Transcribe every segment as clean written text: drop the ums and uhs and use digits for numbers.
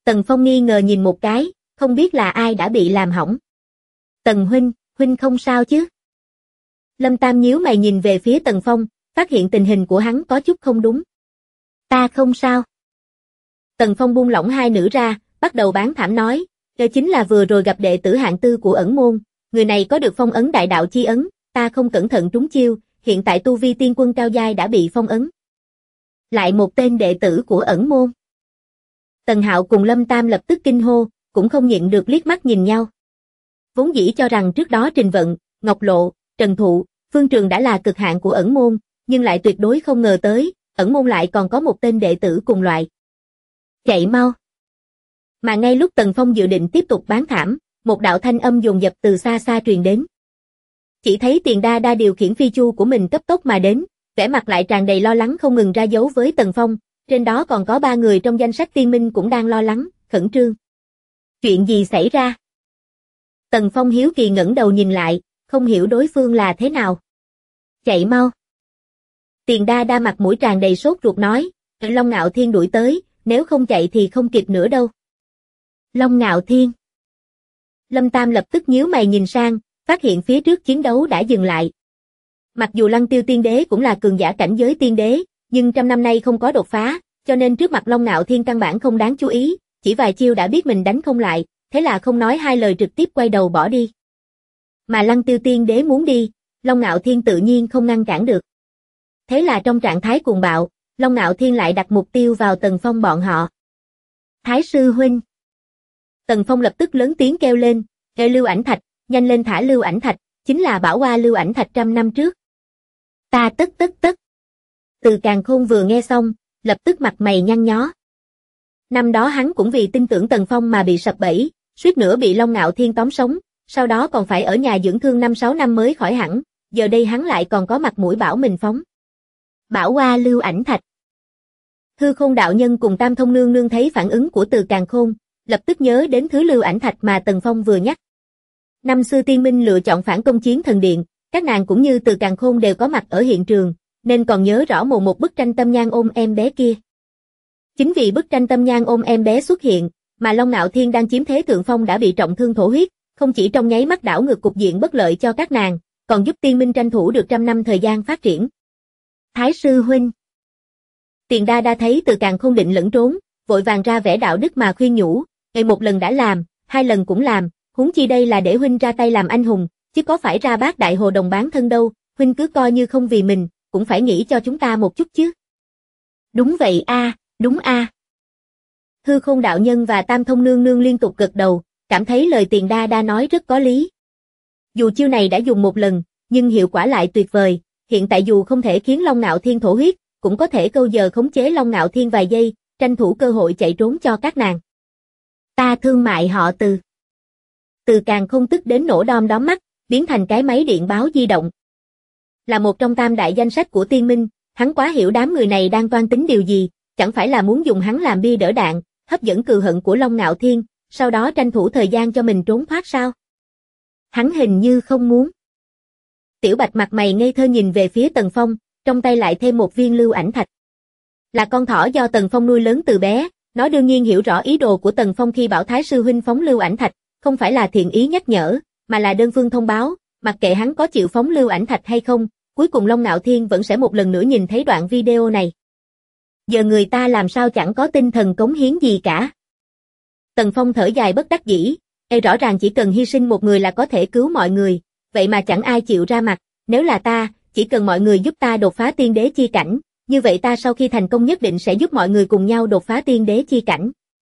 Tần Phong nghi ngờ nhìn một cái, không biết là ai đã bị làm hỏng. Tần huynh không sao chứ? Lâm Tam nhíu mày nhìn về phía Tần Phong, phát hiện tình hình của hắn có chút không đúng. Ta không sao. Tần Phong buông lỏng hai nữ ra, bắt đầu bán thảm nói, đó chính là vừa rồi gặp đệ tử hạng tư của ẩn môn, người này có được phong ấn đại đạo chi ấn, ta không cẩn thận trúng chiêu, hiện tại tu vi tiên quân cao giai đã bị phong ấn. Lại một tên đệ tử của ẩn môn. Tần Hạo cùng Lâm Tam lập tức kinh hô, cũng không nhịn được liếc mắt nhìn nhau. Vốn dĩ cho rằng trước đó Trình Vận, Ngọc Lộ, Trần Thụ, Phương Trường đã là cực hạn của ẩn môn, nhưng lại tuyệt đối không ngờ tới, ẩn môn lại còn có một tên đệ tử cùng loại. Chạy mau. Mà ngay lúc Tần Phong dự định tiếp tục bán thảm, một đạo thanh âm dồn dập từ xa xa truyền đến. Chỉ thấy Tiền Đa Đa điều khiển phi chu của mình cấp tốc mà đến, vẻ mặt lại tràn đầy lo lắng không ngừng ra dấu với Tần Phong, trên đó còn có 3 người trong danh sách tiên minh cũng đang lo lắng, khẩn trương. Chuyện gì xảy ra? Tần Phong hiếu kỳ ngẩng đầu nhìn lại, không hiểu đối phương là thế nào. Chạy mau. Tiền Đa Đa mặt mũi tràn đầy sốt ruột nói, Long Ngạo Thiên đuổi tới, nếu không chạy thì không kịp nữa đâu. Long Ngạo Thiên. Lâm Tam lập tức nhíu mày nhìn sang, phát hiện phía trước chiến đấu đã dừng lại. Mặc dù Lăng Tiêu Tiên Đế cũng là cường giả cảnh giới tiên đế, nhưng trăm năm nay không có đột phá, cho nên trước mặt Long Ngạo Thiên căn bản không đáng chú ý, chỉ vài chiêu đã biết mình đánh không lại, thế là không nói hai lời trực tiếp quay đầu bỏ đi. Mà Lăng Tiêu Tiên Đế muốn đi, Long Ngạo Thiên tự nhiên không ngăn cản được. Thế là trong trạng thái cuồng bạo, Long Ngạo Thiên lại đặt mục tiêu vào Tần Phong bọn họ. Thái sư huynh. Tần Phong lập tức lớn tiếng kêu lên, Lưu Ảnh Thạch, nhanh lên thả Lưu Ảnh Thạch, chính là bảo hoa Lưu Ảnh Thạch trăm năm trước. Ta tất. Từ Càn Khôn vừa nghe xong, lập tức mặt mày nhăn nhó. Năm đó hắn cũng vì tin tưởng Tần Phong mà bị sập bẫy, suýt nữa bị Long Ngạo Thiên tóm sống, sau đó còn phải ở nhà dưỡng thương 5-6 năm mới khỏi hẳn, giờ đây hắn lại còn có mặt mũi bảo mình phóng. Bảo hoa Lưu Ảnh Thạch. Hư Khôn đạo nhân cùng Tam Thông nương nương thấy phản ứng của Từ Càn Khôn, lập tức nhớ đến thứ Lưu Ảnh Thạch mà Tần Phong vừa nhắc. Năm xưa tiên minh lựa chọn phản công chiến thần điện, các nàng cũng như Từ Càn Khôn đều có mặt ở hiện trường, nên còn nhớ rõ một bức tranh tâm nhang ôm em bé kia. Chính vì bức tranh tâm nhang ôm em bé xuất hiện, mà Long Ngạo Thiên đang chiếm thế thượng phong đã bị trọng thương thổ huyết, không chỉ trong nháy mắt đảo ngược cục diện bất lợi cho các nàng, còn giúp tiên minh tranh thủ được trăm năm thời gian phát triển. Thái sư huynh. Tiền Đa Đa thấy Từ Càn Khôn định lẫn trốn, vội vàng ra vẻ đạo đức mà khuyên nhủ, một lần đã làm, 2 lần cũng làm, huống chi đây là để huynh ra tay làm anh hùng, chứ có phải ra bát đại hồ đồng bán thân đâu, huynh cứ coi như không vì mình, cũng phải nghĩ cho chúng ta một chút chứ. Đúng vậy a, đúng a. Hư Khôn đạo nhân và Tam Thông nương nương liên tục gật đầu, cảm thấy lời Tiền Đa Đa nói rất có lý. Dù chiêu này đã dùng một lần, nhưng hiệu quả lại tuyệt vời, hiện tại dù không thể khiến Long Ngạo Thiên thổ huyết, cũng có thể câu giờ khống chế Long Ngạo Thiên vài giây, tranh thủ cơ hội chạy trốn cho các nàng. Ta thương mại họ Từ. Từ Càn Khôn tức đến nổ đom đóm mắt, biến thành cái máy điện báo di động. Là một trong tam đại danh sách của tiên minh, hắn quá hiểu đám người này đang toan tính điều gì, chẳng phải là muốn dùng hắn làm bia đỡ đạn, hấp dẫn cừu hận của Long Ngạo Thiên, sau đó tranh thủ thời gian cho mình trốn thoát sao? Hắn hình như không muốn. Tiểu Bạch mặt mày ngây thơ nhìn về phía Tần Phong, trong tay lại thêm một viên Lưu Ảnh Thạch. Là con thỏ do Tần Phong nuôi lớn từ bé, nó đương nhiên hiểu rõ ý đồ của Tần Phong khi bảo Thái sư huynh phóng Lưu Ảnh Thạch, không phải là thiện ý nhắc nhở, mà là đơn phương thông báo, mặc kệ hắn có chịu phóng Lưu Ảnh Thạch hay không, cuối cùng Long Ngạo Thiên vẫn sẽ một lần nữa nhìn thấy đoạn video này. Giờ người ta làm sao chẳng có tinh thần cống hiến gì cả. Tần Phong thở dài bất đắc dĩ, rõ ràng chỉ cần hy sinh một người là có thể cứu mọi người, vậy mà chẳng ai chịu ra mặt, nếu là ta, chỉ cần mọi người giúp ta đột phá tiên đế chi cảnh, như vậy ta sau khi thành công nhất định sẽ giúp mọi người cùng nhau đột phá tiên đế chi cảnh.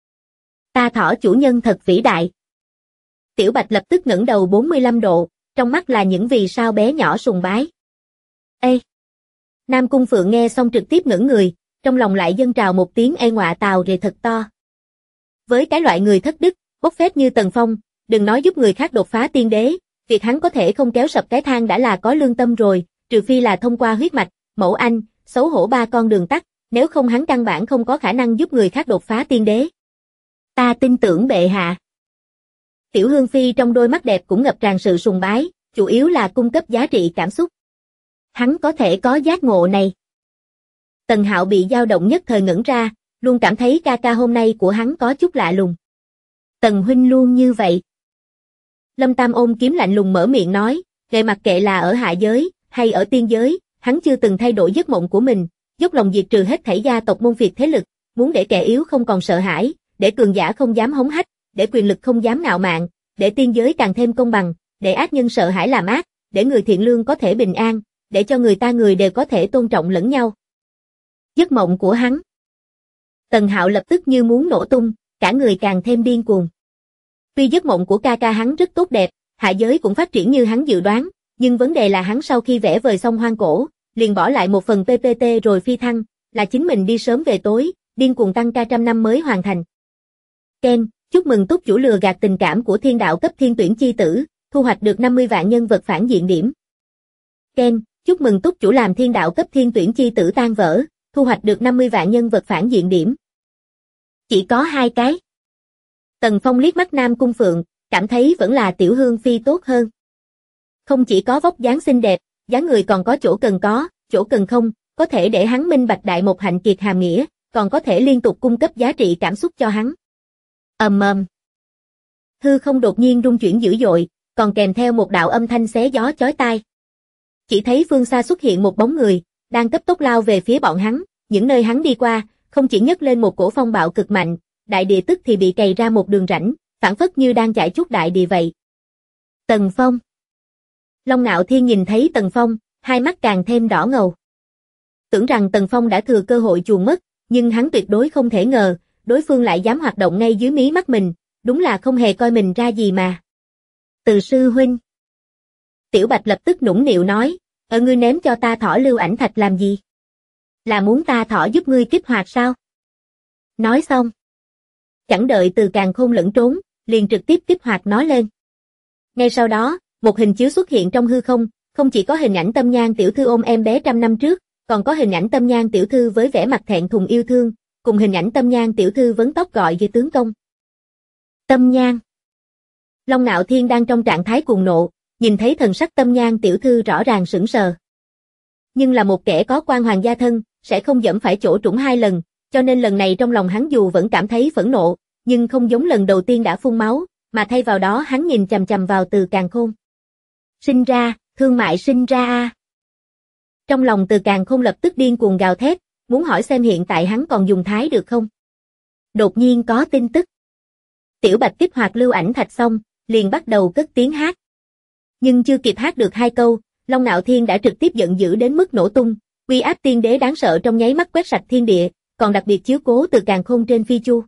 Ta thỏ chủ nhân thật vĩ đại. Tiểu Bạch lập tức ngẩng đầu 45 độ, trong mắt là những vì sao bé nhỏ sùng bái. Ê! Nam Cung Phượng nghe xong trực tiếp ngẩn người, trong lòng lại dâng trào một tiếng ê ngọa tào rề thật to. Với cái loại người thất đức, bốc phét như Tần Phong, đừng nói giúp người khác đột phá tiên đế, việc hắn có thể không kéo sập cái thang đã là có lương tâm rồi, trừ phi là thông qua huyết mạch, mẫu anh, xấu hổ 3 con đường tắt, nếu không hắn căn bản không có khả năng giúp người khác đột phá tiên đế. Ta tin tưởng bệ hạ. Tiểu Hương Phi trong đôi mắt đẹp cũng ngập tràn sự sùng bái, chủ yếu là cung cấp giá trị cảm xúc. Hắn có thể có giác ngộ này. Tần Hạo bị dao động nhất thời ngẩn ra, luôn cảm thấy ca ca hôm nay của hắn có chút lạ lùng. Tần huynh luôn như vậy. Lâm Tam ôm kiếm lạnh lùng mở miệng nói, mặc kệ là ở hạ giới, hay ở tiên giới, hắn chưa từng thay đổi giấc mộng của mình, dốc lòng diệt trừ hết thảy gia tộc môn phiệt thế lực, muốn để kẻ yếu không còn sợ hãi, để cường giả không dám hống hách, để quyền lực không dám ngạo mạn, để tiên giới càng thêm công bằng, để ác nhân sợ hãi làm ác, để người thiện lương có thể bình an, để cho người đều có thể tôn trọng lẫn nhau. Giấc mộng của hắn. Tần Hạo lập tức như muốn nổ tung, cả người càng thêm điên cuồng. Tuy giấc mộng của ca ca hắn rất tốt đẹp, hạ giới cũng phát triển như hắn dự đoán, nhưng vấn đề là hắn sau khi vẽ vời xong hoang cổ, liền bỏ lại một phần PPT rồi phi thăng, là chính mình đi sớm về tối, điên cuồng tăng ca trăm năm mới hoàn thành. Ken, chúc mừng túc chủ lừa gạt tình cảm của thiên đạo cấp thiên tuyển chi tử, thu hoạch được 50 vạn nhân vật phản diện điểm. Ken, chúc mừng túc chủ làm thiên đạo cấp thiên tuyển chi tử tan vỡ, thu hoạch được 50 vạn nhân vật phản diện điểm. Chỉ có 2 cái. Tần Phong liếc mắt Nam Cung Phượng, cảm thấy vẫn là Tiểu Hương Phi tốt hơn. Không chỉ có vóc dáng xinh đẹp, dáng người còn có chỗ cần không, có thể để hắn minh bạch đại một hạnh kiệt hàm nghĩa, còn có thể liên tục cung cấp giá trị cảm xúc cho hắn. Hư không đột nhiên rung chuyển dữ dội, còn kèm theo một đạo âm thanh xé gió chói tai. Chỉ thấy phương xa xuất hiện một bóng người, đang cấp tốc lao về phía bọn hắn, những nơi hắn đi qua, không chỉ nhấc lên một cổ phong bạo cực mạnh, đại địa tức thì bị cày ra một đường rãnh, phảng phất như đang chải chuốt đại địa vậy. Tần Phong. Long Nạo Thiên nhìn thấy Tần Phong, hai mắt càng thêm đỏ ngầu. Tưởng rằng Tần Phong đã thừa cơ hội chuồn mất, nhưng hắn tuyệt đối không thể ngờ, đối phương lại dám hoạt động ngay dưới mí mắt mình, đúng là không hề coi mình ra gì mà. Từ sư huynh. Tiểu Bạch lập tức nũng nịu nói, ngươi ném cho ta thỏ lưu ảnh thạch làm gì? Là muốn ta thỏ giúp ngươi kích hoạt sao? Nói xong. Chẳng đợi Từ Càn Khôn lẫn trốn, liền trực tiếp kích hoạt nó lên. Ngay sau đó, một hình chiếu xuất hiện trong hư không, không chỉ có hình ảnh Tâm Nhan tiểu thư ôm em bé trăm năm trước, còn có hình ảnh Tâm Nhan tiểu thư với vẻ mặt thẹn thùng yêu thương, cùng hình ảnh Tâm Nhan tiểu thư vấn tóc gọi về tướng công. Tâm Nhan. Long Nạo Thiên đang trong trạng thái cuồng nộ, nhìn thấy thần sắc Tâm Nhan tiểu thư rõ ràng sững sờ. Nhưng là một kẻ có quan hoàng gia thân, sẽ không dẫm phải chỗ trũng 2 lần, cho nên lần này trong lòng hắn dù vẫn cảm thấy phẫn nộ, nhưng không giống lần đầu tiên đã phun máu, mà thay vào đó hắn nhìn chằm chằm vào Từ Càn Khôn. Sinh ra, thương mại sinh ra a. Trong lòng Từ Càn Khôn lập tức điên cuồng gào thét, muốn hỏi xem hiện tại hắn còn dùng thái được không. Đột nhiên có tin tức. Tiểu Bạch kích hoạt lưu ảnh thạch xong, liền bắt đầu cất tiếng hát. Nhưng chưa kịp hát được 2 câu, Long Nạo Thiên đã trực tiếp giận dữ đến mức nổ tung, uy áp tiên đế đáng sợ trong nháy mắt quét sạch thiên địa, còn đặc biệt chiếu cố Từ Càn Khôn trên phi chu.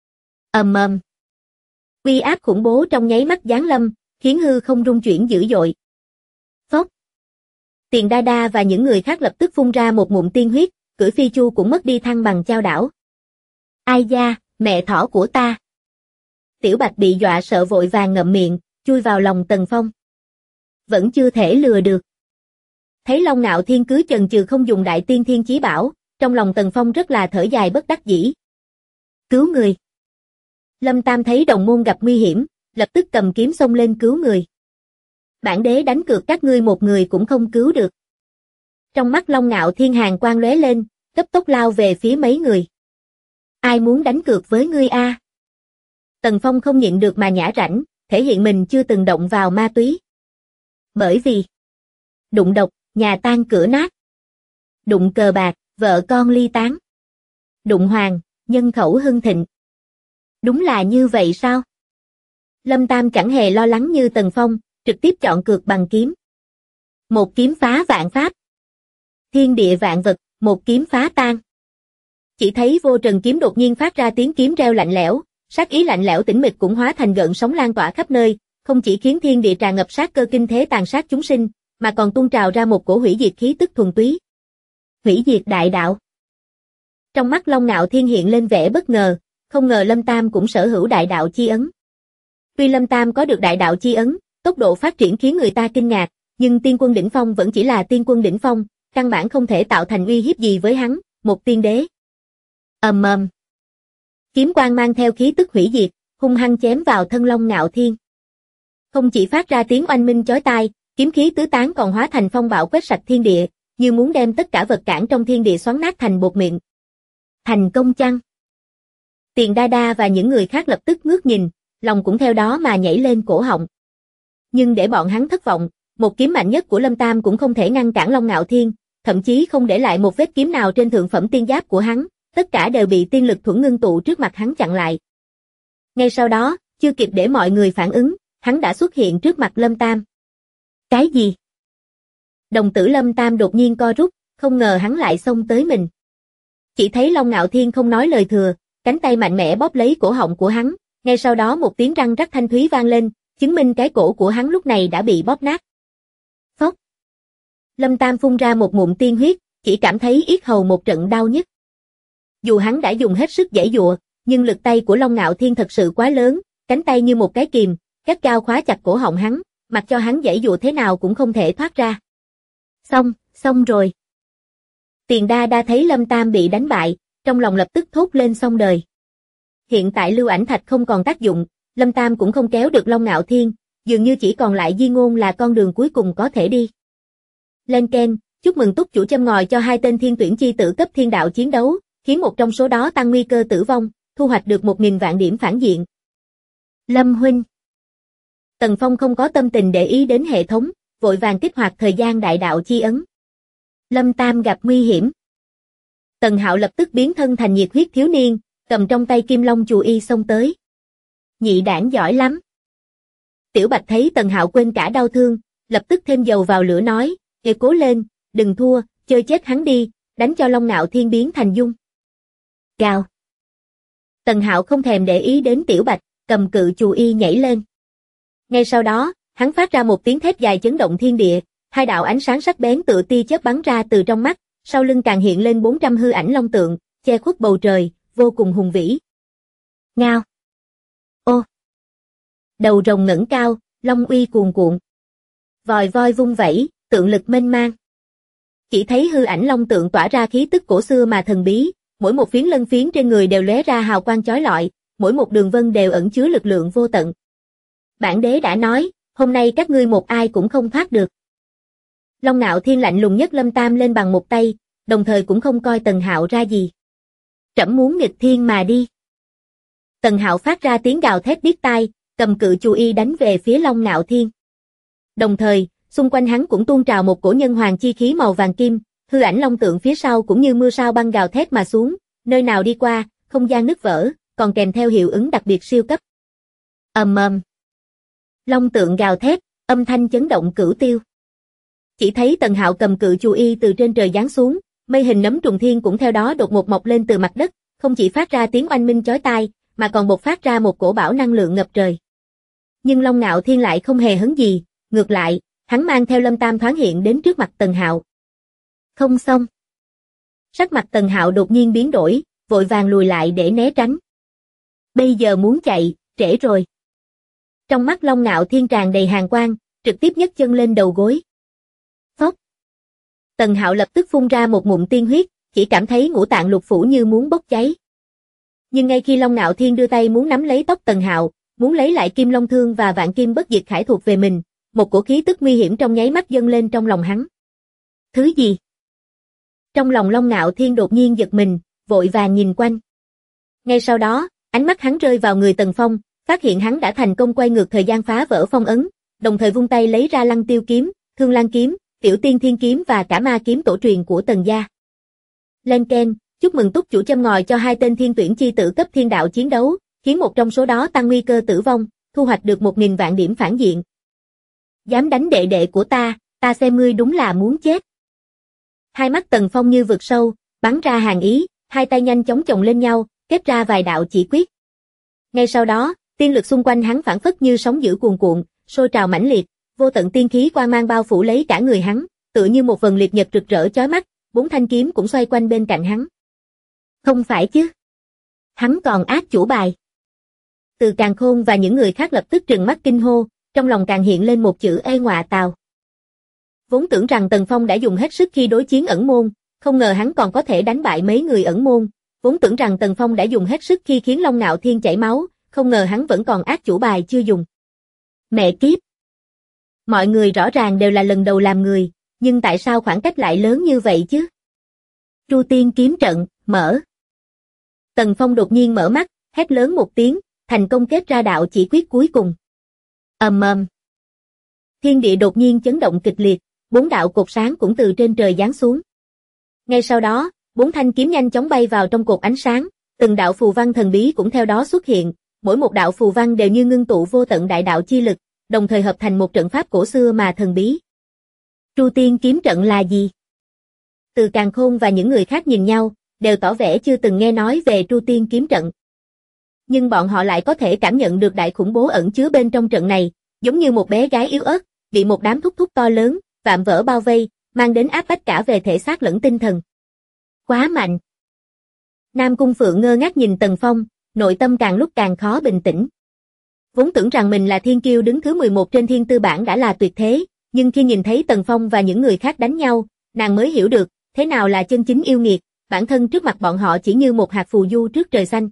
Uy áp khủng bố trong nháy mắt giáng lâm, khiến hư không rung chuyển dữ dội. Phốc. Tiền Đa Đa và những người khác lập tức phun ra một ngụm tiên huyết, cưỡi phi chu cũng mất đi thăng bằng chao đảo. Ai da, mẹ thỏ của ta. Tiểu Bạch bị dọa sợ vội vàng ngậm miệng, chui vào lòng Tần Phong. Vẫn chưa thể lừa được. Thấy Long Nạo Thiên cứ chần chừ không dùng đại tiên thiên chí bảo, trong lòng Tần Phong rất là thở dài bất đắc dĩ. Cứu người. Lâm Tam thấy đồng môn gặp nguy hiểm, lập tức cầm kiếm xông lên cứu người. Bản đế đánh cược các ngươi một người cũng không cứu được. Trong mắt Long Nạo Thiên hàn quang lóe lên, cấp tốc lao về phía mấy người. Ai muốn đánh cược với ngươi a? Tần Phong không nhịn được mà nhả rãnh, thể hiện mình chưa từng động vào ma túy. Bởi vì đụng độc, nhà tan cửa nát. Đụng cờ bạc, vợ con ly tán. Đụng hoàng, nhân khẩu hưng thịnh. Đúng là như vậy sao? Lâm Tam chẳng hề lo lắng như Tần Phong, trực tiếp chọn cược bằng kiếm. Một kiếm phá vạn pháp. Thiên địa vạn vật, một kiếm phá tan. Chỉ thấy vô trần kiếm đột nhiên phát ra tiếng kiếm reo lạnh lẽo, sát ý lạnh lẽo tĩnh mịch cũng hóa thành gợn sóng lan tỏa khắp nơi, không chỉ khiến thiên địa tràn ngập sát cơ kinh thế tàn sát chúng sinh, mà còn tuôn trào ra một cổ hủy diệt khí tức thuần túy. Hủy diệt đại đạo. Trong mắt Long Nạo Thiên hiện lên vẻ bất ngờ, không ngờ Lâm Tam cũng sở hữu đại đạo chi ấn. Tuy Lâm Tam có được đại đạo chi ấn, tốc độ phát triển khiến người ta kinh ngạc, nhưng tiên quân đỉnh phong vẫn chỉ là tiên quân đỉnh phong, căn bản không thể tạo thành uy hiếp gì với hắn, một tiên đế. Kiếm quang mang theo khí tức hủy diệt, hung hăng chém vào thân Long Nạo Thiên. Không chỉ phát ra tiếng oanh minh chói tai, kiếm khí tứ tán còn hóa thành phong bạo quét sạch thiên địa, như muốn đem tất cả vật cản trong thiên địa xoắn nát thành bột mịn. Thành công chăng? Tiền Đa Đa và những người khác lập tức ngước nhìn, lòng cũng theo đó mà nhảy lên cổ họng. Nhưng để bọn hắn thất vọng, một kiếm mạnh nhất của Lâm Tam cũng không thể ngăn cản Long Ngạo Thiên, thậm chí không để lại một vết kiếm nào trên thượng phẩm tiên giáp của hắn, tất cả đều bị tiên lực thuẫn ngưng tụ trước mặt hắn chặn lại. Ngay sau đó, chưa kịp để mọi người phản ứng, hắn đã xuất hiện trước mặt Lâm Tam. Cái gì? Đồng tử Lâm Tam đột nhiên co rút, không ngờ hắn lại xông tới mình. Chỉ thấy Long Ngạo Thiên không nói lời thừa, cánh tay mạnh mẽ bóp lấy cổ họng của hắn, ngay sau đó một tiếng răng rắc thanh thúy vang lên, chứng minh cái cổ của hắn lúc này đã bị bóp nát. Phốc. Lâm Tam phun ra một ngụm tiên huyết, chỉ cảm thấy yết hầu một trận đau nhức. Dù hắn đã dùng hết sức giãy giụa, nhưng lực tay của Long Ngạo Thiên thật sự quá lớn, cánh tay như một cái kìm, gắt gao khóa chặt cổ họng hắn, mặc cho hắn giãy giụa thế nào cũng không thể thoát ra. Xong rồi. Tiền Đa Đa thấy Lâm Tam bị đánh bại, trong lòng lập tức thốt lên xong đời. Hiện tại lưu ảnh thạch không còn tác dụng, Lâm Tam cũng không kéo được Long Ngạo Thiên, dường như chỉ còn lại Di Ngôn là con đường cuối cùng có thể đi. Lên keng, chúc mừng túc chủ châm ngòi cho 2 tên thiên tuyển chi tử cấp thiên đạo chiến đấu, khiến một trong số đó tăng nguy cơ tử vong, thu hoạch được 1000 vạn điểm phản diện. Lâm huynh. Tần Phong không có tâm tình để ý đến hệ thống, vội vàng kích hoạt thời gian đại đạo chi ấn. Lâm Tam gặp nguy hiểm. Tần Hạo lập tức biến thân thành nhiệt huyết thiếu niên, cầm trong tay Kim Long chù y xông tới. Nhị đảng giỏi lắm. Tiểu Bạch thấy Tần Hạo quên cả đau thương, lập tức thêm dầu vào lửa nói, cố lên, đừng thua, chơi chết hắn đi, đánh cho Long Ngạo Thiên biến thành dung. Gào. Tần Hạo không thèm để ý đến Tiểu Bạch, cầm cự chù y nhảy lên. Ngay sau đó, hắn phát ra một tiếng thét dài chấn động thiên địa, 2 đạo ánh sáng sắc bén tựa tia chớp bắn ra từ trong mắt, sau lưng càng hiện lên 400 hư ảnh long tượng, che khuất bầu trời, vô cùng hùng vĩ. Ngao. Ô. Đầu rồng ngẩng cao, long uy cuồn cuộn. Vòi voi vung vẩy, tượng lực mênh mang. Chỉ thấy hư ảnh long tượng tỏa ra khí tức cổ xưa mà thần bí, mỗi một phiến lân phiến trên người đều lóe ra hào quang chói lọi, mỗi một đường vân đều ẩn chứa lực lượng vô tận. Bản đế đã nói, hôm nay các ngươi một ai cũng không thoát được. Long Ngạo Thiên lạnh lùng nhất Lâm Tam lên bằng một tay, đồng thời cũng không coi Tần Hạo ra gì. Trẫm muốn nghịch thiên mà đi. Tần Hạo phát ra tiếng gào thét điếc tai, cầm cự chù y đánh về phía Long Ngạo Thiên. Đồng thời, xung quanh hắn cũng tuôn trào một cổ nhân hoàng chi khí màu vàng kim, hư ảnh long tượng phía sau cũng như mưa sao băng gào thét mà xuống, nơi nào đi qua, không gian nứt vỡ, còn kèm theo hiệu ứng đặc biệt siêu cấp. Ầm ầm. Long tượng gào thét, âm thanh chấn động cửu tiêu. Chỉ thấy Tần Hạo cầm cự chù y từ trên trời giáng xuống, mây hình nấm trùng thiên cũng theo đó đột ngột mọc lên từ mặt đất, không chỉ phát ra tiếng oanh minh chói tai, mà còn bộc phát ra một cổ bão năng lượng ngập trời. Nhưng Long Ngạo Thiên lại không hề hấn gì, ngược lại, hắn mang theo Lâm Tam thoáng hiện đến trước mặt Tần Hạo. Không xong. Sắc mặt Tần Hạo đột nhiên biến đổi, vội vàng lùi lại để né tránh. Bây giờ muốn chạy, trễ rồi. Trong mắt Long Ngạo Thiên tràn đầy hàn quang, trực tiếp nhấc chân lên đầu gối. Phốc. Tần Hạo lập tức phun ra một ngụm tiên huyết, chỉ cảm thấy ngũ tạng lục phủ như muốn bốc cháy. Nhưng ngay khi Long Ngạo Thiên đưa tay muốn nắm lấy tóc Tần Hạo, muốn lấy lại Kim Long Thương và Vạn Kim Bất Diệt Khải thuộc về mình, một cổ khí tức nguy hiểm trong nháy mắt dâng lên trong lòng hắn. Thứ gì? Trong lòng Long Ngạo Thiên đột nhiên giật mình, vội vàng nhìn quanh. Ngay sau đó, ánh mắt hắn rơi vào người Tần Phong, phát hiện hắn đã thành công quay ngược thời gian phá vỡ phong ấn, đồng thời vung tay lấy ra Lăng Tiêu kiếm, Thương Lan kiếm, Tiểu Tiên Thiên kiếm và cả ma kiếm tổ truyền của Tần gia. Lên keng, chúc mừng túc chủ châm ngòi cho 2 tên thiên tuyển chi tử cấp thiên đạo chiến đấu, khiến một trong số đó tăng nguy cơ tử vong, thu hoạch được 1000 vạn điểm phản diện. Dám đánh đệ đệ của ta xem ngươi đúng là muốn chết. Hai mắt Tần Phong như vực sâu, bắn ra hàn ý, hai tay nhanh chóng chồng lên nhau, kết ra vài đạo chỉ quyết. Ngay sau đó, tiên lực xung quanh hắn phảng phất như sóng dữ cuồn cuộn, sôi trào mãnh liệt, vô tận tiên khí quang mang bao phủ lấy cả người hắn, tựa như một vầng liệt nhật rực rỡ chói mắt, 4 thanh kiếm cũng xoay quanh bên cạnh hắn. Không phải chứ? Hắn còn ác chủ bài. Từ Càn Khôn và những người khác lập tức trừng mắt kinh hô, trong lòng càng hiện lên một chữ ê ngọa tào. Vốn tưởng rằng Tần Phong đã dùng hết sức khi đối chiến ẩn môn, không ngờ hắn còn có thể đánh bại mấy người ẩn môn. Vốn tưởng rằng Tần Phong đã dùng hết sức khi khiến Long Ngạo Thiên chảy máu, không ngờ hắn vẫn còn ác chủ bài chưa dùng. Mẹ kiếp! Mọi người rõ ràng đều là lần đầu làm người, nhưng tại sao khoảng cách lại lớn như vậy chứ? Tru Tiên kiếm trận, mở. Tần Phong đột nhiên mở mắt, hét lớn một tiếng, thành công kết ra đạo chỉ quyết cuối cùng. Ầm ầm. Thiên địa đột nhiên chấn động kịch liệt, 4 đạo cột sáng cũng từ trên trời giáng xuống. Ngay sau đó, 4 thanh kiếm nhanh chóng bay vào trong cột ánh sáng, từng đạo phù văn thần bí cũng theo đó xuất hiện, mỗi một đạo phù văn đều như ngưng tụ vô tận đại đạo chi lực, đồng thời hợp thành một trận pháp cổ xưa mà thần bí. Tru Tiên kiếm trận là gì? Từ Càn Khôn và những người khác nhìn nhau, đều tỏ vẻ chưa từng nghe nói về Tru Tiên kiếm trận. Nhưng bọn họ lại có thể cảm nhận được đại khủng bố ẩn chứa bên trong trận này, giống như một bé gái yếu ớt, bị một đám thúc thúc to lớn, vạm vỡ bao vây, mang đến áp bách cả về thể xác lẫn tinh thần. Quá mạnh. Nam Cung Phượng ngơ ngác nhìn Tần Phong, nội tâm càng lúc càng khó bình tĩnh. Vốn tưởng rằng mình là thiên kiêu đứng thứ 11 trên thiên tư bảng đã là tuyệt thế, nhưng khi nhìn thấy Tần Phong và những người khác đánh nhau, nàng mới hiểu được, thế nào là chân chính yêu nghiệt, bản thân trước mặt bọn họ chỉ như một hạt phù du trước trời xanh.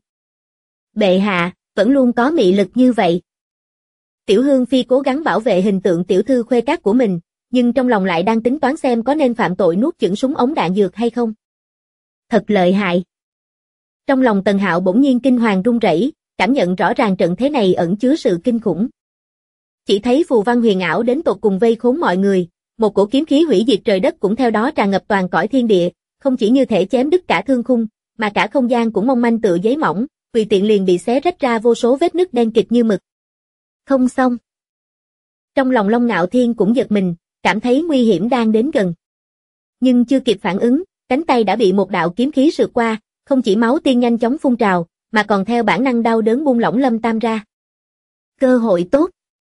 Bệ hạ, vẫn luôn có mị lực như vậy. Tiểu Hương Phi cố gắng bảo vệ hình tượng tiểu thư khuê các của mình, nhưng trong lòng lại đang tính toán xem có nên phạm tội nuốt chửng súng ống đạn dược hay không. Thật lợi hại. Trong lòng Tần Hạo bỗng nhiên kinh hoàng run rẩy, cảm nhận rõ ràng trận thế này ẩn chứa sự kinh khủng. Chỉ thấy phù văn huyền ảo đến tột cùng vây khốn mọi người, một cổ kiếm khí hủy diệt trời đất cũng theo đó tràn ngập toàn cõi thiên địa, không chỉ như thể chém đứt cả thương khung, mà cả không gian cũng mong manh tựa giấy mỏng, tùy tiện liền bị xé rách ra vô số vết nứt đen kịt như mực. Không xong. Trong lòng Long Ngạo Thiên cũng giật mình, cảm thấy nguy hiểm đang đến gần. Nhưng chưa kịp phản ứng, cánh tay đã bị một đạo kiếm khí sượt qua, không chỉ máu tiên nhanh chóng phun trào, mà còn theo bản năng đau đớn buông lỏng Lâm Tam ra. Cơ hội tốt.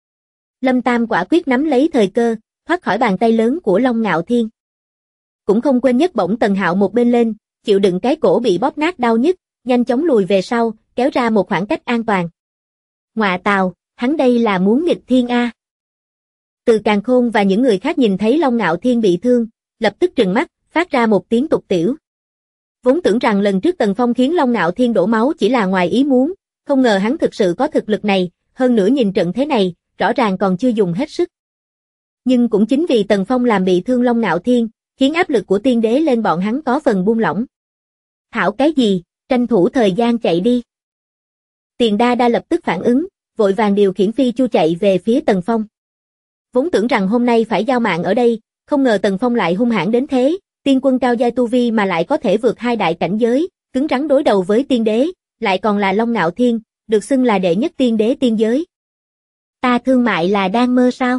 Lâm Tam quả quyết nắm lấy thời cơ, thoát khỏi bàn tay lớn của Long Ngạo Thiên. Cũng không quên nhấc bổng Tần Hạo một bên lên, chịu đựng cái cổ bị bóp nát đau nhức, nhanh chóng lùi về sau, kéo ra một khoảng cách an toàn. Ngọa tào, hắn đây là muốn nghịch thiên a. Từ Càn Khôn và những người khác nhìn thấy Long Ngạo Thiên bị thương, lập tức trừng mắt, phát ra một tiếng tục tiểu. Vốn tưởng rằng lần trước Tần Phong khiến Long Ngạo Thiên đổ máu chỉ là ngoài ý muốn, không ngờ hắn thực sự có thực lực này, hơn nữa nhìn trận thế này, rõ ràng còn chưa dùng hết sức. Nhưng cũng chính vì Tần Phong làm bị thương Long Ngạo Thiên, khiến áp lực của tiên đế lên bọn hắn có phần buông lỏng. Thảo cái gì, tranh thủ thời gian chạy đi. Tiền Đa Đa lập tức phản ứng, vội vàng điều khiển phi chu chạy về phía Tần Phong. Vốn tưởng rằng hôm nay phải giao mạng ở đây, không ngờ Tần Phong lại hung hãn đến thế, tiên quân cao giai tu vi mà lại có thể vượt 2 đại cảnh giới, cứng rắn đối đầu với tiên đế, lại còn là Long Ngạo Thiên, được xưng là đệ nhất tiên đế tiên giới. Ta thương mại là đang mơ sao?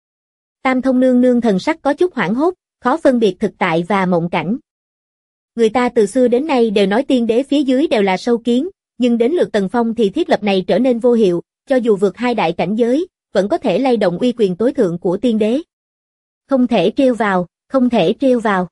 Tam Thông nương nương thần sắc có chút hoảng hốt, khó phân biệt thực tại và mộng cảnh. Người ta từ xưa đến nay đều nói tiên đế phía dưới đều là sâu kiến, nhưng đến lượt Tần Phong thì thiết lập này trở nên vô hiệu, cho dù vượt 2 đại cảnh giới, vẫn có thể lay động uy quyền tối thượng của tiên đế. Không thể trêu vào, không thể trêu vào.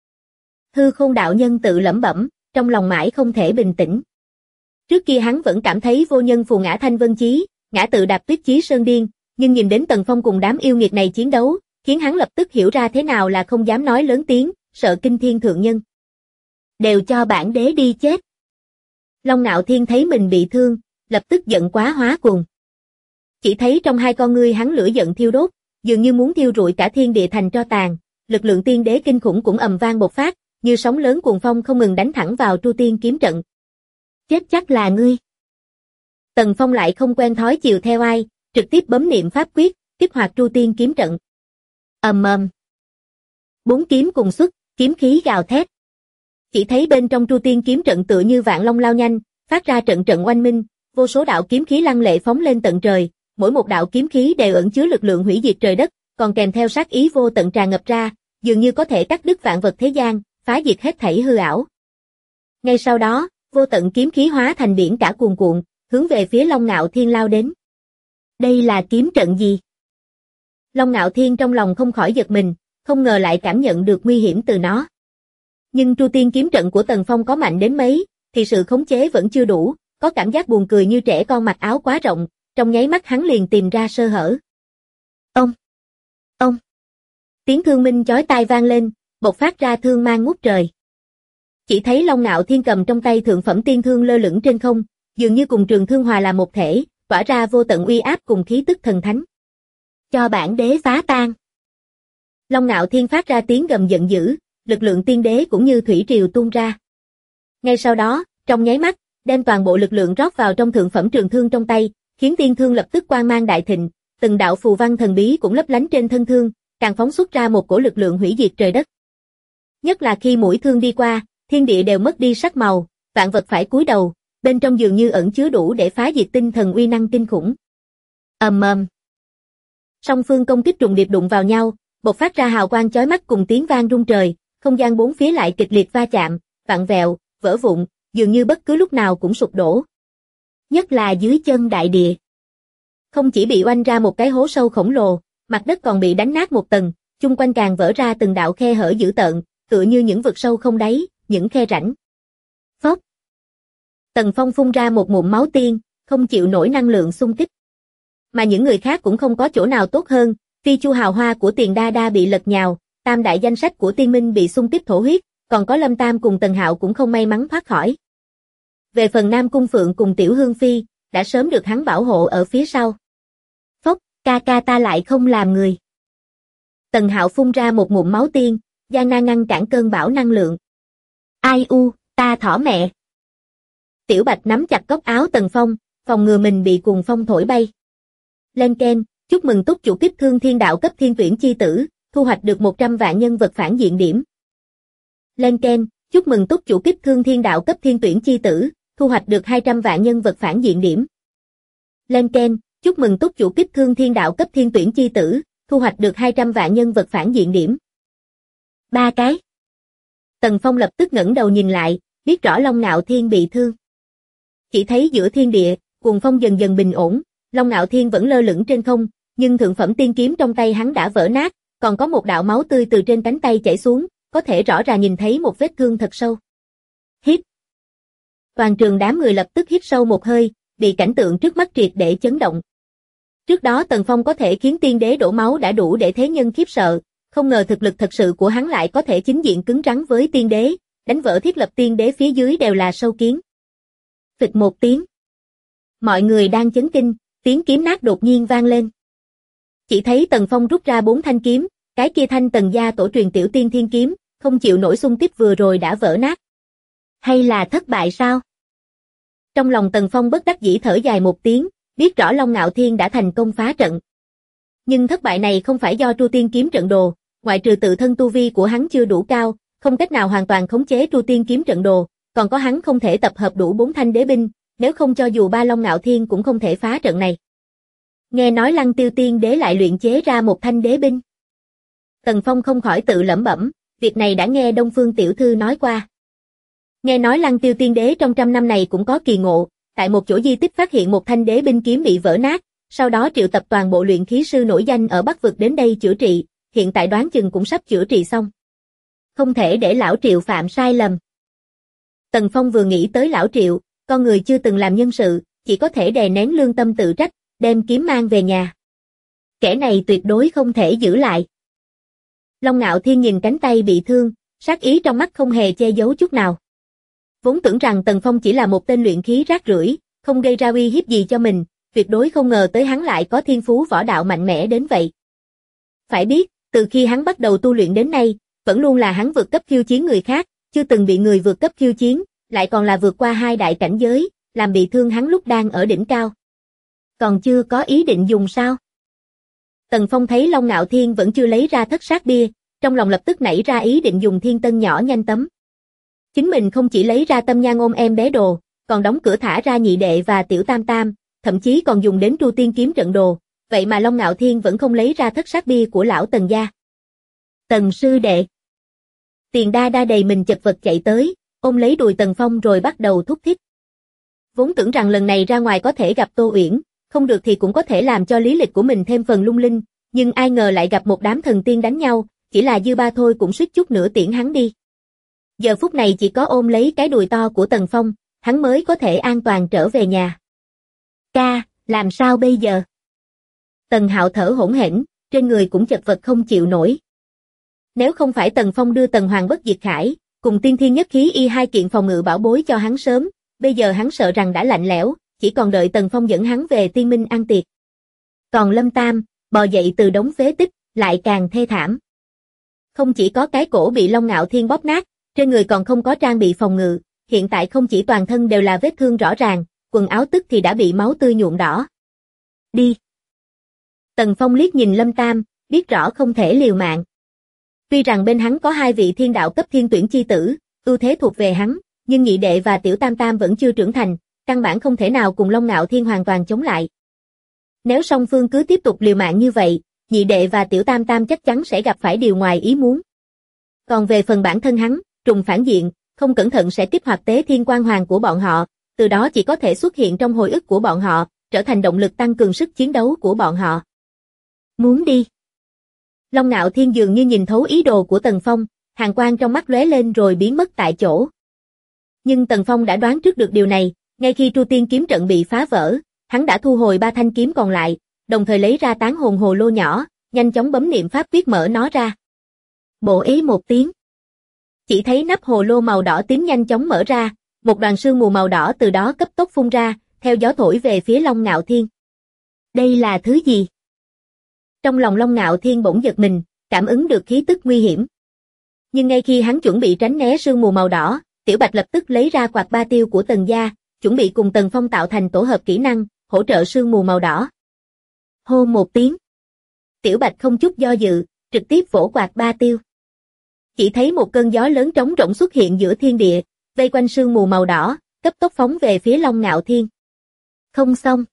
Hư Khôn đạo nhân tự lẩm bẩm, trong lòng mãi không thể bình tĩnh. Trước kia hắn vẫn cảm thấy vô nhân phù ngã thanh vân chí, ngã tự đạp tuyết chí sơn điên, nhưng nhìn đến Tần Phong cùng đám yêu nghiệt này chiến đấu, khiến hắn lập tức hiểu ra thế nào là không dám nói lớn tiếng, sợ kinh thiên thượng nhân. Đều cho bản đế đi chết. Long Ngạo Thiên thấy mình bị thương, lập tức giận quá hóa cuồng. Chỉ thấy trong hai con ngươi hắn lửa giận thiêu đốt, dường như muốn thiêu rụi cả thiên địa thành tro tàn, lực lượng tiên đế kinh khủng cũng ầm vang bộc phát, như sóng lớn cuồng phong không ngừng đánh thẳng vào Tru Tiên kiếm trận. Chết chắc là ngươi. Tần Phong lại không quen thói chiều theo ai, trực tiếp bấm niệm pháp quyết, kích hoạt Tru Tiên kiếm trận. Ầm ầm. 4 kiếm cùng xuất, kiếm khí gào thét. Chỉ thấy bên trong Tru Tiên kiếm trận tựa như vạn long lao nhanh, phát ra trận trận oanh minh, vô số đạo kiếm khí lăng lệ phóng lên tận trời, mỗi một đạo kiếm khí đều ẩn chứa lực lượng hủy diệt trời đất, còn kèm theo sát ý vô tận tràn ngập ra, dường như có thể cắt đứt vạn vật thế gian, phá diệt hết thảy hư ảo. Ngay sau đó, vô tận kiếm khí hóa thành biển cả cuồn cuộn, hướng về phía Long Ngạo Thiên lao đến. Đây là kiếm trận gì? Long Ngạo Thiên trong lòng không khỏi giật mình, không ngờ lại cảm nhận được nguy hiểm từ nó. Nhưng Tru Tiên kiếm trận của Tần Phong có mạnh đến mấy, thì sự khống chế vẫn chưa đủ, có cảm giác buồn cười như trẻ con mặc áo quá rộng, trong nháy mắt hắn liền tìm ra sơ hở. Ông! Tiếng thương minh chói tai vang lên, bộc phát ra thương mang ngút trời. Chỉ thấy Long Ngạo Thiên cầm trong tay thượng phẩm tiên thương lơ lửng trên không, dường như cùng trường thương hòa là một thể, tỏa ra vô tận uy áp cùng khí tức thần thánh. Cho bản đế phá tan. Long Ngạo Thiên phát ra tiếng gầm giận dữ, lực lượng tiên đế cũng như thủy triều tuôn ra. Ngay sau đó, trong nháy mắt, đem toàn bộ lực lượng rót vào trong thượng phẩm trường thương trong tay, khiến tiên thương lập tức quang mang đại thịnh, từng đạo phù văn thần bí cũng lấp lánh trên thân thương, càng phóng xuất ra một cổ lực lượng hủy diệt trời đất. Nhất là khi mũi thương đi qua, thiên địa đều mất đi sắc màu, vạn vật phải cúi đầu, bên trong dường như ẩn chứa đủ để phá diệt tinh thần uy năng kinh khủng. Ầm ầm. Song phương công kích trùng điệp đụng vào nhau, bộc phát ra hào quang chói mắt cùng tiếng vang rung trời, không gian bốn phía lại kịch liệt va chạm, vặn vẹo, vỡ vụn, dường như bất cứ lúc nào cũng sụp đổ. Nhất là dưới chân đại địa. Không chỉ bị oanh ra một cái hố sâu khổng lồ, mặt đất còn bị đánh nát một tầng, chung quanh càng vỡ ra từng đạo khe hở dữ tợn, tựa như những vực sâu không đáy, những khe rãnh. Phốc. Tần Phong phun ra một ngụm máu tiên, không chịu nổi năng lượng xung kích. Mà những người khác cũng không có chỗ nào tốt hơn, phi chu hào hoa của Tiền Đa Đa bị lật nhào, tam đại danh sách của Tiên Minh bị xung kích thổ huyết, còn có Lâm Tam cùng Tần Hạo cũng không may mắn thoát khỏi. Về phần Nam Cung Phượng cùng Tiểu Hương Phi, đã sớm được hắn bảo hộ ở phía sau. Phốc, ca ca ta lại không làm người. Tần Hạo phun ra một ngụm máu tiên, gian nan ngăn cản cơn bão năng lượng. Ai u, ta thỏ mẹ. Tiểu Bạch nắm chặt cốc áo Tần Phong, phòng ngừa mình bị cuồng phong thổi bay. Lên keng, chúc mừng túc chủ kiếp thương thiên đạo cấp thiên tuyển chi tử, thu hoạch được 100 vạn nhân vật phản diện điểm. Lên keng, chúc mừng túc chủ kiếp thương thiên đạo cấp thiên tuyển chi tử, thu hoạch được 200 vạn nhân vật phản diện điểm. Lên keng, chúc mừng túc chủ kiếp thương thiên đạo cấp thiên tuyển chi tử, thu hoạch được 200 vạn nhân vật phản diện điểm. 3 cái. Tần Phong lập tức ngẩng đầu nhìn lại, biết rõ Long Ngạo Thiên bị thương. Chỉ thấy giữa thiên địa, cuồng phong dần dần bình ổn, Long Ngạo Thiên vẫn lơ lửng trên không, nhưng thượng phẩm tiên kiếm trong tay hắn đã vỡ nát, còn có một đạo máu tươi từ trên cánh tay chảy xuống, có thể rõ ràng nhìn thấy một vết thương thật sâu. Hít. Toàn trường đám người lập tức hít sâu một hơi, bị cảnh tượng trước mắt triệt để chấn động. Trước đó Tần Phong có thể khiến tiên đế đổ máu đã đủ để thế nhân khiếp sợ, không ngờ thực lực thật sự của hắn lại có thể chính diện cứng rắn với tiên đế, đánh vỡ thiết lập tiên đế phía dưới đều là sâu kiến. Phịch một tiếng. Mọi người đang chấn kinh, tiếng kiếm nát đột nhiên vang lên. Chỉ thấy Tần Phong rút ra 4 thanh kiếm, cái kia thanh Tần gia tổ truyền tiểu tiên thiên kiếm, không chịu nổi xung kích vừa rồi đã vỡ nát. Hay là thất bại sao? Trong lòng Tần Phong bất đắc dĩ thở dài một tiếng, biết rõ Long Ngạo Thiên đã thành công phá trận. Nhưng thất bại này không phải do Tru Tiên kiếm trận đồ, ngoại trừ tự thân tu vi của hắn chưa đủ cao, không cách nào hoàn toàn khống chế Tru Tiên kiếm trận đồ, còn có hắn không thể tập hợp đủ 4 thanh đế binh, nếu không cho dù ba Long Ngạo Thiên cũng không thể phá trận này. Nghe nói Lăng Tiêu Tiên đế lại luyện chế ra một thanh đế binh. Tần Phong không khỏi tự lẩm bẩm, việc này đã nghe Đông Phương tiểu thư nói qua. Nghe nói Lăng Tiêu Tiên đế trong 100 năm này cũng có kỳ ngộ, tại một chỗ di tích phát hiện một thanh đế binh kiếm bị vỡ nát, sau đó triệu tập toàn bộ luyện khí sư nổi danh ở Bắc vực đến đây chữa trị, hiện tại đoán chừng cũng sắp chữa trị xong. Không thể để lão Triệu phạm sai lầm. Tần Phong vừa nghĩ tới lão Triệu, con người chưa từng làm nhân sự, chỉ có thể đè nén lương tâm tự trách, đem kiếm mang về nhà. Kẻ này tuyệt đối không thể giữ lại. Long Ngạo Thiên nhìn cánh tay bị thương, sát ý trong mắt không hề che giấu chút nào. Vốn tưởng rằng Tần Phong chỉ là một tên luyện khí rác rưởi, không gây ra uy hiếp gì cho mình, tuyệt đối không ngờ tới hắn lại có thiên phú võ đạo mạnh mẽ đến vậy. Phải biết, từ khi hắn bắt đầu tu luyện đến nay, vẫn luôn là hắn vượt cấp khiêu chiến người khác, chưa từng bị người vượt cấp khiêu chiến, lại còn là vượt qua 2 đại cảnh giới, làm bị thương hắn lúc đang ở đỉnh cao. Còn chưa có ý định dùng sao? Tần Phong thấy Long Ngạo Thiên vẫn chưa lấy ra thất sát bia, trong lòng lập tức nảy ra ý định dùng thiên tân nhỏ nhanh tấm. Chính mình không chỉ lấy ra tâm nhang ôm em bé đồ, còn đóng cửa thả ra nhị đệ và tiểu tam tam, thậm chí còn dùng đến Tru Tiên kiếm trận đồ, vậy mà Long Ngạo Thiên vẫn không lấy ra thất sát bia của lão Tần gia. Tần sư đệ. Tiền Đa Đa đầy mình chật vật chạy tới, ôm lấy đùi Tần Phong rồi bắt đầu thúc thích. Vốn tưởng rằng lần này ra ngoài có thể gặp Tô Uyển, không được thì cũng có thể làm cho lý lịch của mình thêm phần lung linh, nhưng ai ngờ lại gặp một đám thần tiên đánh nhau, chỉ là dư ba thôi cũng suýt chút nữa tiễn hắn đi. Giờ phút này chỉ có ôm lấy cái đùi to của Tần Phong, hắn mới có thể an toàn trở về nhà. Ca, làm sao bây giờ? Tần Hạo thở hổn hển, trên người cũng chật vật không chịu nổi. Nếu không phải Tần Phong đưa Tần Hoàng Bất Diệt Khải, cùng Tiên Thiên Nhất Khí y 2 kiện phòng ngự bảo bối cho hắn sớm, bây giờ hắn sợ rằng đã lạnh lẽo, chỉ còn đợi Tần Phong dẫn hắn về Tiên Minh ăn tiệc. Còn Lâm Tam, bò dậy từ đống phế tích, lại càng thê thảm. Không chỉ có cái cổ bị Long Ngạo Thiên bóp nát, trên người còn không có trang bị phòng ngự, hiện tại không chỉ toàn thân đều là vết thương rõ ràng, quần áo tức thì đã bị máu tươi nhuộm đỏ. Đi. Tần Phong liếc nhìn Lâm Tam, biết rõ không thể liều mạng. Tuy rằng bên hắn có 2 vị thiên đạo cấp thiên tuyển chi tử, ưu thế thuộc về hắn, nhưng nhị đệ và tiểu tam tam vẫn chưa trưởng thành, căn bản không thể nào cùng Long Ngạo Thiên hoàn toàn chống lại. Nếu song phương cứ tiếp tục liều mạng như vậy, nhị đệ và tiểu tam tam chắc chắn sẽ gặp phải điều ngoài ý muốn. Còn về phần bản thân hắn, trùng phản diện, không cẩn thận sẽ kích hoạt tế thiên quang hoàng của bọn họ, từ đó chỉ có thể xuất hiện trong hồi ức của bọn họ, trở thành động lực tăng cường sức chiến đấu của bọn họ. Muốn đi. Long Ngạo Thiên dường như nhìn thấu ý đồ của Tần Phong, hàn quang trong mắt lóe lên rồi biến mất tại chỗ. Nhưng Tần Phong đã đoán trước được điều này, ngay khi Tru Tiên kiếm trận bị phá vỡ, hắn đã thu hồi 3 thanh kiếm còn lại, đồng thời lấy ra tán hồn hồ lô nhỏ, nhanh chóng bấm niệm pháp quyết mở nó ra. Bổ ý một tiếng. Chỉ thấy nắp hồ lô màu đỏ tím nhanh chóng mở ra, một đoàn sương mù màu đỏ từ đó cấp tốc phun ra, theo gió thổi về phía Long Ngạo Thiên. Đây là thứ gì? Trong lòng Long Ngạo Thiên bỗng giật mình, cảm ứng được khí tức nguy hiểm. Nhưng ngay khi hắn chuẩn bị tránh né sương mù màu đỏ, Tiểu Bạch lập tức lấy ra quạt ba tiêu của Tần gia, chuẩn bị cùng Tần Phong tạo thành tổ hợp kỹ năng, hỗ trợ sương mù màu đỏ. Hô một tiếng. Tiểu Bạch không chút do dự, trực tiếp vỗ quạt ba tiêu. Chỉ thấy một cơn gió lớn trống rỗng xuất hiện giữa thiên địa, vây quanh sương mù màu đỏ, cấp tốc phóng về phía Long Ngạo Thiên. Không xong.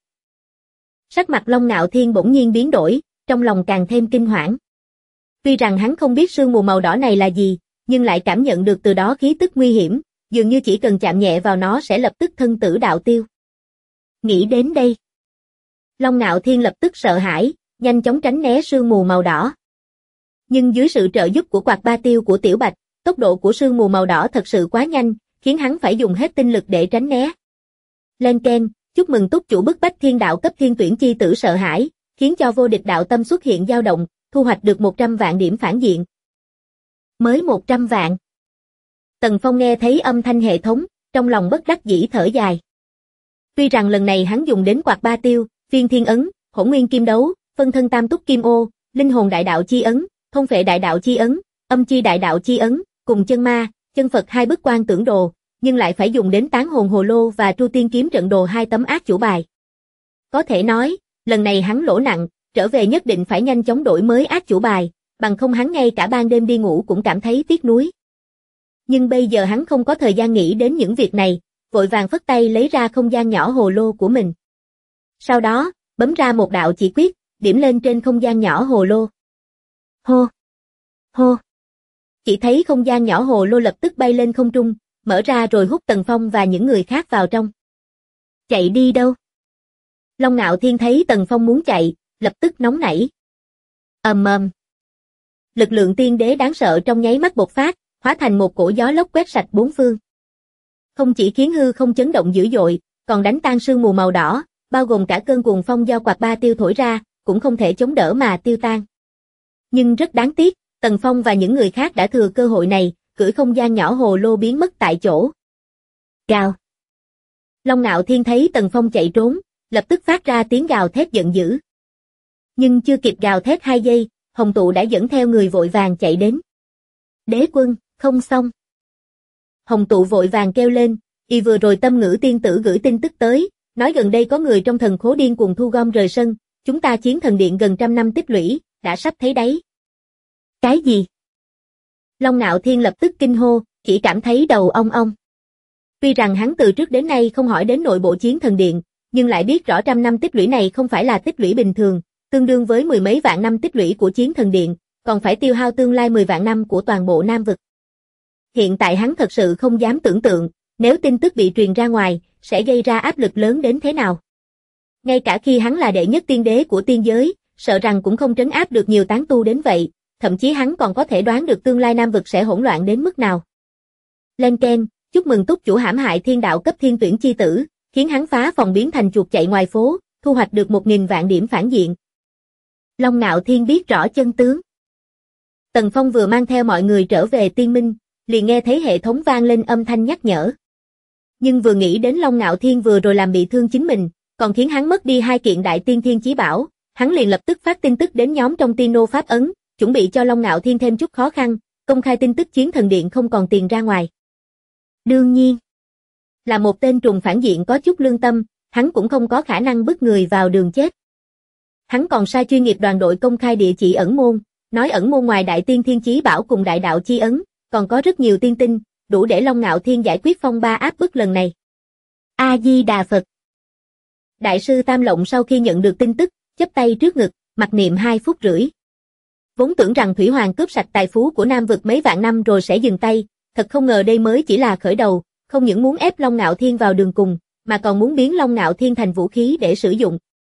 Sắc mặt Long Ngạo Thiên bỗng nhiên biến đổi, trong lòng càng thêm kinh hoảng. Tuy rằng hắn không biết sương mù màu đỏ này là gì, nhưng lại cảm nhận được từ đó khí tức nguy hiểm, dường như chỉ cần chạm nhẹ vào nó sẽ lập tức thân tử đạo tiêu. Nghĩ đến đây, Long Ngạo Thiên lập tức sợ hãi, nhanh chóng tránh né sương mù màu đỏ. Nhưng dưới sự trợ giúp của quạt ba tiêu của Tiểu Bạch, tốc độ của sương mù màu đỏ thật sự quá nhanh, khiến hắn phải dùng hết tinh lực để tránh né. Lên keng, chúc mừng túc chủ bức bách thiên đạo cấp thiên tuyển chi tử sợ hãi, khiến cho vô địch đạo tâm xuất hiện dao động, thu hoạch được 100 vạn điểm phản diện. Mới 100 vạn. Tần Phong nghe thấy âm thanh hệ thống, trong lòng bất đắc dĩ thở dài. Tuy rằng lần này hắn dùng đến quạt ba tiêu, phiên thiên ấn, hỗn nguyên kim đấu, phân thân tam túc kim ô, linh hồn đại đạo chi ấn, thôn phệ đại đạo chi ấn, âm chi đại đạo chi ấn, cùng chân ma, chân Phật 2 bức quan tưởng đồ, nhưng lại phải dùng đến tán hồn hồ lô và Tru Tiên kiếm trận đồ 2 tấm ác chủ bài. Có thể nói, lần này hắn lỗ nặng, trở về nhất định phải nhanh chóng đổi mới ác chủ bài, bằng không hắn ngay cả ban đêm đi ngủ cũng cảm thấy tiếc nuối. Nhưng bây giờ hắn không có thời gian nghĩ đến những việc này, vội vàng phất tay lấy ra không gian nhỏ hồ lô của mình. Sau đó, bấm ra một đạo chỉ quyết, điểm lên trên không gian nhỏ hồ lô. Hô! Hô! Chỉ thấy không gian nhỏ hồ lô lập tức bay lên không trung, mở ra rồi hút Tần Phong và những người khác vào trong. Chạy đi đâu? Long Ngạo Thiên thấy Tần Phong muốn chạy, lập tức nóng nảy. Ầm. Lực lượng tiên đế đáng sợ trong nháy mắt bộc phát, hóa thành một cổ gió lốc quét sạch bốn phương. Không chỉ khiến hư không chấn động dữ dội, còn đánh tan sương mù màu đỏ, bao gồm cả cơn cuồng phong do quạt ba tiêu thổi ra, cũng không thể chống đỡ mà tiêu tan. Nhưng rất đáng tiếc, Tần Phong và những người khác đã thừa cơ hội này, cưỡi không gian nhỏ hồ lô biến mất tại chỗ. Gào. Long Ngạo Thiên thấy Tần Phong chạy trốn, lập tức phát ra tiếng gào thét giận dữ. Nhưng chưa kịp gào thét 2 giây, Hồng Tụ đã dẫn theo người vội vàng chạy đến. Đế quân, không xong. Hồng Tụ vội vàng kêu lên, y vừa rồi Tâm Ngữ tiên tử gửi tin tức tới, nói gần đây có người trong thần khố điên cuồng thu gom rời sân, chúng ta chiến thần điện gần trăm năm tích lũy, đã sắp thấy đáy. Cái gì? Long Ngạo Thiên lập tức kinh hô, chỉ cảm thấy đầu ong ong. Tuy rằng hắn từ trước đến nay không hỏi đến nội bộ chiến thần điện, nhưng lại biết rõ trăm năm tích lũy này không phải là tích lũy bình thường, tương đương với 10 mấy vạn năm tích lũy của chiến thần điện, còn phải tiêu hao tương lai 10 vạn năm của toàn bộ Nam vực. Hiện tại hắn thật sự không dám tưởng tượng, nếu tin tức bị truyền ra ngoài, sẽ gây ra áp lực lớn đến thế nào. Ngay cả khi hắn là đệ nhất tiên đế của tiên giới, sợ rằng cũng không trấn áp được nhiều tán tu đến vậy, thậm chí hắn còn có thể đoán được tương lai Nam vực sẽ hỗn loạn đến mức nào. Lên keng, chúc mừng túc chủ hãm hại thiên đạo cấp thiên tuyển chi tử, khiến hắn phá phòng biến thành chuột chạy ngoài phố, thu hoạch được 1000 vạn điểm phản diện. Long Ngạo Thiên biết rõ chân tướng. Tần Phong vừa mang theo mọi người trở về Tiên Minh, liền nghe thấy hệ thống vang lên âm thanh nhắc nhở. Nhưng vừa nghĩ đến Long Ngạo Thiên vừa rồi làm bị thương chính mình, còn khiến hắn mất đi 2 kiện đại tiên thiên chí bảo, hắn liền lập tức phát tin tức đến nhóm trong Tiên Nô Pháp Ấn, chuẩn bị cho Long Ngạo Thiên thêm chút khó khăn, công khai tin tức chiến thần điện không còn tiền ra ngoài. Đương nhiên, Là một tên trùng phản diện có chút lương tâm, hắn cũng không có khả năng bức người vào đường chết. Hắn còn sai chuyên nghiệp đoàn đội công khai địa chỉ ẩn môn, nói ẩn môn ngoài Đại Tiên Thiên Chí Bảo cùng Đại Đạo Chi Ấn, còn có rất nhiều tiên tinh, đủ để Long Ngạo Thiên giải quyết phong ba áp bức lần này. A-di-đà Phật. Đại sư Tam Lộng sau khi nhận được tin tức, chắp tay trước ngực, mặc niệm 2 phút rưỡi. Vốn tưởng rằng Thủy Hoàng cướp sạch tài phú của Nam vực mấy vạn năm rồi sẽ dừng tay, thật không ngờ đây mới chỉ là khởi đầu, không những muốn ép Long Ngạo Thiên vào đường cùng, mà còn muốn biến Long Ngạo Thiên thành vũ khí để sử dụng.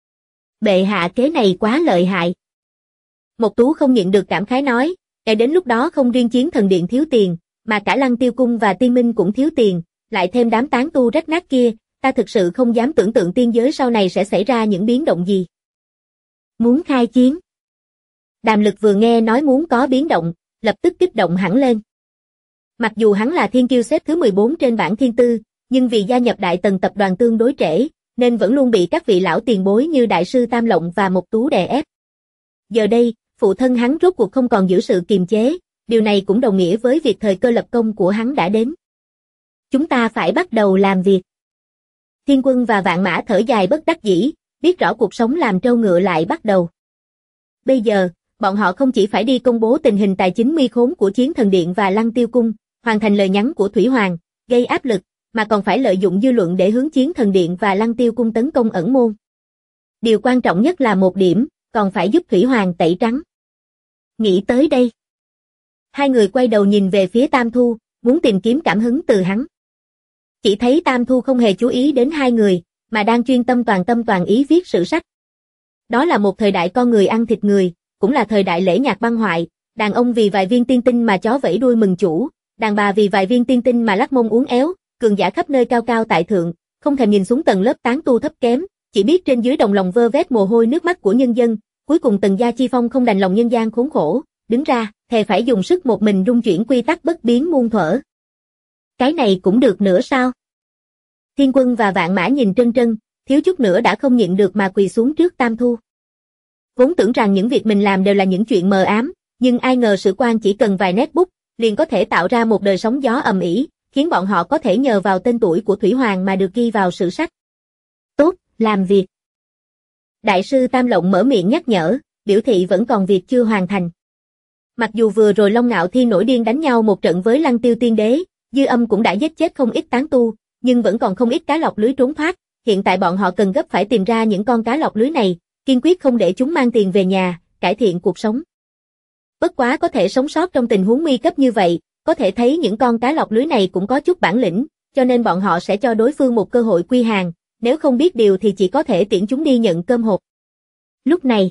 Bệ hạ kế này quá lợi hại. Mộc Tú không nhịn được cảm khái nói, đến lúc đó không riêng Chiến Thần Điện thiếu tiền, mà cả Lăng Tiêu Cung và Tiên Minh cũng thiếu tiền, lại thêm đám tán tu rách nát kia, ta thực sự không dám tưởng tượng tiên giới sau này sẽ xảy ra những biến động gì. Muốn khai chiến. Đàm Lực vừa nghe nói muốn có biến động, lập tức kích động hẳn lên. Mặc dù hắn là thiên kiêu xếp thứ 14 trên bảng thiên tư, nhưng vì gia nhập Đại Tần tập đoàn tương đối trễ, nên vẫn luôn bị các vị lão tiền bối như Đại sư Tam Lộng và Mộc Tú đè ép. Giờ đây, phụ thân hắn rốt cuộc không còn giữ sự kiềm chế, điều này cũng đồng nghĩa với việc thời cơ lập công của hắn đã đến. Chúng ta phải bắt đầu làm việc. Thiên Quân và Vạn Mã thở dài bất đắc dĩ, biết rõ cuộc sống làm trâu ngựa lại bắt đầu. Bây giờ, bọn họ không chỉ phải đi công bố tình hình tài chính mi khốn của Chiến Thần Điện và Lăng Tiêu Cung, hoàn thành lời nhắn của Thủy Hoàng, gây áp lực, mà còn phải lợi dụng dư luận để hướng Chiến Thần Điện và Lăng Tiêu Cung tấn công ẩn môn. Điều quan trọng nhất là một điểm, còn phải giúp Thủy Hoàng tẩy trắng. Nghĩ tới đây, hai người quay đầu nhìn về phía Tam Thu, muốn tìm kiếm cảm hứng từ hắn. Chỉ thấy Tam Thu không hề chú ý đến hai người, mà đang chuyên tâm toàn ý viết sử sách. Đó là một thời đại con người ăn thịt người, cũng là thời đại lễ nhạc băng hoại, đàn ông vì vài viên tiên tinh mà chó vẫy đuôi mừng chủ, đàn bà vì vài viên tiên tinh mà lắc mông uốn éo, cường giả khắp nơi cao cao tại thượng, không thèm nhìn xuống tầng lớp tán tu thấp kém, chỉ biết trên dưới đồng lòng vơ vét mồ hôi nước mắt của nhân dân, cuối cùng Tần Gia Chi Phong không đành lòng nhân gian khốn khổ, đứng ra, thề phải dùng sức một mình rung chuyển quy tắc bất biến muôn thuở. Cái này cũng được nữa sao? Thiên Quân và Vạn Mã nhìn Trân Trân, thiếu chút nữa đã không nhịn được mà quỳ xuống trước Tam Thu. Vốn tưởng rằng những việc mình làm đều là những chuyện mờ ám, nhưng ai ngờ sử quan chỉ cần vài nét bút, liền có thể tạo ra một đời sóng gió ầm ĩ, khiến bọn họ có thể nhờ vào tên tuổi của Thủy Hoàng mà được ghi vào sử sách. Tốt, làm việc. Đại sư Tam Lộng mở miệng nhắc nhở, biểu thị vẫn còn việc chưa hoàn thành. Mặc dù vừa rồi Long Ngạo Thiên nổi điên đánh nhau một trận với Lăng Tiêu Tiên Đế, Dư Âm cũng đã giết chết không ít tán tu, nhưng vẫn còn không ít cá lọc lưới trốn thoát, hiện tại bọn họ cần gấp phải tìm ra những con cá lọc lưới này, kiên quyết không để chúng mang tiền về nhà, cải thiện cuộc sống. Bất quá có thể sống sót trong tình huống nguy cấp như vậy, có thể thấy những con cá lọc lưới này cũng có chút bản lĩnh, cho nên bọn họ sẽ cho đối phương một cơ hội quy hàng, nếu không biết điều thì chỉ có thể tiễn chúng đi nhận cơm hộp. Lúc này,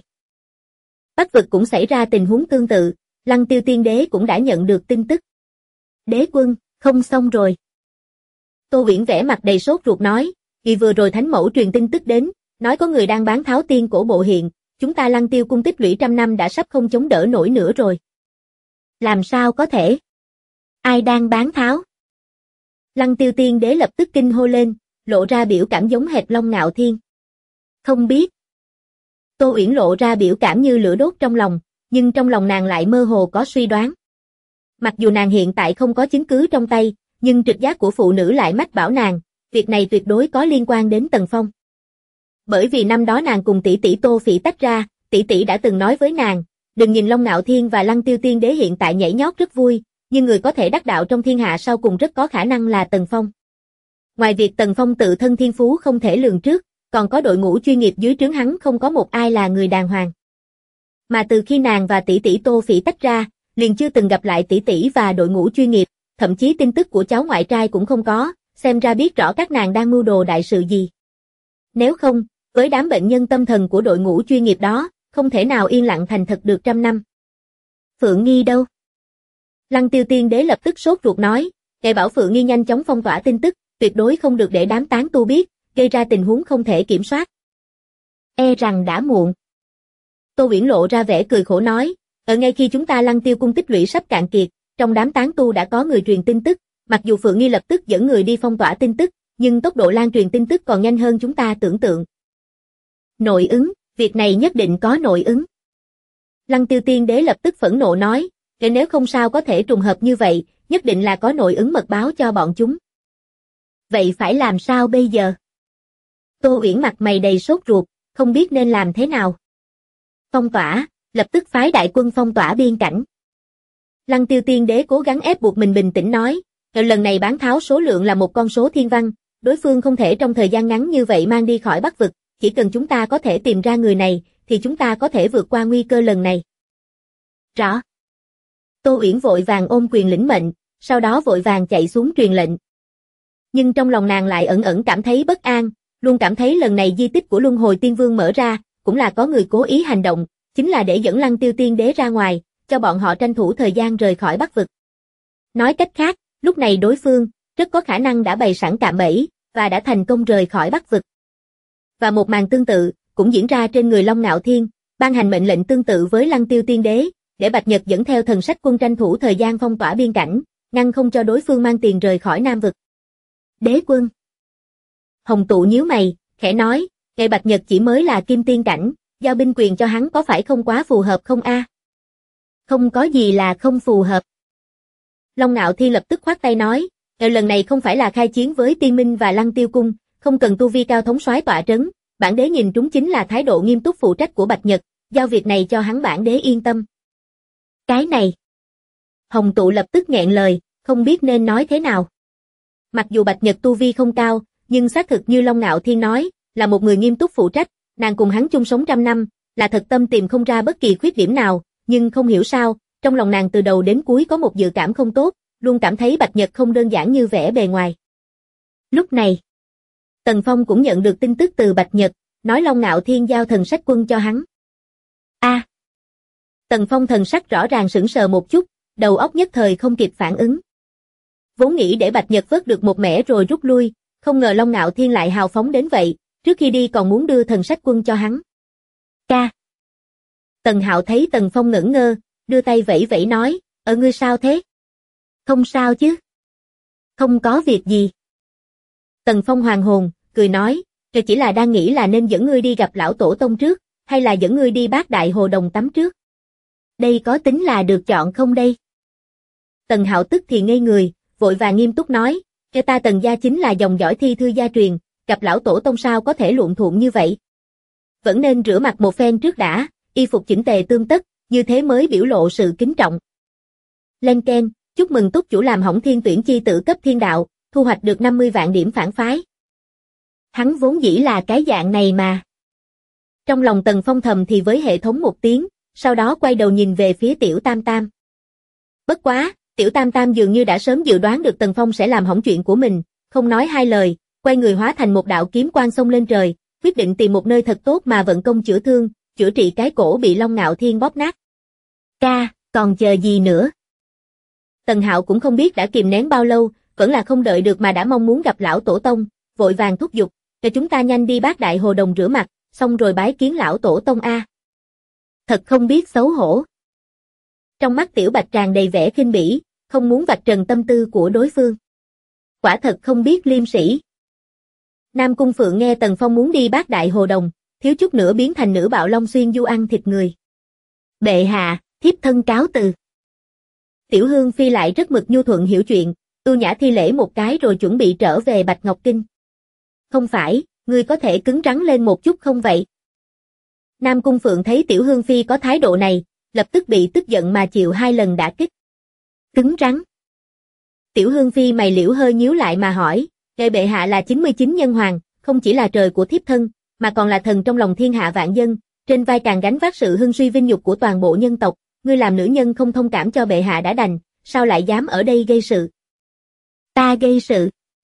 Bắc vực cũng xảy ra tình huống tương tự, Lăng Tiêu Tiên Đế cũng đã nhận được tin tức. Đế quân, không xong rồi. Tô Uyển vẻ mặt đầy sốt ruột nói, vì vừa rồi Thánh Mẫu truyền tin tức đến, nói có người đang bán tháo tiên cổ bộ hiện, chúng ta Lăng Tiêu cung tích lũy trăm năm đã sắp không chống đỡ nổi nữa rồi. Làm sao có thể? Ai đang bán tháo? Lăng Tiêu Tiên Đế lập tức kinh hô lên, lộ ra biểu cảm giống hệt Long Ngạo Thiên. Không biết. Tô Uyển lộ ra biểu cảm như lửa đốt trong lòng, nhưng trong lòng nàng lại mơ hồ có suy đoán. Mặc dù nàng hiện tại không có chứng cứ trong tay, nhưng trực giác của phụ nữ lại mách bảo nàng, việc này tuyệt đối có liên quan đến Tần Phong. Bởi vì năm đó nàng cùng tỷ tỷ Tô Phỉ tách ra, tỷ tỷ đã từng nói với nàng, đừng nhìn Long Ngạo Thiên và Lăng Tiêu Tiên Đế hiện tại nhảy nhót rất vui, nhưng người có thể đắc đạo trong thiên hạ sau cùng rất có khả năng là Tần Phong. Ngoài việc Tần Phong tự thân thiên phú không thể lường trước, còn có đội ngũ chuyên nghiệp dưới trướng hắn không có một ai là người đàng hoàng. Mà từ khi nàng và tỷ tỷ Tô Phỉ tách ra, liền chưa từng gặp lại tỷ tỷ và đội ngũ chuyên nghiệp, thậm chí tin tức của cháu ngoại trai cũng không có, xem ra biết rõ các nàng đang mưu đồ đại sự gì. Nếu không, với đám bệnh nhân tâm thần của đội ngũ chuyên nghiệp đó, không thể nào yên lặng thành thật được trăm năm. Phượng Nghi đâu? Lăng Tiêu Tiên Đế lập tức sốt ruột nói, kẻ bảo Phượng Nghi nhanh chóng phong tỏa tin tức, tuyệt đối không được để đám tán tu biết, gây ra tình huống không thể kiểm soát. E rằng đã muộn. Tô Uyển lộ ra vẻ cười khổ nói, ở ngay khi chúng ta Lăng Tiêu cung tích lũy sắp cạn kiệt, trong đám tán tu đã có người truyền tin tức, mặc dù Phượng Nghi lập tức dẫn người đi phong tỏa tin tức, nhưng tốc độ lan truyền tin tức còn nhanh hơn chúng ta tưởng tượng. Nội ứng, việc này nhất định có nội ứng. Lăng Tiêu Tiên Đế lập tức phẫn nộ nói, nếu không sao có thể trùng hợp như vậy, nhất định là có nội ứng mật báo cho bọn chúng. Vậy phải làm sao bây giờ? Tô Uyển mặt mày đầy sốt ruột, không biết nên làm thế nào. Phong tỏa, lập tức phái đại quân phong tỏa biên cảnh. Lăng Tiêu Tiên Đế cố gắng ép buộc mình bình tĩnh nói, lần này bán tháo số lượng là một con số thiên văn, đối phương không thể trong thời gian ngắn như vậy mang đi khỏi Bắc vực, chỉ cần chúng ta có thể tìm ra người này, thì chúng ta có thể vượt qua nguy cơ lần này. Rõ. Tô Uyển vội vàng ôm quyền lĩnh mệnh, sau đó vội vàng chạy xuống truyền lệnh. Nhưng trong lòng nàng lại ẩn ẩn cảm thấy bất an, luôn cảm thấy lần này di tích của Luân Hồi Tiên Vương mở ra, cũng là có người cố ý hành động, chính là để dẫn Lăng Tiêu Tiên Đế ra ngoài, cho bọn họ tranh thủ thời gian rời khỏi Bắc vực. Nói cách khác, lúc này đối phương rất có khả năng đã bày sẵn cạm bẫy và đã thành công rời khỏi Bắc vực. Và một màn tương tự cũng diễn ra trên người Long Nạo Thiên, ban hành mệnh lệnh tương tự với Lăng Tiêu Tiên Đế, để Bạch Nhật dẫn theo thần sách quân tranh thủ thời gian phong tỏa biên cảnh, ngăn không cho đối phương mang tiền rời khỏi Nam vực. Đế quân. Hồng Tụ nhíu mày, khẽ nói, ngày Bạch Nhật chỉ mới là kim tiên cảnh, giao binh quyền cho hắn có phải không quá phù hợp không a? Không có gì là không phù hợp. Long Nạo Thiên lập tức khoát tay nói, lần này không phải là khai chiến với Tiên Minh và Lăng Tiêu Cung, không cần tu vi cao thống soái tọa trấn, bản đế nhìn trúng chính là thái độ nghiêm túc phụ trách của Bạch Nhật, giao việc này cho hắn bản đế yên tâm. Cái này. Hồng Tụ lập tức nghẹn lời, không biết nên nói thế nào. Mặc dù Bạch Nhật tu vi không cao, nhưng xác thực như Long Nạo Thiên nói, là một người nghiêm túc phụ trách, nàng cùng hắn chung sống trăm năm, là thật tâm tìm không ra bất kỳ khuyết điểm nào, nhưng không hiểu sao, trong lòng nàng từ đầu đến cuối có một dự cảm không tốt, luôn cảm thấy Bạch Nhật không đơn giản như vẻ bề ngoài. Lúc này, Tần Phong cũng nhận được tin tức từ Bạch Nhật, nói Long Nạo Thiên giao thần sách quân cho hắn. A. Tần Phong thần sắc rõ ràng sững sờ một chút, đầu óc nhất thời không kịp phản ứng. Vốn nghĩ để Bạch Nhật vớt được một mẻ rồi rút lui, không ngờ Long Nạo Thiên lại hào phóng đến vậy, trước khi đi còn muốn đưa thần sách quân cho hắn. Ca. Tần Hạo thấy Tần Phong ngẩn ngơ, đưa tay vẫy vẫy nói, ngươi sao thế? Không sao chứ? Không có việc gì. Tần Phong hoàn hồn, cười nói, chỉ là đang nghĩ là nên dẫn ngươi đi gặp lão tổ tông trước, hay là dẫn ngươi đi Bát Đại Hồ Đồng tắm trước. Đây có tính là được chọn không đây? Tần Hạo tức thì ngây người, vội vàng nghiêm túc nói, ta Tần gia chính là dòng dõi thi thư gia truyền, gặp lão tổ tông sao có thể luộn thuộn như vậy. Vẫn nên rửa mặt một phen trước đã, y phục chỉnh tề tươm tất, như thế mới biểu lộ sự kính trọng. Lên keng, chúc mừng túc chủ làm hỏng thiên tuyển chi tử cấp thiên đạo, thu hoạch được 50 vạn điểm phản phái. Hắn vốn dĩ là cái dạng này mà. Trong lòng Tần Phong thầm thì với hệ thống một tiếng, sau đó quay đầu nhìn về phía Tiểu Tam Tam. Bất quá, Tiểu Tam Tam dường như đã sớm dự đoán được Tần Phong sẽ làm hỏng chuyện của mình, không nói hai lời, quay người hóa thành một đạo kiếm quang xông lên trời, quyết định tìm một nơi thật tốt mà vận công chữa thương, chữa trị cái cổ bị Long Nạo Thiên bóp nát. Ca, còn chờ gì nữa? Tần Hạo cũng không biết đã kìm nén bao lâu, vẫn là không đợi được mà đã mong muốn gặp lão tổ tông, vội vàng thúc giục, để chúng ta nhanh đi Bát Đại Hồ Đồng rửa mặt, xong rồi bái kiến lão tổ tông a. Thật không biết xấu hổ. Trong mắt Tiểu Bạch tràn đầy vẻ khinh bỉ, không muốn vạch trần tâm tư của đối phương. Quả thật không biết liêm sỉ. Nam Cung Phượng nghe Tần Phong muốn đi Bát Đại Hồ Đồng, thiếu chút nữa biến thành nữ bạo long xuyên du ăn thịt người. Bệ hạ, thiếp thân cáo từ. Tiểu Hương Phi lại rất mực nhu thuận hiểu chuyện, ưu nhã thi lễ một cái rồi chuẩn bị trở về Bạch Ngọc Kinh. Không phải, ngươi có thể cứng rắn lên một chút không vậy? Nam Cung Phượng thấy Tiểu Hương Phi có thái độ này, lập tức bị tức giận mà chịu 2 lần đả kích. Cứng rắn. Tiểu Hương Phi mày liễu hơi nhíu lại mà hỏi, ngài bệ hạ là 99 nhân hoàng, không chỉ là trời của thiếp thân, mà còn là thần trong lòng thiên hạ vạn dân, trên vai càng gánh vác sự hưng suy vinh nhục của toàn bộ nhân tộc, ngươi làm nữ nhân không thông cảm cho bệ hạ đã đành, sao lại dám ở đây gây sự? Ta gây sự.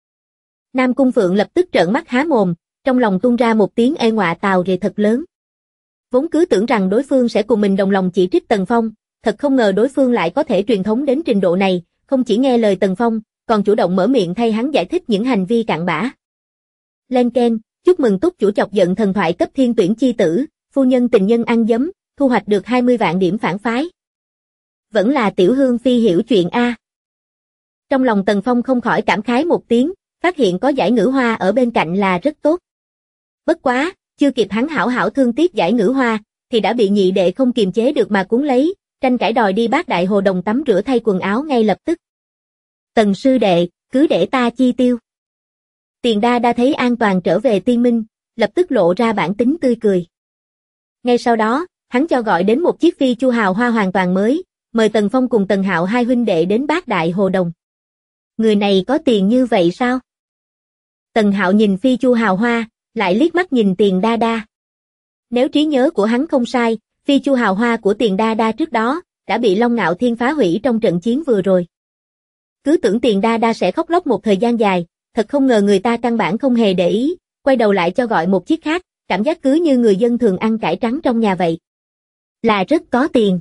Nam Cung Phượng lập tức trợn mắt há mồm, trong lòng tung ra một tiếng ê ngọa tào rề thật lớn. Vốn cứ tưởng rằng đối phương sẽ cùng mình đồng lòng chỉ trích Tần Phong, thật không ngờ đối phương lại có thể truyền thống đến trình độ này, không chỉ nghe lời Tần Phong, còn chủ động mở miệng thay hắn giải thích những hành vi cặn bã. Lên keng, chúc mừng túc chủ chọc giận thần thoại cấp thiên tuyển chi tử, phu nhân tình nhân ăn giấm, thu hoạch được 20 vạn điểm phản phái. Vẫn là Tiểu Hương Phi hiểu chuyện a. Trong lòng Tần Phong không khỏi cảm khái một tiếng, phát hiện có giải ngữ hoa ở bên cạnh là rất tốt. Bất quá, chưa kịp hắn hảo hảo thương tiếc giải ngữ hoa, thì đã bị nhị đệ không kiềm chế được mà cuốn lấy, tranh cãi đòi đi Bát Đại Hồ Đồng tắm rửa thay quần áo ngay lập tức. Tần sư đệ, cứ để ta chi tiêu. Tiền Đa Đa thấy an toàn trở về Tiên Minh, lập tức lộ ra bản tính tươi cười. Ngay sau đó, hắn cho gọi đến một chiếc phi chu hào hoa hoàn toàn mới, mời Tần Phong cùng Tần Hạo hai huynh đệ đến Bát Đại Hồ Đồng. Người này có tiền như vậy sao? Tần Hạo nhìn phi chu hào hoa, lại liếc mắt nhìn Tiền Đa Đa. Nếu trí nhớ của hắn không sai, phi chu hào hoa của Tiền Đa Đa trước đó đã bị Long Ngạo Thiên phá hủy trong trận chiến vừa rồi. Cứ tưởng Tiền Đa Đa sẽ khóc lóc một thời gian dài, thật không ngờ người ta căn bản không hề để ý, quay đầu lại cho gọi một chiếc khác, cảm giác cứ như người dân thường ăn cải trắng trong nhà vậy. Là rất có tiền.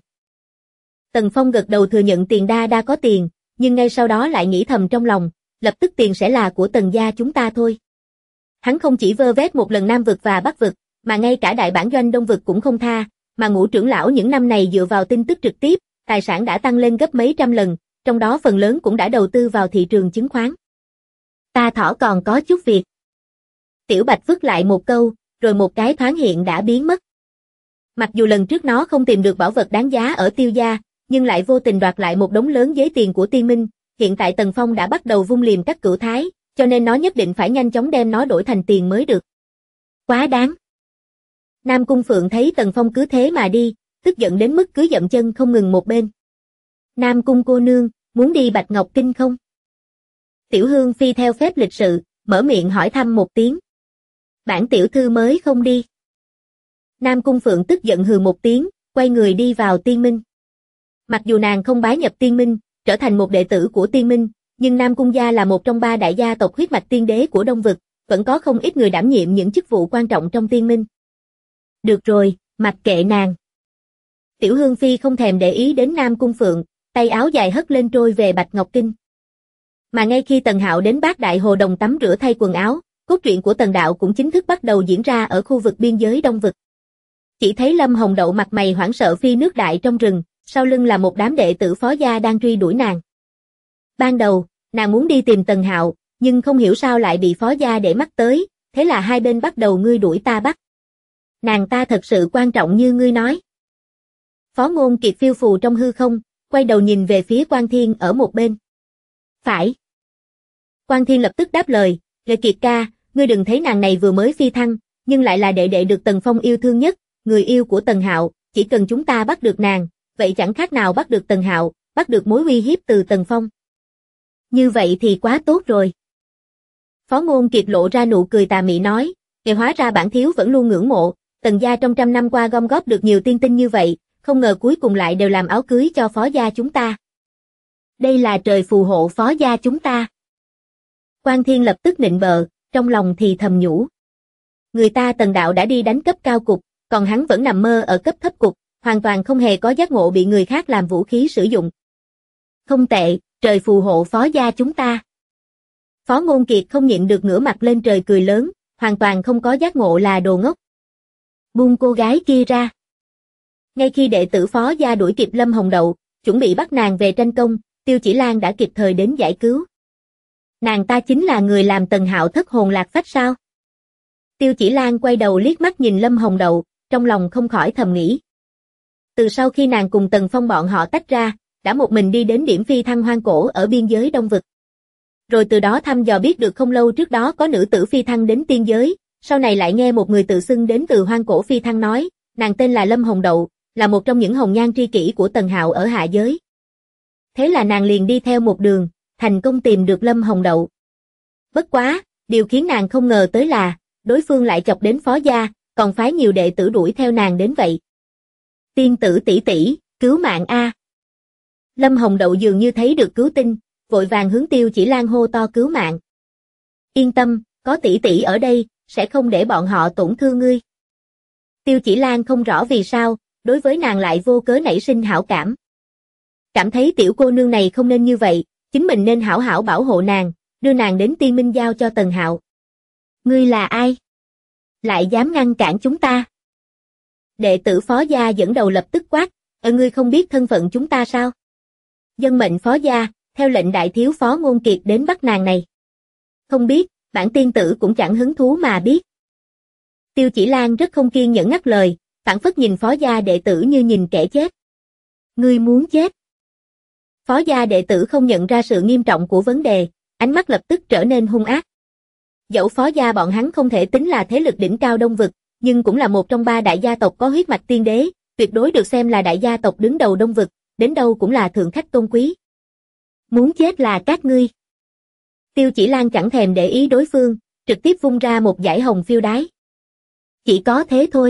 Tần Phong gật đầu thừa nhận Tiền Đa Đa có tiền, nhưng ngay sau đó lại nghĩ thầm trong lòng, lập tức tiền sẽ là của Tần gia chúng ta thôi. Hắn không chỉ vơ vét một lần Nam vực và Bắc vực, mà ngay cả đại bản doanh Đông vực cũng không tha, mà Ngũ trưởng lão những năm này dựa vào tin tức trực tiếp, tài sản đã tăng lên gấp mấy trăm lần, trong đó phần lớn cũng đã đầu tư vào thị trường chứng khoán. Ta thỏ còn có chút việc. Tiểu Bạch vứt lại một câu, rồi một cái thoáng hiện đã biến mất. Mặc dù lần trước nó không tìm được bảo vật đáng giá ở Tiêu gia, nhưng lại vô tình đoạt lại một đống lớn giấy tiền của Tiên Minh, hiện tại Tần Phong đã bắt đầu vung liềm các cửu thái, cho nên nó nhất định phải nhanh chóng đem nó đổi thành tiền mới được. Quá đáng. Nam Cung Phượng thấy Tần Phong cứ thế mà đi, tức giận đến mức cứ dậm chân không ngừng một bên. Nam Cung cô nương, muốn đi Bạch Ngọc Kinh không? Tiểu Hương Phi theo phép lịch sự, mở miệng hỏi thăm một tiếng. Bản tiểu thư mới không đi. Nam Cung Phượng tức giận hừ một tiếng, quay người đi vào Tiên Minh. Mặc dù nàng không bái nhập Tiên Minh, trở thành một đệ tử của Tiên Minh, nhưng Nam Cung gia là một trong ba đại gia tộc huyết mạch tiên đế của Đông vực, vẫn có không ít người đảm nhiệm những chức vụ quan trọng trong Tiên Minh. Được rồi, mặc kệ nàng. Tiểu Hương Phi không thèm để ý đến Nam Cung Phượng, tay áo dài hất lên trôi về Bạch Ngọc Kinh. Mà ngay khi Tần Hạo đến Bát Đại Hồ Đồng tắm rửa thay quần áo, cốt truyện của Tần Đạo cũng chính thức bắt đầu diễn ra ở khu vực biên giới Đông vực. Chỉ thấy Lâm Hồng Đậu mặt mày hoảng sợ phi nước đại trong rừng, sau lưng là một đám đệ tử phó gia đang truy đuổi nàng. Ban đầu, nàng muốn đi tìm Tần Hạo, nhưng không hiểu sao lại bị phó gia để mắt tới, thế là hai bên bắt đầu ngươi đuổi ta bắt. Nàng ta thật sự quan trọng như ngươi nói. Phó Ngôn Kiệt phiêu phù trong hư không, quay đầu nhìn về phía Quan Thiên ở một bên. Phải. Quan Thiên lập tức đáp lời, Lệ Kiệt ca, ngươi đừng thấy nàng này vừa mới phi thăng, nhưng lại là đệ đệ được Tần Phong yêu thương nhất, người yêu của Tần Hạo, chỉ cần chúng ta bắt được nàng, vậy chẳng khác nào bắt được Tần Hạo, bắt được mối uy hiếp từ Tần Phong. Như vậy thì quá tốt rồi. Phó Ngôn Kiệt lộ ra nụ cười tà mị nói, hóa ra bản thiếu vẫn luôn ngưỡng mộ, Tần gia trong trăm năm qua gom góp được nhiều tiên tinh như vậy, không ngờ cuối cùng lại đều làm áo cưới cho phó gia chúng ta. Đây là trời phù hộ phó gia chúng ta. Quan Thiên lập tức nịnh bợ, trong lòng thì thầm nhủ. Người ta Tần Đạo đã đi đánh cấp cao cục, còn hắn vẫn nằm mơ ở cấp thấp cục, hoàn toàn không hề có giác ngộ bị người khác làm vũ khí sử dụng. Không tệ, trời phù hộ phó gia chúng ta. Phó Ngôn Kiệt không nhịn được ngửa mặt lên trời cười lớn, hoàn toàn không có giác ngộ là đồ ngốc. Buông cô gái kia ra. Ngay khi đệ tử phó gia đuổi kịp Lâm Hồng Đậu, chuẩn bị bắt nàng về tranh công, Tiêu Chỉ Lan đã kịp thời đến giải cứu. Nàng ta chính là người làm Tần Hạo thất hồn lạc phách sao? Tiêu Chỉ Lan quay đầu liếc mắt nhìn Lâm Hồng Đậu, trong lòng không khỏi thầm nghĩ. Từ sau khi nàng cùng Tần Phong bọn họ tách ra, đã một mình đi đến điểm phi thăng hoang cổ ở biên giới Đông vực. Rồi từ đó thăm dò biết được không lâu trước đó có nữ tử phi thăng đến tiên giới, sau này lại nghe một người tự xưng đến từ hoang cổ phi thăng nói, nàng tên là Lâm Hồng Đậu, là một trong những hồng nhan tri kỷ của Tần Hạo ở hạ giới. Thế là nàng liền đi theo một đường, thành công tìm được Lâm Hồng Đậu. Bất quá, điều khiến nàng không ngờ tới là, đối phương lại chọc đến phó gia, còn phái nhiều đệ tử đuổi theo nàng đến vậy. Tiên tử tỷ tỷ, cứu mạng a! Lâm Hồng Đậu dường như thấy được cứu tinh, vội vàng hướng Tiêu Chỉ Lan hô to cứu mạng. Yên tâm, có tỷ tỷ ở đây, sẽ không để bọn họ tổn thương ngươi. Tiêu Chỉ Lan không rõ vì sao, đối với nàng lại vô cớ nảy sinh hảo cảm. Cảm thấy tiểu cô nương này không nên như vậy, chính mình nên hảo hảo bảo hộ nàng, đưa nàng đến Tiên Minh giao cho Tần Hạo. Ngươi là ai? Lại dám ngăn cản chúng ta? Đệ tử phó gia dẫn đầu lập tức quát, ngươi không biết thân phận chúng ta sao? Dân mệnh phó gia, theo lệnh đại thiếu Phó Ngôn Kiệt đến bắt nàng này. Không biết, bản tiên tử cũng chẳng hứng thú mà biết. Tiêu Chỉ Lan rất không kiên nhẫn ngắt lời, phảng phất nhìn phó gia đệ tử như nhìn kẻ chết. Ngươi muốn chết. Phó gia đệ tử không nhận ra sự nghiêm trọng của vấn đề, ánh mắt lập tức trở nên hung ác. Dẫu Phó gia bọn hắn không thể tính là thế lực đỉnh cao Đông vực, nhưng cũng là một trong 3 đại gia tộc có huyết mạch tiên đế, tuyệt đối được xem là đại gia tộc đứng đầu Đông vực, đến đâu cũng là thượng khách tôn quý. Muốn chết là các ngươi. Tiêu Chỉ Lan chẳng thèm để ý đối phương, trực tiếp vung ra một dải hồng phiêu đái. Chỉ có thế thôi.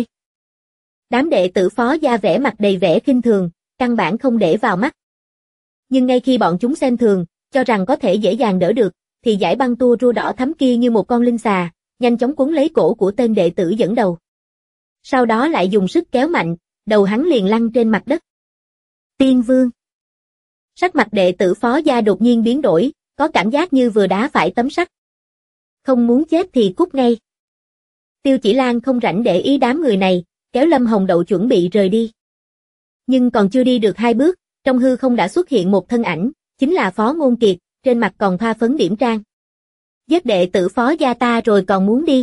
Đám đệ tử Phó gia vẻ mặt đầy vẻ khinh thường, căn bản không để vào mắt. Nhưng ngay khi bọn chúng xem thường, cho rằng có thể dễ dàng đỡ được, thì dải băng tua rua đỏ thắm kia như một con linh xà, nhanh chóng cuốn lấy cổ của tên đệ tử dẫn đầu. Sau đó lại dùng sức kéo mạnh, đầu hắn liền lăn trên mặt đất. Tiên Vương. Sắc mặt đệ tử Phó gia đột nhiên biến đổi, có cảm giác như vừa đá phải tấm sắt. Không muốn chết thì cút ngay. Tiêu Chỉ Lan không rảnh để ý đám người này, kéo Lâm Hồng Đậu chuẩn bị rời đi. Nhưng còn chưa đi được 2 bước, trong hư không đã xuất hiện một thân ảnh, chính là Phó Ngôn Kiệt, trên mặt còn thoa phấn điểm trang. Giết đệ tử Phó gia ta rồi còn muốn đi.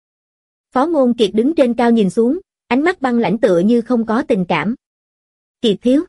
Phó Ngôn Kiệt đứng trên cao nhìn xuống, ánh mắt băng lãnh tựa như không có tình cảm. Kiệt thiếu.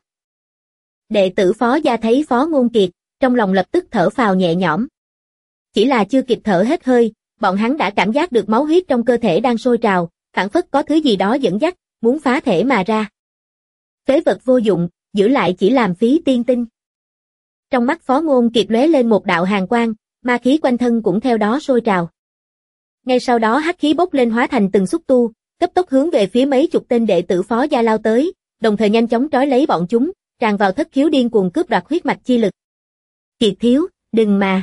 Đệ tử Phó gia thấy Phó Ngôn Kiệt, trong lòng lập tức thở phào nhẹ nhõm. Chỉ là chưa kịp thở hết hơi, bọn hắn đã cảm giác được máu huyết trong cơ thể đang sôi trào, phảng phất có thứ gì đó dẫn dắt, muốn phá thể mà ra. Phế vật vô dụng, giữ lại chỉ làm phí tiên tinh. Trong mắt Phó Ngôn Kiệt lóe lên một đạo hàn quang, ma khí quanh thân cũng theo đó sôi trào. Ngay sau đó hắc khí bốc lên hóa thành từng xúc tu, cấp tốc hướng về phía mấy chục tên đệ tử Phó gia lao tới, đồng thời nhanh chóng trói lấy bọn chúng, tràn vào thất khiếu điên cuồng cướp đoạt huyết mạch chi lực. Kiệt thiếu, đừng mà.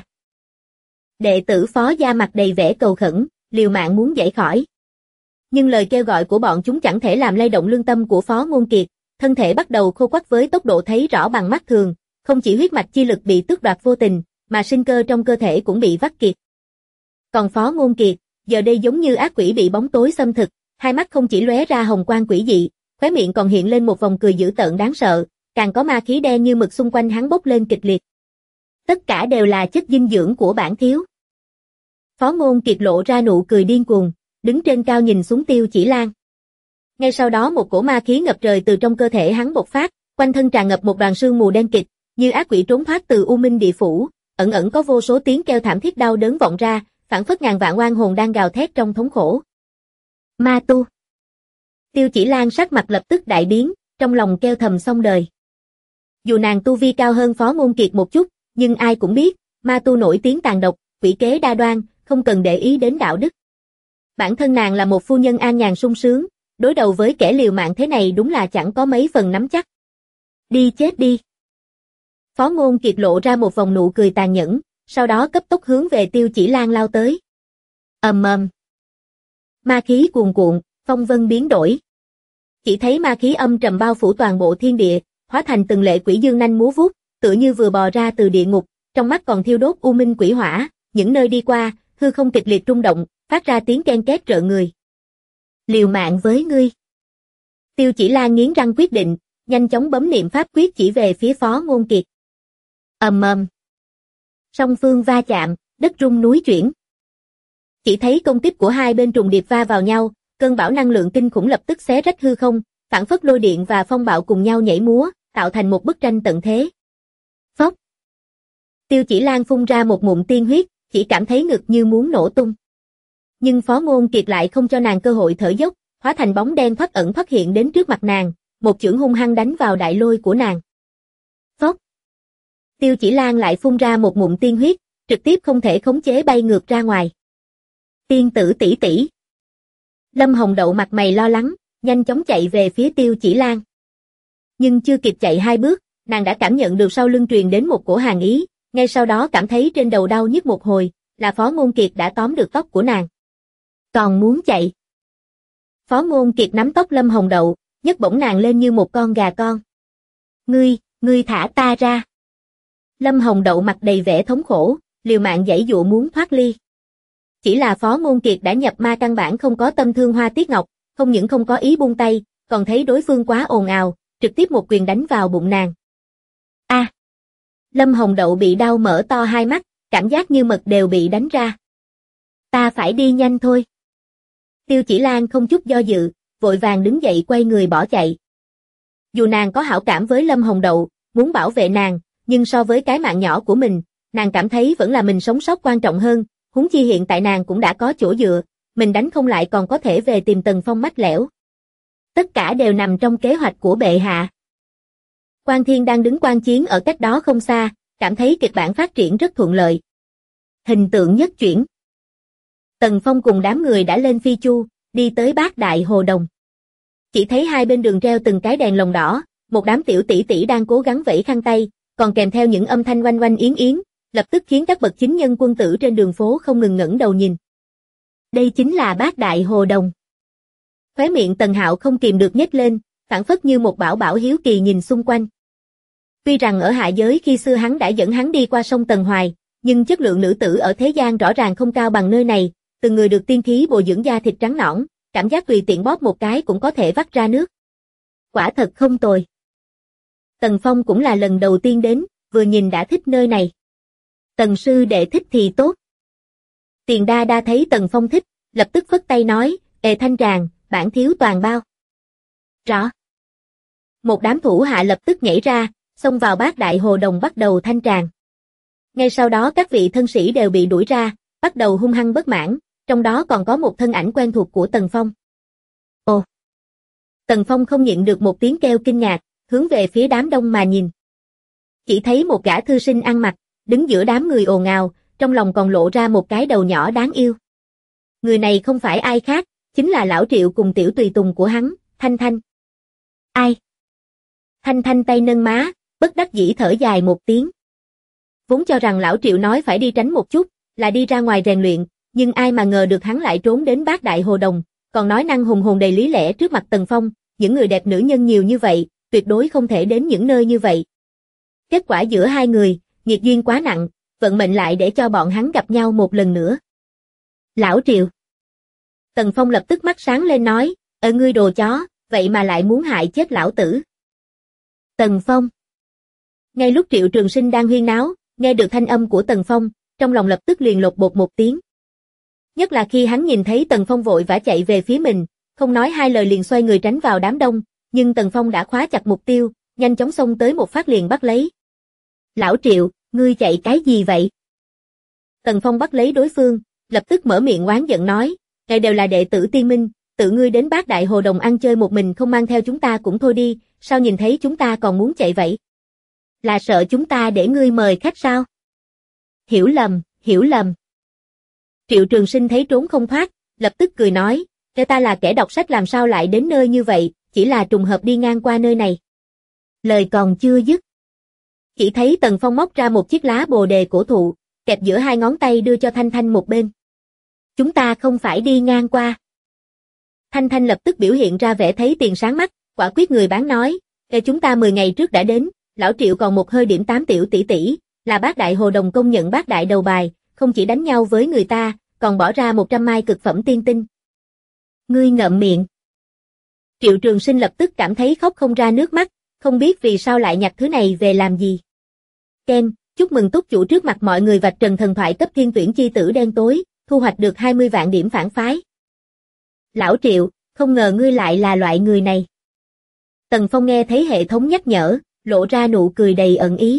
Đệ tử Phó gia mặt đầy vẻ cầu khẩn, liều mạng muốn giải khỏi. Nhưng lời kêu gọi của bọn chúng chẳng thể làm lay động lương tâm của Phó Ngôn Kiệt, thân thể bắt đầu khô quắt với tốc độ thấy rõ bằng mắt thường, không chỉ huyết mạch chi lực bị tước đoạt vô tình, mà sinh cơ trong cơ thể cũng bị vắt kiệt. Còn Phó Ngôn Kiệt, giờ đây giống như ác quỷ bị bóng tối xâm thực, hai mắt không chỉ lóe ra hồng quang quỷ dị, khóe miệng còn hiện lên một vòng cười dữ tợn đáng sợ, càng có ma khí đen như mực xung quanh hắn bốc lên kịch liệt. Tất cả đều là chất dinh dưỡng của bản thiếu. Phó Ngôn Kiệt lộ ra nụ cười điên cuồng, đứng trên cao nhìn xuống Tiêu Chỉ Lan. Ngay sau đó một cổ ma khí ngập trời từ trong cơ thể hắn bộc phát, quanh thân tràn ngập một đoàn sương mù đen kịt, như ác quỷ trốn thoát từ U Minh địa phủ, ẩn ẩn có vô số tiếng kêu thảm thiết đau đớn vọng ra, phảng phất ngàn vạn oan hồn đang gào thét trong thống khổ. Ma tu. Tiêu Chỉ Lan sắc mặt lập tức đại biến, trong lòng kêu thầm xong đời. Dù nàng tu vi cao hơn Phó Ngôn Kiệt một chút, nhưng ai cũng biết, ma tu nổi tiếng tàn độc, quỷ kế đa đoan, không cần để ý đến đạo đức. Bản thân nàng là một phu nhân an nhàn sung sướng, đối đầu với kẻ liều mạng thế này đúng là chẳng có mấy phần nắm chắc. Đi chết đi. Phó Ngôn Kiệt lộ ra một vòng nụ cười tàn nhẫn, sau đó cấp tốc hướng về Tiêu Chỉ Lan lao tới. Ầm ầm. Ma khí cuồn cuộn, phong vân biến đổi. Chỉ thấy ma khí âm trầm bao phủ toàn bộ thiên địa, hóa thành từng lệ quỷ dương nanh múa vuốt, tựa như vừa bò ra từ địa ngục, trong mắt còn thiêu đốt u minh quỷ hỏa, những nơi đi qua, hư không kịch liệt rung động, phát ra tiếng ken két rợn người. Liều mạng với ngươi. Tiêu Chỉ Lan nghiến răng quyết định, nhanh chóng bấm niệm pháp quyết chỉ về phía Phó Ngôn Kiệt. Ầm ầm. Song phương va chạm, đất rung núi chuyển. Chỉ thấy công kích của hai bên trùng điệp va vào nhau, cơn bão năng lượng kinh khủng lập tức xé rách hư không, phảng phất lôi điện và phong bạo cùng nhau nhảy múa, tạo thành một bức tranh tận thế. Phốc. Tiêu Chỉ Lan phun ra một ngụm tiên huyết, chỉ cảm thấy ngực như muốn nổ tung. Nhưng Phó Ngôn Kiệt lại không cho nàng cơ hội thở dốc, hóa thành bóng đen thoát ẩn thoát hiện đến trước mặt nàng, một chưởng hung hăng đánh vào đại lôi của nàng. Phốc. Tiêu Chỉ Lan lại phun ra một ngụm tiên huyết, trực tiếp không thể khống chế bay ngược ra ngoài. Tiên tử tỷ tỷ. Lâm Hồng Đậu mặt mày lo lắng, nhanh chóng chạy về phía Tiêu Chỉ Lan. Nhưng chưa kịp chạy 2 bước, nàng đã cảm nhận được sau lưng truyền đến một cổ hàn ý, ngay sau đó cảm thấy trên đầu đau nhức một hồi, là Phó Ngôn Kiệt đã tóm được tóc của nàng. Còn muốn chạy. Phó Ngôn Kiệt nắm tóc Lâm Hồng Đậu, nhấc bổng nàng lên như một con gà con. Ngươi thả ta ra. Lâm Hồng Đậu mặt đầy vẻ thống khổ, liều mạng giãy dụa muốn thoát ly. Chỉ là Phó Ngôn Kiệt đã nhập ma căn bản không có tâm thương Hoa Tiết Ngọc, không những không có ý buông tay, còn thấy đối phương quá ồn ào, trực tiếp một quyền đánh vào bụng nàng. A! Lâm Hồng Đậu bị đau mở to hai mắt, cảm giác như mật đều bị đánh ra. Ta phải đi nhanh thôi. Tiêu Chỉ Lan không chút do dự, vội vàng đứng dậy quay người bỏ chạy. Dù nàng có hảo cảm với Lâm Hồng Đậu, muốn bảo vệ nàng, nhưng so với cái mạng nhỏ của mình, nàng cảm thấy vẫn là mình sống sót quan trọng hơn, huống chi hiện tại nàng cũng đã có chỗ dựa, mình đánh không lại còn có thể về tìm Tần Phong mách lẻo. Tất cả đều nằm trong kế hoạch của bệ hạ. Quan Thiên đang đứng quan chiến ở cách đó không xa, cảm thấy kịch bản phát triển rất thuận lợi. Hình tượng nhất chuyển. Tần Phong cùng đám người đã lên phi chu, đi tới Bát Đại Hồ Đồng. Chỉ thấy hai bên đường treo từng cái đèn lồng đỏ, một đám tiểu tỷ tỷ đang cố gắng vẫy khăn tay, còn kèm theo những âm thanh oanh oanh yến yến, lập tức khiến các bậc chính nhân quân tử trên đường phố không ngừng ngẩng đầu nhìn. Đây chính là Bát Đại Hồ Đồng. Khóe miệng Tần Hạo không kìm được nhếch lên, phảng phất như một bảo bảo hiếu kỳ nhìn xung quanh. Tuy rằng ở hạ giới khi xưa hắn đã dẫn hắn đi qua sông Tần Hoài, nhưng chất lượng nữ tử ở thế gian rõ ràng không cao bằng nơi này, từng người được tiên khí bồi dưỡng da thịt trắng nõn, cảm giác tùy tiện bóp một cái cũng có thể vắt ra nước. Quả thật không tồi. Tần Phong cũng là lần đầu tiên đến, vừa nhìn đã thích nơi này. Tần sư đệ thích thì tốt. Tiền Đa Đa thấy Tần Phong thích, lập tức phất tay nói, Ê Thanh Tràng, bản thiếu toàn bao. Rõ. Một đám thủ hạ lập tức nhảy ra, xông vào Bát Đại Hồ Đồng bắt đầu thanh tràng. Ngay sau đó các vị thân sĩ đều bị đuổi ra, bắt đầu hung hăng bất mãn, trong đó còn có một thân ảnh quen thuộc của Tần Phong. Ồ! Tần Phong không nhịn được một tiếng kêu kinh ngạc, hướng về phía đám đông mà nhìn. Chỉ thấy một gã thư sinh ăn mặc, đứng giữa đám người ồn ào, trong lòng còn lộ ra một cái đầu nhỏ đáng yêu. Người này không phải ai khác, chính là Lão Triệu cùng tiểu tùy tùng của hắn, Thanh Thanh. Ai? Thanh Thanh tay nâng má, bất đắc dĩ thở dài một tiếng. Vốn cho rằng Lão Triệu nói phải đi tránh một chút, là đi ra ngoài rèn luyện, nhưng ai mà ngờ được hắn lại trốn đến Bát Đại Hồ Đồng, còn nói năng hùng hồn đầy lý lẽ trước mặt Tần Phong, những người đẹp nữ nhân nhiều như vậy, tuyệt đối không thể đến những nơi như vậy. Kết quả giữa hai người, nghiệt duyên quá nặng, vận mệnh lại để cho bọn hắn gặp nhau một lần nữa. Lão Triệu. Tần Phong lập tức mắt sáng lên nói, ngươi đồ chó, vậy mà lại muốn hại chết lão tử. Tần Phong. Ngay lúc Triệu Trường Sinh đang huyên náo, nghe được thanh âm của Tần Phong, trong lòng lập tức liền lột bột một tiếng. Nhất là khi hắn nhìn thấy Tần Phong vội vã chạy về phía mình, không nói hai lời liền xoay người tránh vào đám đông, nhưng Tần Phong đã khóa chặt mục tiêu, nhanh chóng xông tới một phát liền bắt lấy. Lão Triệu, ngươi chạy cái gì vậy? Tần Phong bắt lấy đối phương, lập tức mở miệng oán giận nói, ngài đều là đệ tử Tiên Minh, tự ngươi đến Bát Đại Hồ Đồng ăn chơi một mình không mang theo chúng ta cũng thôi đi, sao nhìn thấy chúng ta còn muốn chạy vậy? Là sợ chúng ta để ngươi mời khách sao? Hiểu lầm, hiểu lầm. Triệu Trường Sinh thấy trốn không thoát, lập tức cười nói, ta là kẻ đọc sách làm sao lại đến nơi như vậy, chỉ là trùng hợp đi ngang qua nơi này. Lời còn chưa dứt. Chỉ thấy Tần Phong móc ra một chiếc lá bồ đề cổ thụ, kẹp giữa hai ngón tay đưa cho Thanh Thanh một bên. Chúng ta không phải đi ngang qua. Thanh Thanh lập tức biểu hiện ra vẻ thấy tiền sáng mắt, quả quyết người bán nói, chúng ta 10 ngày trước đã đến, Lão Triệu còn một hơi điểm 8 tiểu tỷ tỷ, là Bát Đại Hồ Đồng công nhận bát đại đầu bài, không chỉ đánh nhau với người ta, còn bỏ ra 100 mai cực phẩm tiên tinh. Ngươi ngậm miệng. Triệu Trường Sinh lập tức cảm thấy khóc không ra nước mắt, không biết vì sao lại nhặt thứ này về làm gì. Ken, chúc mừng túc chủ trước mặt mọi người vạch trần thần thoại cấp thiên tuyển chi tử đen tối, thu hoạch được 20 vạn điểm phản phái. Lão Triệu, không ngờ ngươi lại là loại người này. Tần Phong nghe thấy hệ thống nhắc nhở, lộ ra nụ cười đầy ẩn ý.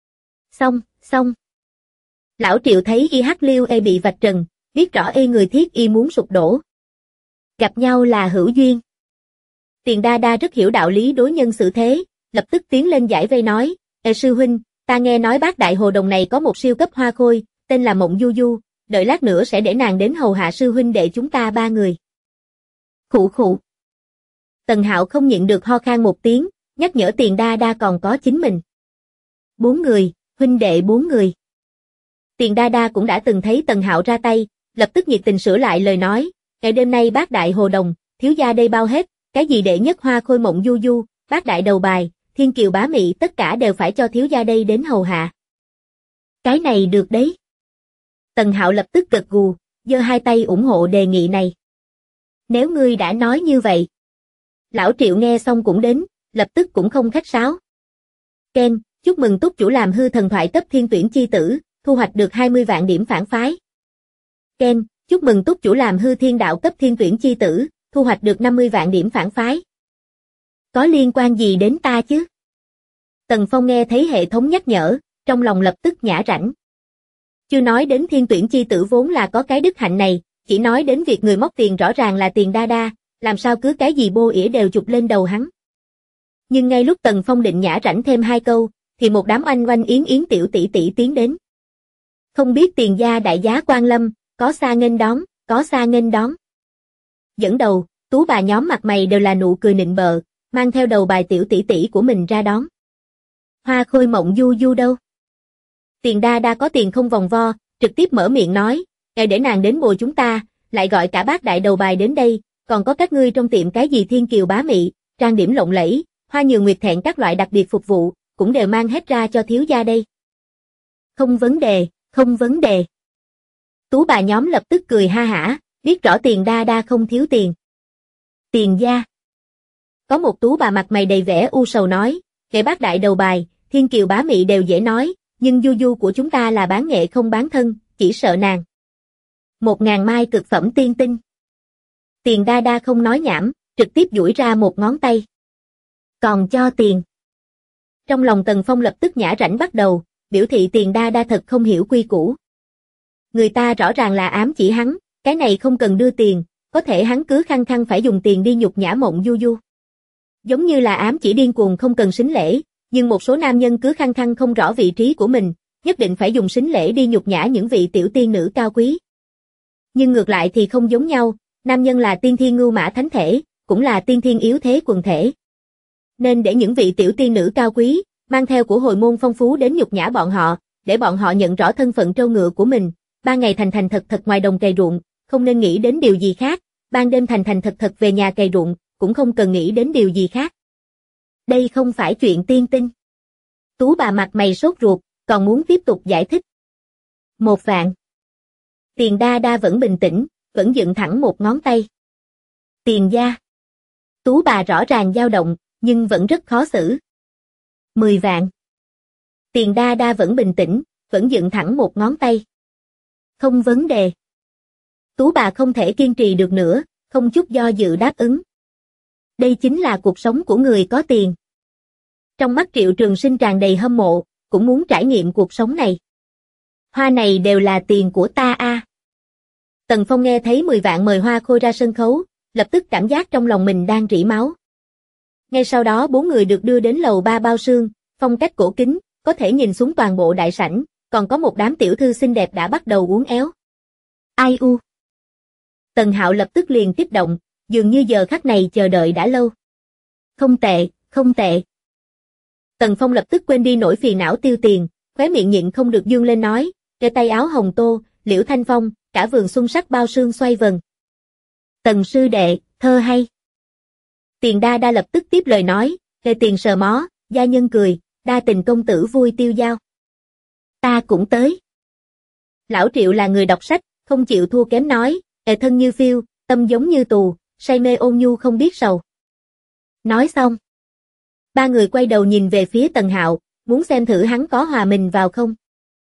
Xong. Lão Triệu thấy IH Liêu E bị vạch trần, biết rõ người thiết y muốn sụp đổ. Gặp nhau là hữu duyên. Tiền Đa Đa rất hiểu đạo lý đối nhân xử thế, lập tức tiến lên giải vây nói, sư huynh, ta nghe nói Bát Đại Hồ Đồng này có một siêu cấp hoa khôi, tên là Mộng Du Du, đợi lát nữa sẽ để nàng đến hầu hạ sư huynh đệ chúng ta 3 người. Khụ khụ. Tần Hạo không nhịn được ho khan một tiếng, nhắc nhở Tiền Đa Đa còn có chính mình. 4 người, huynh đệ 4 người. Tiền Đa Đa cũng đã từng thấy Tần Hạo ra tay, lập tức nhiệt tình sửa lại lời nói, ngày đêm nay Bát Đại Hồ Đồng, thiếu gia đây bao hết, cái gì đệ nhất hoa khôi Mộng Du Du, bát đại đầu bài, thiên kiều bá mị tất cả đều phải cho thiếu gia đây đến hầu hạ. Cái này được đấy. Tần Hạo lập tức gật gù, giơ hai tay ủng hộ đề nghị này. Nếu ngươi đã nói như vậy. Lão Triệu nghe xong cũng đến, lập tức cũng không khách sáo. Ken, chúc mừng túc chủ làm hư thần thoại cấp thiên tuyển chi tử, thu hoạch được 20 vạn điểm phản phái. Ken, chúc mừng túc chủ làm hư thiên đạo cấp thiên tuyển chi tử, thu hoạch được 50 vạn điểm phản phái. Có liên quan gì đến ta chứ? Tần Phong nghe thấy hệ thống nhắc nhở, trong lòng lập tức nhả rãnh. Chưa nói đến Thiên Tuyển chi tử vốn là có cái đức hạnh này, chỉ nói đến việc người móc tiền rõ ràng là Tiền Đa Đa, làm sao cứ cái gì bô ỉa đều chụp lên đầu hắn. Nhưng ngay lúc Tần Phong định nhả rảnh thêm 2 câu, thì một đám oanh oanh yến yến tiểu tỷ tỷ tiến đến. Không biết Tiền gia đại giá quan lâm, có xa nghênh đón, có xa nghênh đón. Dẫn đầu, tú bà nhóm mặt mày đều là nụ cười nịnh bợ, mang theo đầu bài tiểu tỷ tỷ của mình ra đón. Hoa Khôi Mộng Du Du đâu? Tiền Đa Đa có tiền không vòng vo, trực tiếp mở miệng nói, ngài để nàng đến bồi chúng ta, lại gọi cả bác đại đầu bài đến đây, còn có các ngươi trong tiệm cái gì thiên kiều bá mị, trang điểm lộng lẫy, hoa nhường nguyệt thẹn các loại đặc biệt phục vụ, cũng đều mang hết ra cho thiếu gia đây. Không vấn đề, không vấn đề. Tú bà nhóm lập tức cười ha hả, biết rõ Tiền Đa Đa không thiếu tiền. Tiền gia. Có một tú bà mặt mày đầy vẻ u sầu nói, kẻ bác đại đầu bài, thiên kiều bá mị đều dễ nói, nhưng Du Du của chúng ta là bán nghệ không bán thân, chỉ sợ nàng. 1000 mai cực phẩm tiên tinh. Tiền Đa Đa không nói nhảm, trực tiếp duỗi ra một ngón tay. Còn cho tiền. Trong lòng Tần Phong lập tức nhả rảnh bắt đầu, biểu thị Tiền Đa Đa thật không hiểu quy củ. Người ta rõ ràng là ám chỉ hắn, cái này không cần đưa tiền, có thể hắn cứ khăng khăng phải dùng tiền đi nhục nhã Mộng Du Du. Giống như là ám chỉ điên cuồng không cần sính lễ, nhưng một số nam nhân cứ khăng khăng không rõ vị trí của mình, nhất định phải dùng sính lễ đi nhục nhã những vị tiểu tiên nữ cao quý. Nhưng ngược lại thì không giống nhau, nam nhân là tiên thiên ngưu mã thánh thể, cũng là tiên thiên yếu thế quần thể. Nên để những vị tiểu tiên nữ cao quý, mang theo của hồi môn phong phú đến nhục nhã bọn họ, để bọn họ nhận rõ thân phận trâu ngựa của mình, 3 ngày thành thành thật thật ngoài đồng cày ruộng, không nên nghĩ đến điều gì khác, ban đêm thành thành thật thật về nhà cày ruộng, cũng không cần nghĩ đến điều gì khác. Đây không phải chuyện tiên tinh. Tú bà mặt mày sốt ruột, còn muốn tiếp tục giải thích. 1 vạn. Tiền Đa Đa vẫn bình tĩnh, vẫn dựng thẳng một ngón tay. Tiền gia. Tú bà rõ ràng dao động, nhưng vẫn rất khó xử. 10 vạn. Tiền Đa Đa vẫn bình tĩnh, vẫn dựng thẳng một ngón tay. Không vấn đề. Tú bà không thể kiên trì được nữa, không chút do dự đáp ứng. Đây chính là cuộc sống của người có tiền. Trong mắt Triệu Trường Sinh tràn đầy hâm mộ, cũng muốn trải nghiệm cuộc sống này. Hoa này đều là tiền của ta a. Tần Phong nghe thấy 10 vạn mời Hoa Khôi ra sân khấu, lập tức cảm giác trong lòng mình đang rỉ máu. Ngay sau đó 4 người được đưa đến lầu 3 bao sương, phong cách cổ kính, có thể nhìn xuống toàn bộ đại sảnh, còn có một đám tiểu thư xinh đẹp đã bắt đầu uốn éo. Ai u. Tần Hạo lập tức liền kích động, dường như giờ khắc này chờ đợi đã lâu. Không tệ, không tệ. Tần Phong lập tức quên đi nỗi phiền não tiêu tiền, khóe miệng nhịn không được dương lên nói, kề tay áo hồng tô, Liễu Thanh Phong, cả vườn xuân sắc bao sương xoay vần. Tần sư đệ, thơ hay. Tiền Đa Đa lập tức tiếp lời nói, kề tiền sờ mó, gia nhân cười, đa tình công tử vui tiêu dao. Ta cũng tới. Lão Triệu là người đọc sách, không chịu thua kém nói, kề thân như phiêu, tâm giống như tù, say mê ôn nhu không biết sầu. Nói xong. 3 người quay đầu nhìn về phía Tần Hạo, muốn xem thử hắn có hòa mình vào không.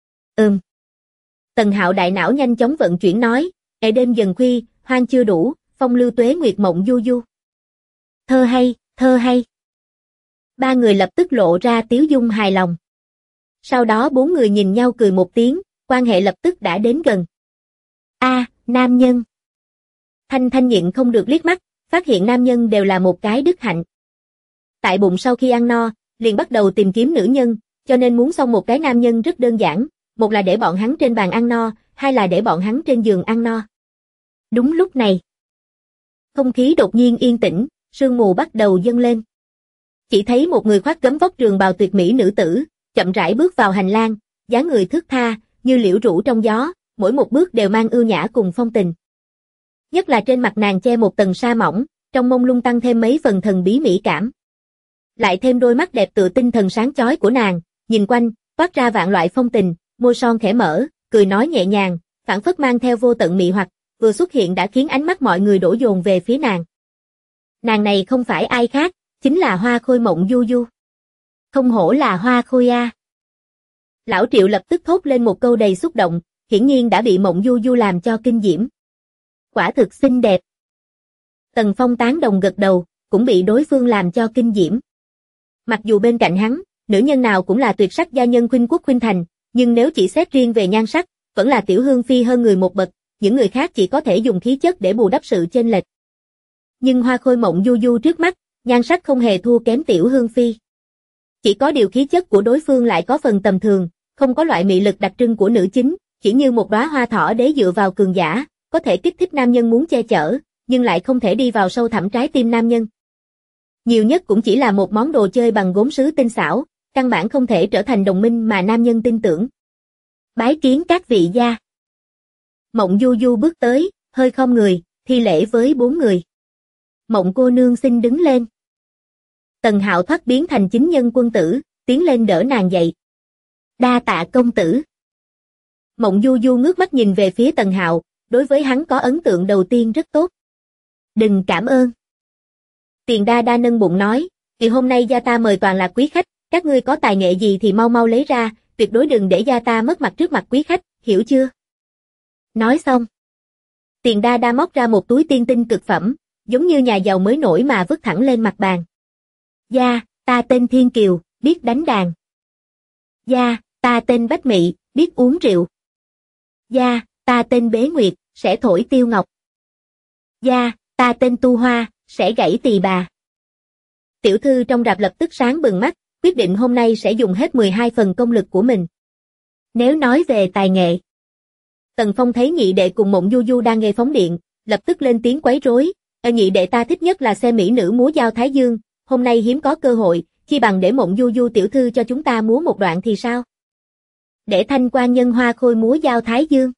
Tần Hạo đại não nhanh chóng vận chuyển nói, ngày đêm dần khuya, hoang chưa đủ, phong lưu tuế nguyệt mộng du du. Thơ hay, thơ hay. 3 người lập tức lộ ra tiếu dung hài lòng. Sau đó 4 người nhìn nhau cười một tiếng, quan hệ lập tức đã đến gần. Nam nhân. Thanh Thanh nhịn không được liếc mắt, phát hiện nam nhân đều là một cái đức hạnh. Tại bụng sau khi ăn no, liền bắt đầu tìm kiếm nữ nhân, cho nên muốn xong một cái nam nhân rất đơn giản, một là để bọn hắn trên bàn ăn no, hai là để bọn hắn trên giường ăn no. Đúng lúc này, không khí đột nhiên yên tĩnh, sương mù bắt đầu dâng lên. Chỉ thấy một người khoác gấm vóc trường bào tuyệt mỹ nữ tử, chậm rãi bước vào hành lang, dáng người thướt tha, như liễu rũ trong gió, mỗi một bước đều mang ưu nhã cùng phong tình. Nhất là trên mặt nàng che một tầng sa mỏng, trong mông lung tăng thêm mấy phần thần bí mỹ cảm. Lại thêm đôi mắt đẹp tựa tinh thần sáng chói của nàng, nhìn quanh, toát ra vạn loại phong tình, môi son khẽ mở, cười nói nhẹ nhàng, phảng phất mang theo vô tận mị hoặc, vừa xuất hiện đã khiến ánh mắt mọi người đổ dồn về phía nàng. Nàng này không phải ai khác, chính là Hoa Khôi Mộng Du Du. Không hổ là Hoa Khôi a. Lão Triệu lập tức thốt lên một câu đầy xúc động, hiển nhiên đã bị Mộng Du Du làm cho kinh diễm. Quả thực xinh đẹp. Tần Phong tán đồng gật đầu, cũng bị đối phương làm cho kinh diễm. Mặc dù bên cạnh hắn, nữ nhân nào cũng là tuyệt sắc gia nhân khuynh quốc khuynh thành, nhưng nếu chỉ xét riêng về nhan sắc, vẫn là Tiểu Hương Phi hơn người một bậc, những người khác chỉ có thể dùng khí chất để bù đắp sự chênh lệch. Nhưng Hoa Khôi Mộng Du Du trước mắt, nhan sắc không hề thua kém Tiểu Hương Phi. Chỉ có điều khí chất của đối phương lại có phần tầm thường, không có loại mị lực đặc trưng của nữ chính, chỉ như một đóa hoa thỏ đế dựa vào cường giả, có thể kích thích nam nhân muốn che chở, nhưng lại không thể đi vào sâu thẳm trái tim nam nhân. Nhiều nhất cũng chỉ là một món đồ chơi bằng gốm sứ tinh xảo, căn bản không thể trở thành đồng minh mà nam nhân tin tưởng. Bái kiến các vị gia. Mộng Du Du bước tới, hơi khom người, thi lễ với 4 người. Mộng cô nương xin đứng lên. Tần Hạo thoát biến thành chính nhân quân tử, tiến lên đỡ nàng dậy. Đa tạ công tử. Mộng Du Du ngước mắt nhìn về phía Tần Hạo, đối với hắn có ấn tượng đầu tiên rất tốt. Đừng cảm ơn. Tiền Đa Đa nâng bụng nói, vì hôm nay gia ta mời toàn là quý khách, các ngươi có tài nghệ gì thì mau mau lấy ra, tuyệt đối đừng để gia ta mất mặt trước mặt quý khách, hiểu chưa? Nói xong. Tiền Đa Đa móc ra một túi tiên tinh cực phẩm, giống như nhà giàu mới nổi mà vứt thẳng lên mặt bàn. Gia, ta tên Thiên Kiều, biết đánh đàn. Gia, ta tên Bách Mị, biết uống rượu. Gia, ta tên Bế Nguyệt, sẽ thổi tiêu ngọc. Gia, ta tên Tu Hoa, sẽ gãy tỳ bà. Tiểu thư trong rạp lập tức sáng bừng mắt, quyết định hôm nay sẽ dùng hết 12 phần công lực của mình. Nếu nói về tài nghệ, Tần Phong thấy nhị đệ cùng Mộng Du Du đang nghe phóng điện, lập tức lên tiếng quấy rối. Nhị đệ ta thích nhất là xem mỹ nữ múa dao Thái Dương, hôm nay hiếm có cơ hội, chi bằng để Mộng Du Du tiểu thư cho chúng ta múa một đoạn thì sao? Để Thanh Quan nhân Hoa Khôi múa dao Thái Dương.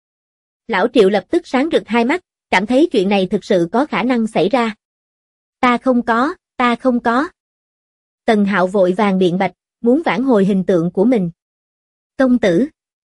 Lão Triệu lập tức sáng rực hai mắt, cảm thấy chuyện này thực sự có khả năng xảy ra. Ta không có. Tần Hạo vội vàng biện bạch, muốn vãn hồi hình tượng của mình. Công tử.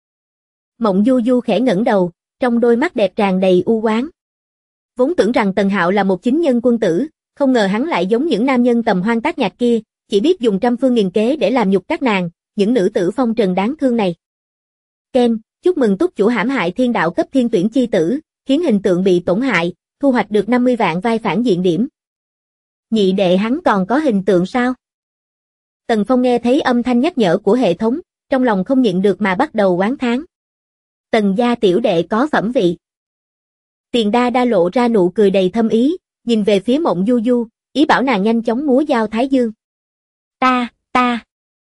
Mộng Du Du khẽ ngẩng đầu, trong đôi mắt đẹp tràn đầy u oán. Vốn tưởng rằng Tần Hạo là một chính nhân quân tử, không ngờ hắn lại giống những nam nhân tầm hoang tác nhạc kia, chỉ biết dùng trăm phương nghìn kế để làm nhục các nàng, những nữ tử phong trần đáng thương này. Ken, chúc mừng túc chủ hãm hại thiên đạo cấp thiên tuyển chi tử, khiến hình tượng bị tổn hại, thu hoạch được 50 vạn vai phản diện điểm. Nhị đệ hắn còn có hình tượng sao? Tần Phong nghe thấy âm thanh nhắc nhở của hệ thống, trong lòng không nhịn được mà bắt đầu oán thán. Tần gia tiểu đệ có phẩm vị. Tiền Đa Đa lộ ra nụ cười đầy thâm ý, nhìn về phía Mộng Du Du, ý bảo nàng nhanh chóng múa dao Thái Dương. Ta.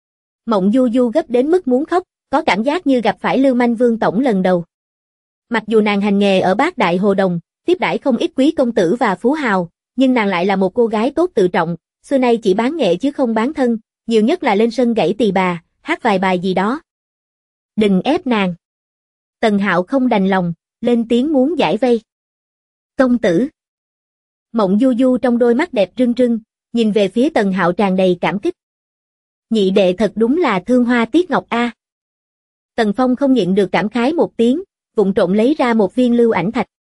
Mộng Du Du gấp đến mức muốn khóc, có cảm giác như gặp phải Lưu Manh Vương tổng lần đầu. Mặc dù nàng hành nghề ở Bát Đại Hồ Đồng, tiếp đãi không ít quý công tử và phú hào, nhưng nàng lại là một cô gái tốt tự trọng, xưa nay chỉ bán nghệ chứ không bán thân, nhiều nhất là lên sân gãy tỳ bà, hát vài bài gì đó. Đừng ép nàng. Tần Hạo không đành lòng, lên tiếng muốn giải vây. Công tử. Mộng Du Du trong đôi mắt đẹp rưng rưng, nhìn về phía Tần Hạo tràn đầy cảm kích. Nhị đệ thật đúng là thương hoa tiếc ngọc a. Tần Phong không nhịn được cảm khái một tiếng, vụng trộm lấy ra một viên lưu ảnh thạch.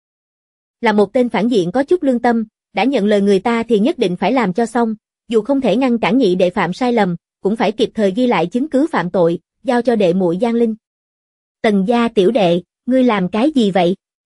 Là một tên phản diện có chút lương tâm, đã nhận lời người ta thì nhất định phải làm cho xong, dù không thể ngăn cản nhị đệ phạm sai lầm, cũng phải kịp thời ghi lại chứng cứ phạm tội, giao cho đệ muội Giang Linh. Tần gia tiểu đệ, ngươi làm cái gì vậy?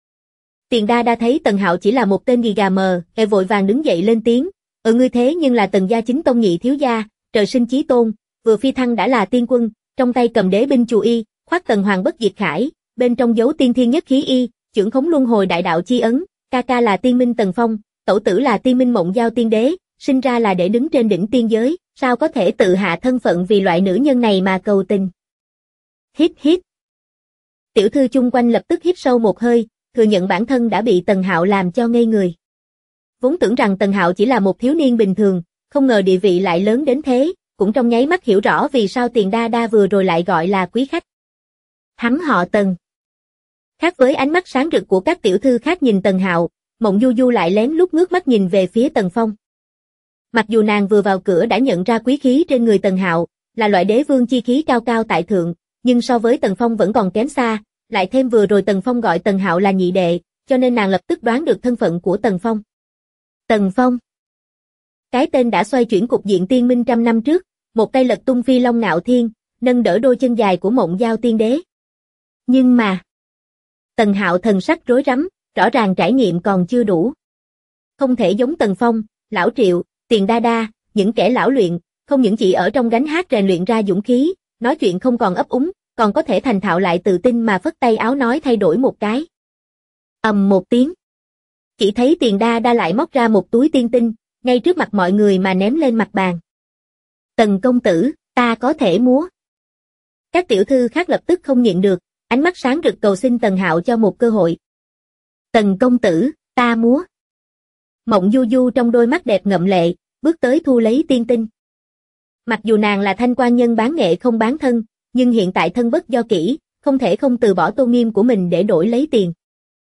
Tiền Đa Đa thấy Tần Hạo chỉ là một tên gì gà mờ, vội vàng đứng dậy lên tiếng, ngươi thế nhưng là Tần gia chính tông nhị thiếu gia, trời sinh chí tôn, vừa phi thăng đã là tiên quân, trong tay cầm đế binh chù y, khoác Tần Hoàng bất diệt khải, bên trong dấu tiên thiên nhất khí y, trưởng khống luân hồi đại đạo chi ấn, ca ca là tiên minh Tần Phong, tẩu tử là tiên minh Mộng Giao tiên đế, sinh ra là để đứng trên đỉnh tiên giới, sao có thể tự hạ thân phận vì loại nữ nhân này mà cầu tình. Hít hít. Tiểu thư chung quanh lập tức hít sâu một hơi, thừa nhận bản thân đã bị Tần Hạo làm cho ngây người. Vốn tưởng rằng Tần Hạo chỉ là một thiếu niên bình thường, không ngờ địa vị lại lớn đến thế, cũng trong nháy mắt hiểu rõ vì sao Tiền Đa Đa vừa rồi lại gọi là quý khách. Hắn họ Tần. Khác với ánh mắt sáng rực của các tiểu thư khác nhìn Tần Hạo, Mộng Du Du lại lén lút ngước mắt nhìn về phía Tần Phong. Mặc dù nàng vừa vào cửa đã nhận ra quý khí trên người Tần Hạo, là loại đế vương chi khí cao cao tại thượng, nhưng so với Tần Phong vẫn còn kém xa, lại thêm vừa rồi Tần Phong gọi Tần Hạo là nhị đệ, cho nên nàng lập tức đoán được thân phận của Tần Phong. Tần Phong. Cái tên đã xoay chuyển cục diện tiên minh trăm năm trước, một tay lật tung phi long ngạo thiên, nâng đỡ đôi chân dài của Mộng Giao tiên đế. Nhưng mà, Tần Hạo thần sắc rối rắm, rõ ràng trải nghiệm còn chưa đủ. Không thể giống Tần Phong, Lão Triệu, Tiền Đa Đa, những kẻ lão luyện, không những chỉ ở trong gánh hát rèn luyện ra dũng khí, nói chuyện không còn ấp úng, còn có thể thành thạo lại tự tin mà phất tay áo nói thay đổi một cái. Ầm một tiếng. Chỉ thấy Tiền Đa Đa lại móc ra một túi tiên tinh, ngay trước mặt mọi người mà ném lên mặt bàn. Tần công tử, ta có thể múa. Các tiểu thư khác lập tức không nhịn được, ánh mắt sáng rực cầu xin Tần Hạo cho một cơ hội. Tần công tử, ta múa. Mộng Du Du trong đôi mắt đẹp ngậm lệ, bước tới thu lấy tiên tinh. Mặc dù nàng là thanh quan nhân bán nghệ không bán thân, nhưng hiện tại thân bất do kỹ, không thể không từ bỏ tôn nghiêm của mình để đổi lấy tiền.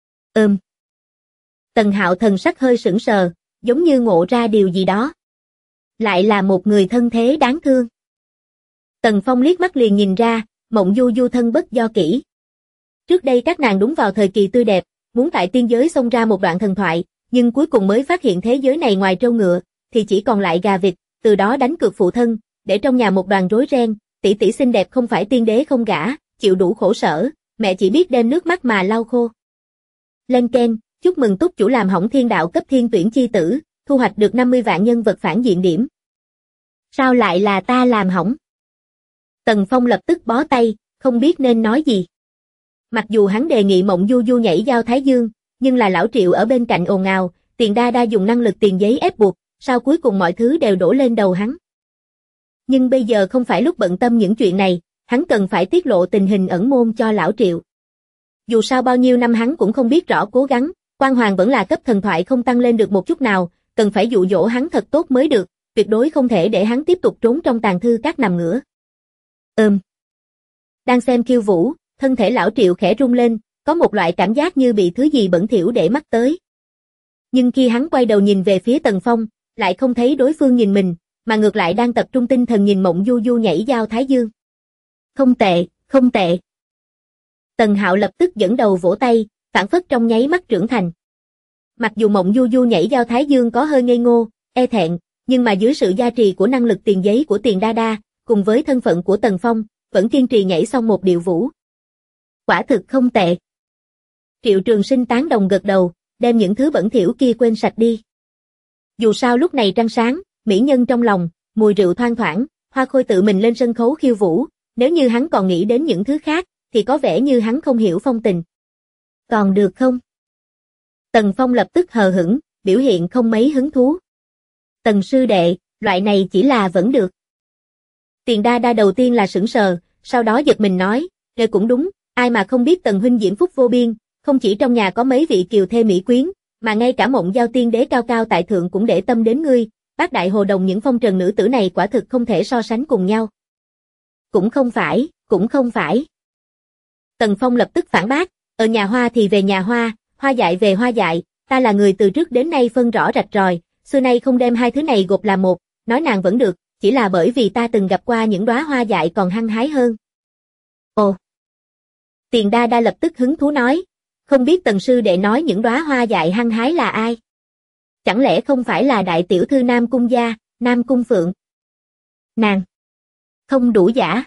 Tần Hạo thần sắc hơi sững sờ, giống như ngộ ra điều gì đó. Lại là một người thân thế đáng thương. Tần Phong liếc mắt liền nhìn ra, Mộng Du Du thân bất do kỹ. Trước đây các nàng đúng vào thời kỳ tươi đẹp, muốn tại tiên giới xông ra một đoạn thần thoại, nhưng cuối cùng mới phát hiện thế giới này ngoài trâu ngựa, thì chỉ còn lại gà vịt, từ đó đánh cược phụ thân, để trong nhà một đoàn rối ren, tỷ tỷ xinh đẹp không phải tiên đế không gả, chịu đủ khổ sở, mẹ chỉ biết đem nước mắt mà lau khô. Lên keng, chúc mừng túc chủ làm hỏng thiên đạo cấp thiên tuyển chi tử, thu hoạch được 50 vạn nhân vật phản diện điểm. Sao lại là ta làm hỏng? Tần Phong lập tức bó tay, không biết nên nói gì. Mặc dù hắn đề nghị Mộng Du Du nhảy giao Thái Dương, nhưng là lão Triệu ở bên cạnh ồn ào, Tiền Đa Đa dùng năng lực tiền giấy ép buộc, sao cuối cùng mọi thứ đều đổ lên đầu hắn. Nhưng bây giờ không phải lúc bận tâm những chuyện này, hắn cần phải tiết lộ tình hình ẩn môn cho lão Triệu. Dù sao bao nhiêu năm hắn cũng không biết rõ cố gắng, Quan Hoàng vẫn là cấp thần thoại không tăng lên được một chút nào, cần phải dụ dỗ hắn thật tốt mới được, tuyệt đối không thể để hắn tiếp tục trốn trong tàng thư các nằm ngửa. Đang xem khiêu vũ, thân thể lão Triệu khẽ rung lên, có một loại cảm giác như bị thứ gì bẩn thỉu để mắt tới. Nhưng khi hắn quay đầu nhìn về phía Tần Phong, lại không thấy đối phương nhìn mình, mà ngược lại đang tập trung tinh thần nhìn Mộng Du Du nhảy giao Thái Dương. Không tệ, không tệ. Tần Hạo lập tức dẫn đầu vỗ tay, phản phất trong nháy mắt trưởng thành. Mặc dù Mộng Du Du nhảy giao Thái Dương có hơi ngây ngô, e thẹn, nhưng mà dưới sự gia trì của năng lực tiền giấy của Tiền Đa Đa, cùng với thân phận của Tần Phong, vẫn kiên trì nhảy xong một điệu vũ. Quả thực không tệ. Triệu Trường Sinh tán đồng gật đầu, đem những thứ bẩn thỉu kia quên sạch đi. Dù sao lúc này trăng sáng, mỹ nhân trong lòng, mùi rượu thoang thoảng, Hoa Khôi tự mình lên sân khấu khiêu vũ, nếu như hắn còn nghĩ đến những thứ khác, thì có vẻ như hắn không hiểu phong tình. Còn được không? Tần Phong lập tức hờ hững, biểu hiện không mấy hứng thú. Tần sư đệ, loại này chỉ là vẫn được. Tiền Đa Đa đầu tiên là sững sờ, sau đó giật mình nói, cũng đúng, ai mà không biết Tần huynh diễm phúc vô biên, không chỉ trong nhà có mấy vị kiều thê mỹ quyến, mà ngay cả Mộng giao tiên đế cao cao tại thượng cũng để tâm đến ngươi, bác đại hồ đồng những phong trần nữ tử này quả thực không thể so sánh cùng nhau. Cũng không phải, cũng không phải. Tần Phong lập tức phản bác, ở nhà hoa thì về nhà hoa, hoa dại về hoa dại, ta là người từ trước đến nay phân rõ rạch ròi, xưa nay không đem hai thứ này gộp là một, nói nàng vẫn được, chỉ là bởi vì ta từng gặp qua những đóa hoa dại còn hăng hái hơn. Ồ! Tiền Đa Đa lập tức hứng thú nói, không biết Tần sư đệ nói những đóa hoa dại hăng hái là ai? Chẳng lẽ không phải là đại tiểu thư Nam Cung gia, Nam Cung Phượng? Nàng! Không đủ giả.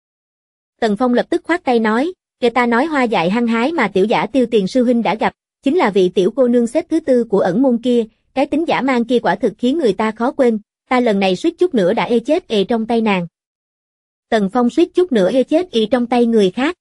Tần Phong lập tức khoát tay nói, người ta nói hoa dại hăng hái mà tiểu giả Tiêu Tiền sư huynh đã gặp, chính là vị tiểu cô nương xếp thứ tư của ẩn môn kia, cái tính giả mang kia quả thực khiến người ta khó quên, ta lần này suýt chút nữa đã ê chết trong tay nàng. Tần Phong suýt chút nữa ê chết trong tay người khác.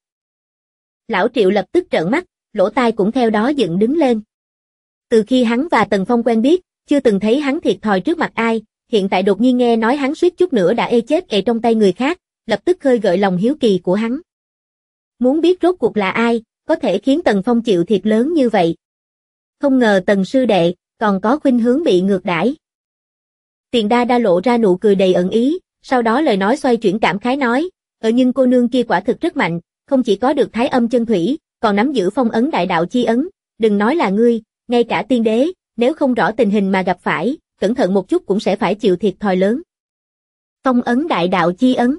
Lão Triệu lập tức trợn mắt, lỗ tai cũng theo đó dựng đứng lên. Từ khi hắn và Tần Phong quen biết, chưa từng thấy hắn thiệt thòi trước mặt ai, hiện tại đột nhiên nghe nói hắn suýt chút nữa đã ê chết trong tay người khác, lập tức khơi gợi lòng hiếu kỳ của hắn. Muốn biết rốt cuộc là ai, có thể khiến Tần Phong chịu thiệt lớn như vậy. Không ngờ Tần sư đệ, còn có khuynh hướng bị ngược đãi. Tiền Đa Đa lộ ra nụ cười đầy ẩn ý, sau đó lời nói xoay chuyển cảm khái nói, nhưng cô nương kia quả thực rất mạnh, không chỉ có được thái âm chân thủy, còn nắm giữ phong ấn đại đạo chi ấn, đừng nói là ngươi, ngay cả tiên đế, nếu không rõ tình hình mà gặp phải, cẩn thận một chút cũng sẽ phải chịu thiệt thòi lớn. Phong ấn đại đạo chi ấn.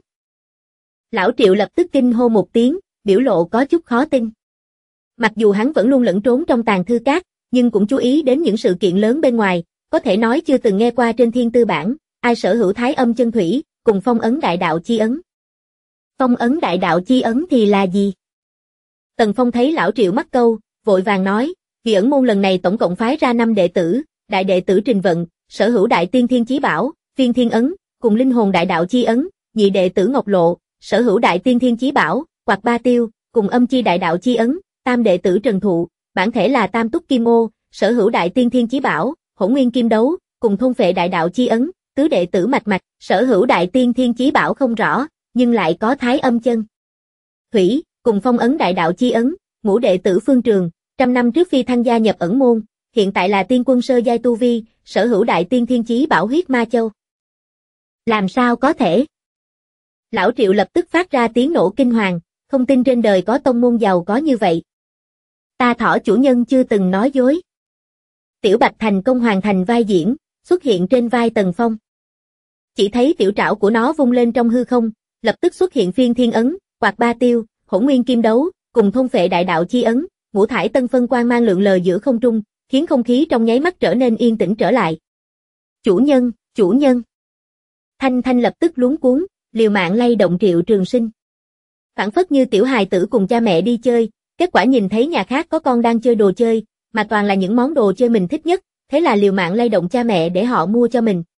Lão Triệu lập tức kinh hô một tiếng, biểu lộ có chút khó tin. Mặc dù hắn vẫn luôn lẫn trốn trong tàng thư các, nhưng cũng chú ý đến những sự kiện lớn bên ngoài, có thể nói chưa từng nghe qua trên thiên tư bản, ai sở hữu thái âm chân thủy, cùng phong ấn đại đạo chi ấn. Phong ấn đại đạo chi ấn thì là gì? Tần Phong thấy lão Triệu mắc câu, vội vàng nói, vì ẩn môn lần này tổng cộng phái ra 5 đệ tử, đại đệ tử Trình Vận, sở hữu đại tiên thiên chí bảo, phiên thiên ấn, cùng linh hồn đại đạo chi ấn, nhị đệ tử Ngọc Lộ, sở hữu đại tiên thiên chí bảo, Quạt Ba Tiêu, cùng âm chi đại đạo chi ấn, tam đệ tử Trần Thụ, bản thể là Tam Túc Kim Ô, sở hữu đại tiên thiên chí bảo, Hỗn Nguyên Kim Đấu, cùng thôn phệ đại đạo chi ấn, tứ đệ tử Mạch Mạch, sở hữu đại tiên thiên chí bảo không rõ, nhưng lại có Thái Âm chân. Thủy, cùng phong ấn đại đạo chi ấn, ngũ đệ tử Phương Trường, 100 năm trước phi thăng gia nhập ẩn môn, hiện tại là tiên quân sơ giai tu vi, sở hữu đại tiên thiên chí bảo huyết ma châu. Làm sao có thể? Lão Triệu lập tức phát ra tiếng nổ kinh hoàng, không tin trên đời có tông môn giàu có như vậy. Ta Thỏ chủ nhân chưa từng nói dối. Tiểu Bạch thành công hoàn thành vai diễn, xuất hiện trên vai Tần Phong. Chỉ thấy tiểu trảo của nó vung lên trong hư không, lập tức xuất hiện phiên thiên ấn, Quạt Ba Tiêu, Hỗn Nguyên Kim Đấu, cùng thôn phệ đại đạo chi ấn, ngũ thải tân phân quang mang lượn lờ giữa không trung, khiến không khí trong nháy mắt trở nên yên tĩnh trở lại. Chủ nhân, chủ nhân. Thanh Thanh lập tức luống cuống, liều mạng lay động Triệu Trường Sinh. Phản phất như tiểu hài tử cùng cha mẹ đi chơi, kết quả nhìn thấy nhà khác có con đang chơi đồ chơi, mà toàn là những món đồ chơi mình thích nhất, thế là liều mạng lay động cha mẹ để họ mua cho mình.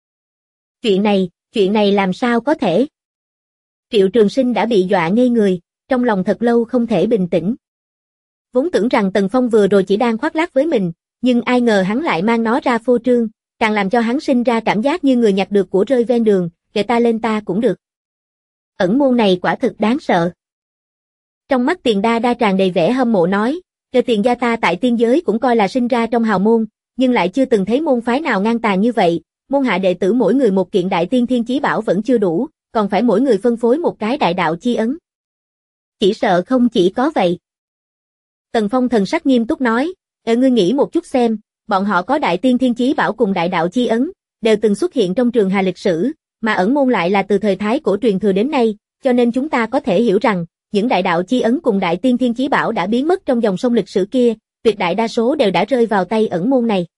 Chuyện này làm sao có thể? Triệu Trường Sinh đã bị dọa ngây người, trong lòng thật lâu không thể bình tĩnh. Vốn tưởng rằng Tần Phong vừa rồi chỉ đang khoác lác với mình, nhưng ai ngờ hắn lại mang nó ra phô trương, càng làm cho hắn sinh ra cảm giác như người nhặt được của rơi ven đường, kệ ta lên ta cũng được. Ẩn môn này quả thực đáng sợ. Trong mắt Tiền Đa Đa tràn đầy vẻ hâm mộ nói, kệ Tiền gia ta tại tiên giới cũng coi là sinh ra trong hào môn, nhưng lại chưa từng thấy môn phái nào ngang tàn như vậy, môn hạ đệ tử mỗi người một kiện đại tiên thiên chí bảo vẫn chưa đủ, còn phải mỗi người phân phối một cái đại đạo chi ấn. Chỉ sợ không chỉ có vậy. Tần Phong thần sắc nghiêm túc nói, ngươi nghĩ một chút xem, bọn họ có đại tiên thiên chí bảo cùng đại đạo chi ấn, đều từng xuất hiện trong trường hà lịch sử, mà ẩn môn lại là từ thời Thái cổ truyền thừa đến nay, cho nên chúng ta có thể hiểu rằng, những đại đạo chi ấn cùng đại tiên thiên chí bảo đã biến mất trong dòng sông lịch sử kia, tuyệt đại đa số đều đã rơi vào tay ẩn môn này.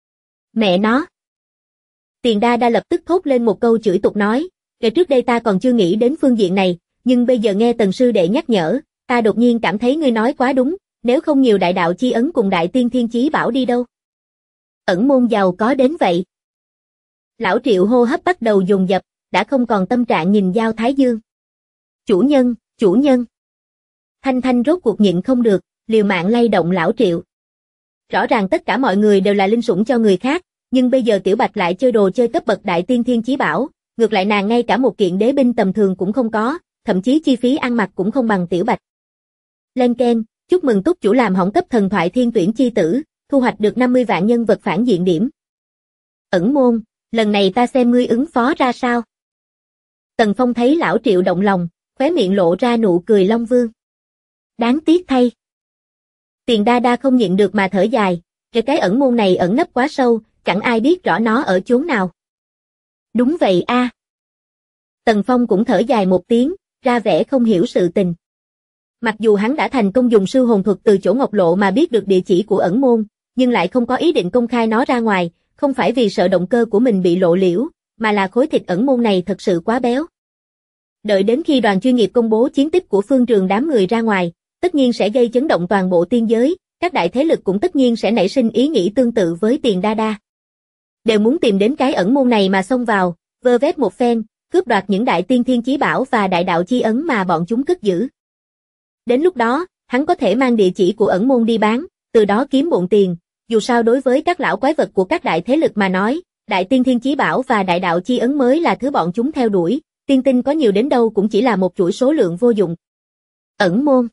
Mẹ nó! Tiền Đa Đa lập tức thốt lên một câu chửi tục nói, kể trước đây ta còn chưa nghĩ đến phương diện này, nhưng bây giờ nghe Tần sư đệ nhắc nhở, ta đột nhiên cảm thấy ngươi nói quá đúng, nếu không nhiều đại đạo chi ấn cùng đại tiên thiên chí bảo đi đâu. Ẩn môn giàu có đến vậy. Lão Triệu hô hấp bắt đầu dồn dập, đã không còn tâm trạng nhìn Giao Thái Dương. Chủ nhân. Thanh Thanh rốt cuộc nhịn không được, liều mạng lay động Lão Triệu. Rõ ràng tất cả mọi người đều là linh sủng cho người khác, nhưng bây giờ Tiểu Bạch lại chơi đồ chơi cấp bậc đại tiên thiên chí bảo, ngược lại nàng ngay cả một kiện đế binh tầm thường cũng không có, thậm chí chi phí ăn mặc cũng không bằng Tiểu Bạch. Lên keng, chúc mừng túc chủ làm hỏng cấp thần thoại thiên tuyển chi tử, thu hoạch được 50 vạn nhân vật phản diện điểm. Ẩn môn, lần này ta xem ngươi ứng phó ra sao. Tần Phong thấy Lão Triệu động lòng, khóe miệng lộ ra nụ cười Long Vương. Đáng tiếc thay. Tiền Đa Đa không nhịn được mà thở dài, cái ẩn môn này ẩn nấp quá sâu, chẳng ai biết rõ nó ở chốn nào. Đúng vậy a. Tần Phong cũng thở dài một tiếng, ra vẻ không hiểu sự tình. Mặc dù hắn đã thành công dùng sư hồn thuật từ chỗ Ngọc Lộ mà biết được địa chỉ của ẩn môn, nhưng lại không có ý định công khai nó ra ngoài, không phải vì sợ động cơ của mình bị lộ liễu, mà là khối thịt ẩn môn này thật sự quá béo. Đợi đến khi đoàn chuyên nghiệp công bố chiến tích của Phương Trường đám người ra ngoài, tất nhiên sẽ gây chấn động toàn bộ tiên giới, các đại thế lực cũng tất nhiên sẽ nảy sinh ý nghĩ tương tự với Tiền Đa Đa. Đều muốn tìm đến cái ẩn môn này mà xông vào, vơ vét một phen, cướp đoạt những đại tiên thiên chí bảo và đại đạo chi ấn mà bọn chúng cất giữ. Đến lúc đó, hắn có thể mang địa chỉ của ẩn môn đi bán, từ đó kiếm bộn tiền, dù sao đối với các lão quái vật của các đại thế lực mà nói, đại tiên thiên chí bảo và đại đạo chi ấn mới là thứ bọn chúng theo đuổi, tiên tinh có nhiều đến đâu cũng chỉ là một chuỗi số lượng vô dụng. Ẩn môn.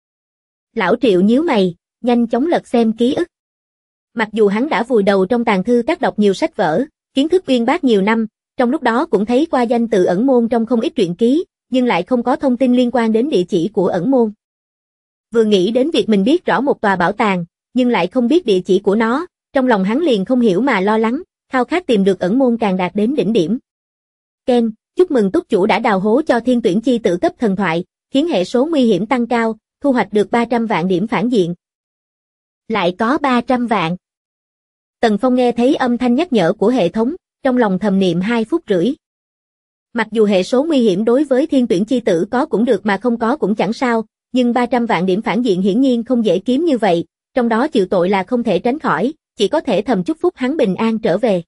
Lão Triệu nhíu mày, nhanh chóng lật xem ký ức. Mặc dù hắn đã vùi đầu trong tàng thư các đọc nhiều sách vở, kiến thức uyên bác nhiều năm, trong lúc đó cũng thấy qua danh từ ẩn môn trong không ít truyện ký, nhưng lại không có thông tin liên quan đến địa chỉ của ẩn môn. Vừa nghĩ đến việc mình biết rõ một tòa bảo tàng, nhưng lại không biết địa chỉ của nó, trong lòng hắn liền không hiểu mà lo lắng, khao khát tìm được ẩn môn càng đạt đến đỉnh điểm. Ken, chúc mừng túc chủ đã đào hố cho thiên tuyển chi tử cấp thần thoại, khiến hệ số nguy hiểm tăng cao, thu hoạch được 300 vạn điểm phản diện. Lại có 300 vạn. Tần Phong nghe thấy âm thanh nhắc nhở của hệ thống, trong lòng thầm niệm 2 phút rưỡi. Mặc dù hệ số nguy hiểm đối với thiên tuyển chi tử có cũng được mà không có cũng chẳng sao, nhưng 300 vạn điểm phản diện hiển nhiên không dễ kiếm như vậy, trong đó chịu tội là không thể tránh khỏi, chỉ có thể thầm chúc phúc hắn bình an trở về.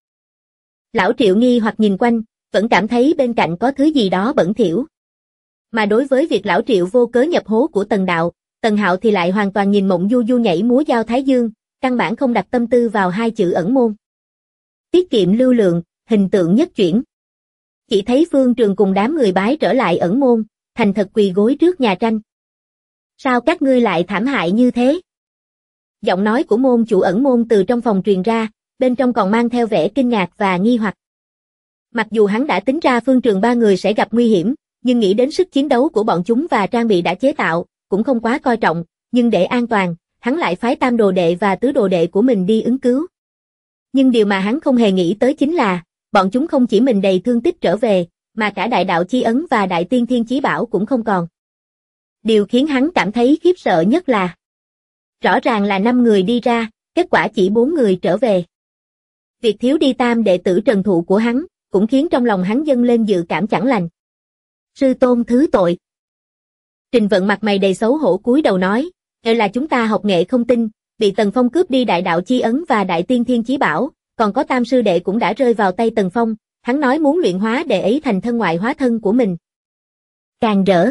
Lão Triệu nghi hoặc nhìn quanh, vẫn cảm thấy bên cạnh có thứ gì đó bẩn thỉu. Mà đối với việc lão Triệu vô cớ nhập hố của Tần Đạo, Tần Hạo thì lại hoàn toàn nhìn mộng du du nhảy múa giao thái dương, căn bản không đặt tâm tư vào hai chữ ẩn môn. Tiết kiệm lưu lượng, hình tượng nhất chuyển. Chỉ thấy Phương Trường cùng đám người bái trở lại ẩn môn, thành thật quỳ gối trước nhà tranh. Sao các ngươi lại thảm hại như thế? Giọng nói của môn chủ ẩn môn từ trong phòng truyền ra, bên trong còn mang theo vẻ kinh ngạc và nghi hoặc. Mặc dù hắn đã tính ra Phương Trường ba người sẽ gặp nguy hiểm, nhưng nghĩ đến sức chiến đấu của bọn chúng và trang bị đã chế tạo, cũng không quá coi trọng, nhưng để an toàn, hắn lại phái tam đồ đệ và tứ đồ đệ của mình đi ứng cứu. Nhưng điều mà hắn không hề nghĩ tới chính là, bọn chúng không chỉ mình đầy thương tích trở về, mà cả đại đạo chi ấn và đại tiên thiên chí bảo cũng không còn. Điều khiến hắn cảm thấy khiếp sợ nhất là, rõ ràng là 5 người đi ra, kết quả chỉ 4 người trở về. Việc thiếu đi tam đệ tử trần thụ của hắn, cũng khiến trong lòng hắn dâng lên dự cảm chẳng lành. Sư tôn thứ tội. Trình Vận mặt mày đầy xấu hổ cúi đầu nói, là chúng ta học nghệ không tinh, bị Tần Phong cướp đi đại đạo chi ấn và đại tiên thiên chí bảo, còn có tam sư đệ cũng đã rơi vào tay Tần Phong, hắn nói muốn luyện hóa đệ ấy thành thân ngoại hóa thân của mình. Càng rỡ.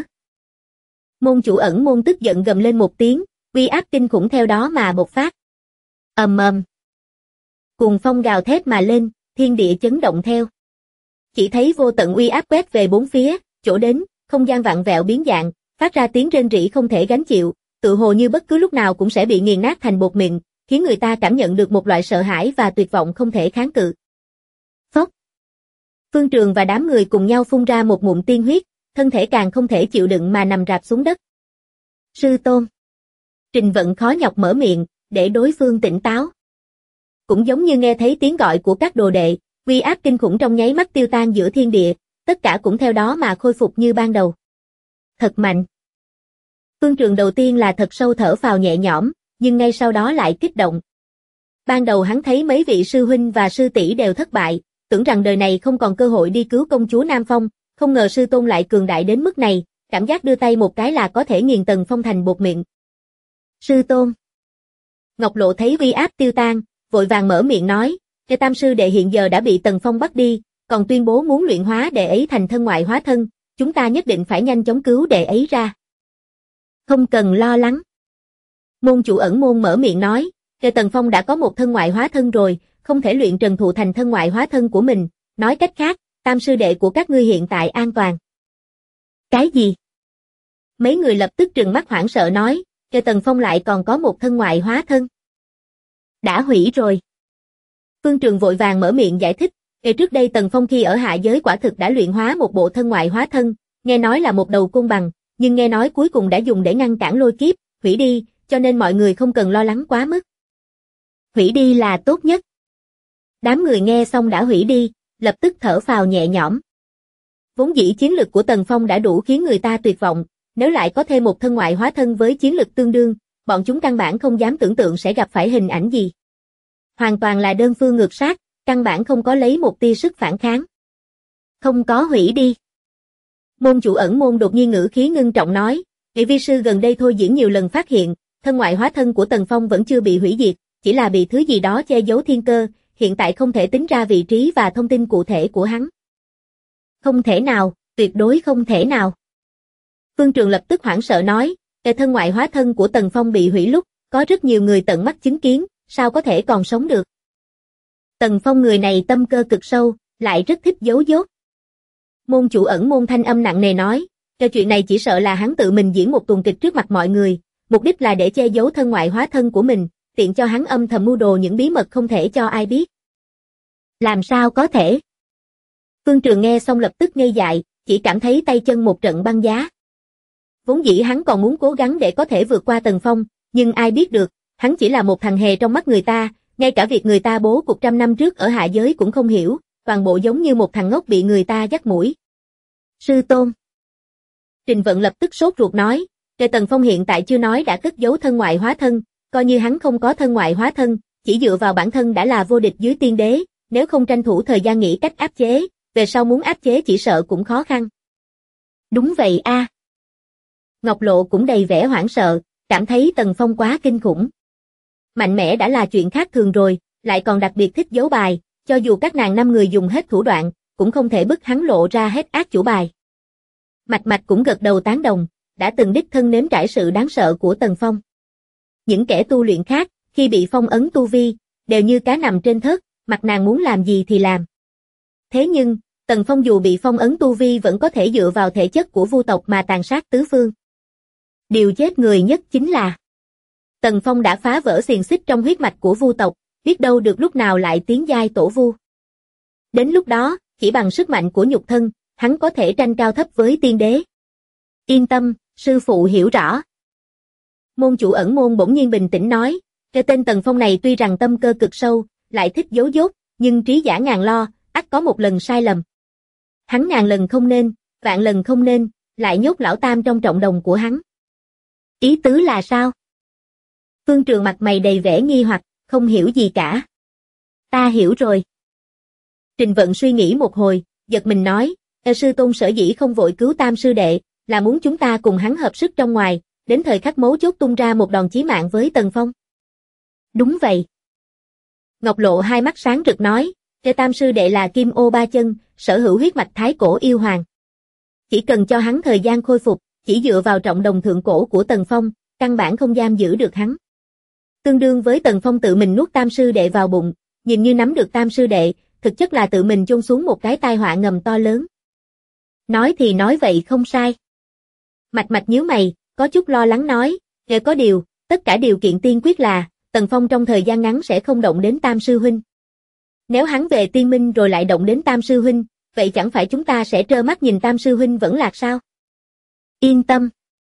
Môn chủ ẩn môn tức giận gầm lên một tiếng, uy áp kinh khủng theo đó mà bộc phát. Ầm ầm. Cuồng phong gào thét mà lên, thiên địa chấn động theo. Chỉ thấy vô tận uy áp quét về bốn phía, chỗ đến, không gian vặn vẹo biến dạng, phát ra tiếng rên rỉ không thể gánh chịu, tự hồ như bất cứ lúc nào cũng sẽ bị nghiền nát thành bột mịn, khiến người ta cảm nhận được một loại sợ hãi và tuyệt vọng không thể kháng cự. Phốc. Phương Trường và đám người cùng nhau phun ra một ngụm tiên huyết, thân thể càng không thể chịu đựng mà nằm rạp xuống đất. Sư tôn. Trình Vận khó nhọc mở miệng, để đối phương tỉnh táo. Cũng giống như nghe thấy tiếng gọi của các đồ đệ, uy áp kinh khủng trong nháy mắt tiêu tan giữa thiên địa, tất cả cũng theo đó mà khôi phục như ban đầu. Thật mạnh. Phương Trường đầu tiên là thật sâu thở phào nhẹ nhõm, nhưng ngay sau đó lại kích động. Ban đầu hắn thấy mấy vị sư huynh và sư tỷ đều thất bại, tưởng rằng đời này không còn cơ hội đi cứu công chúa Nam Phong, không ngờ sư tôn lại cường đại đến mức này, cảm giác đưa tay một cái là có thể nghiền Tần Phong thành bột mịn. Sư tôn. Ngọc Lộ thấy uy áp tiêu tan, vội vàng mở miệng nói, cái tam sư đệ hiện giờ đã bị Tần Phong bắt đi, còn tuyên bố muốn luyện hóa đệ ấy thành thân ngoại hóa thân, chúng ta nhất định phải nhanh chóng cứu đệ ấy ra. Không cần lo lắng. Môn chủ ẩn môn mở miệng nói, cái Tần Phong đã có một thân ngoại hóa thân rồi, không thể luyện Trần Thụ thành thân ngoại hóa thân của mình, nói cách khác, tam sư đệ của các ngươi hiện tại an toàn. Cái gì? Mấy người lập tức trừng mắt hoảng sợ nói, cái Tần Phong lại còn có một thân ngoại hóa thân. Đã hủy rồi. Phương Trường vội vàng mở miệng giải thích, trước đây Tần Phong khi ở hạ giới quả thực đã luyện hóa một bộ thân ngoại hóa thân, nghe nói là một đầu côn bằng, nhưng nghe nói cuối cùng đã dùng để ngăn cản lôi kiếp, hủy đi, cho nên mọi người không cần lo lắng quá mức. Hủy đi là tốt nhất. Đám người nghe xong đã hủy đi, lập tức thở phào nhẹ nhõm. Vốn dĩ chiến lực của Tần Phong đã đủ khiến người ta tuyệt vọng, nếu lại có thêm một thân ngoại hóa thân với chiến lực tương đương, bọn chúng căn bản không dám tưởng tượng sẽ gặp phải hình ảnh gì. Hoàn toàn là đơn phương ngược sát, căn bản không có lấy một tia sức phản kháng. Không có hủy đi. Môn chủ ẩn môn đột nhiên ngữ khí ngưng trọng nói, vị vi sư gần đây thôi diễn nhiều lần phát hiện, thân ngoại hóa thân của Tần Phong vẫn chưa bị hủy diệt, chỉ là bị thứ gì đó che giấu thiên cơ, hiện tại không thể tính ra vị trí và thông tin cụ thể của hắn. Không thể nào, tuyệt đối không thể nào. Phương Trường lập tức hoảng sợ nói, cái thân ngoại hóa thân của Tần Phong bị hủy lúc, có rất nhiều người tận mắt chứng kiến, sao có thể còn sống được. Tần Phong người này tâm cơ cực sâu, lại rất thích giấu dốt. Môn chủ ẩn môn thanh âm nặng nề nói, cái chuyện này chỉ sợ là hắn tự mình diễn một tuần kịch trước mặt mọi người, mục đích là để che giấu thân ngoại hóa thân của mình, tiện cho hắn âm thầm mưu đồ những bí mật không thể cho ai biết. Làm sao có thể? Phương Trường nghe xong lập tức ngây dại, chỉ cảm thấy tay chân một trận băng giá. Vốn dĩ hắn còn muốn cố gắng để có thể vượt qua Tần Phong, nhưng ai biết được, hắn chỉ là một thằng hề trong mắt người ta, ngay cả việc người ta bố cục 100 năm trước ở hạ giới cũng không hiểu, toàn bộ giống như một thằng ngốc bị người ta dắt mũi. Sư tôn. Trình Vận lập tức sốt ruột nói, cái Tần Phong hiện tại chưa nói đã cất giấu thân ngoại hóa thân, coi như hắn không có thân ngoại hóa thân, chỉ dựa vào bản thân đã là vô địch dưới tiên đế, nếu không tranh thủ thời gian nghĩ cách áp chế, về sau muốn áp chế chỉ sợ cũng khó khăn. Đúng vậy a. Ngọc Lộ cũng đầy vẻ hoảng sợ, cảm thấy Tần Phong quá kinh khủng. Mạnh mẽ đã là chuyện khác thường rồi, lại còn đặc biệt thích giấu bài, cho dù các nàng 5 người dùng hết thủ đoạn, cũng không thể bức hắn lộ ra hết ác chủ bài. Mạch Mạch cũng gật đầu tán đồng, đã từng đích thân nếm trải sự đáng sợ của Tần Phong. Những kẻ tu luyện khác, khi bị phong ấn tu vi, đều như cá nằm trên thớt, mặc nàng muốn làm gì thì làm. Thế nhưng, Tần Phong dù bị phong ấn tu vi vẫn có thể dựa vào thể chất của vu tộc mà tàn sát tứ phương. Điều chết người nhất chính là Tần Phong đã phá vỡ xiềng xích trong huyết mạch của vu tộc, biết đâu được lúc nào lại tiến giai tổ vu. Đến lúc đó, chỉ bằng sức mạnh của nhục thân, hắn có thể tranh cao thấp với tiên đế. Yên tâm, sư phụ hiểu rõ. Môn chủ ẩn môn bỗng nhiên bình tĩnh nói, cái tên Tần Phong này tuy rằng tâm cơ cực sâu, lại thích giấu dốt, nhưng trí giả ngàn lo, ắt có một lần sai lầm. Hắn ngàn lần không nên, vạn lần không nên, lại nhốt lão tam trong trọng đồng của hắn. Ý tứ là sao? Phương Trường mặt mày đầy vẻ nghi hoặc, không hiểu gì cả. Ta hiểu rồi. Trình Vận suy nghĩ một hồi, giật mình nói, sư tôn sở dĩ không vội cứu tam sư đệ, là muốn chúng ta cùng hắn hợp sức trong ngoài, đến thời khắc mấu chốt tung ra một đòn chí mạng với Tần Phong. Đúng vậy. Ngọc Lộ hai mắt sáng rực nói, tam sư đệ là Kim Ô Ba Chân, sở hữu huyết mạch thái cổ yêu hoàng. Chỉ cần cho hắn thời gian khôi phục, chỉ dựa vào trọng đồng thượng cổ của Tần Phong, căn bản không giam giữ được hắn. Tương đương với Tần Phong tự mình nuốt tam sư đệ vào bụng, nhìn như nắm được tam sư đệ, thực chất là tự mình chôn xuống một cái tai họa ngầm to lớn. Nói thì nói vậy không sai. Mạch Mạch nhíu mày, có chút lo lắng nói, có điều, tất cả điều kiện tiên quyết là, Tần Phong trong thời gian ngắn sẽ không động đến tam sư huynh. Nếu hắn về tiên minh rồi lại động đến tam sư huynh, vậy chẳng phải chúng ta sẽ trơ mắt nhìn tam sư huynh vẫn lạc sao? Yên tâm.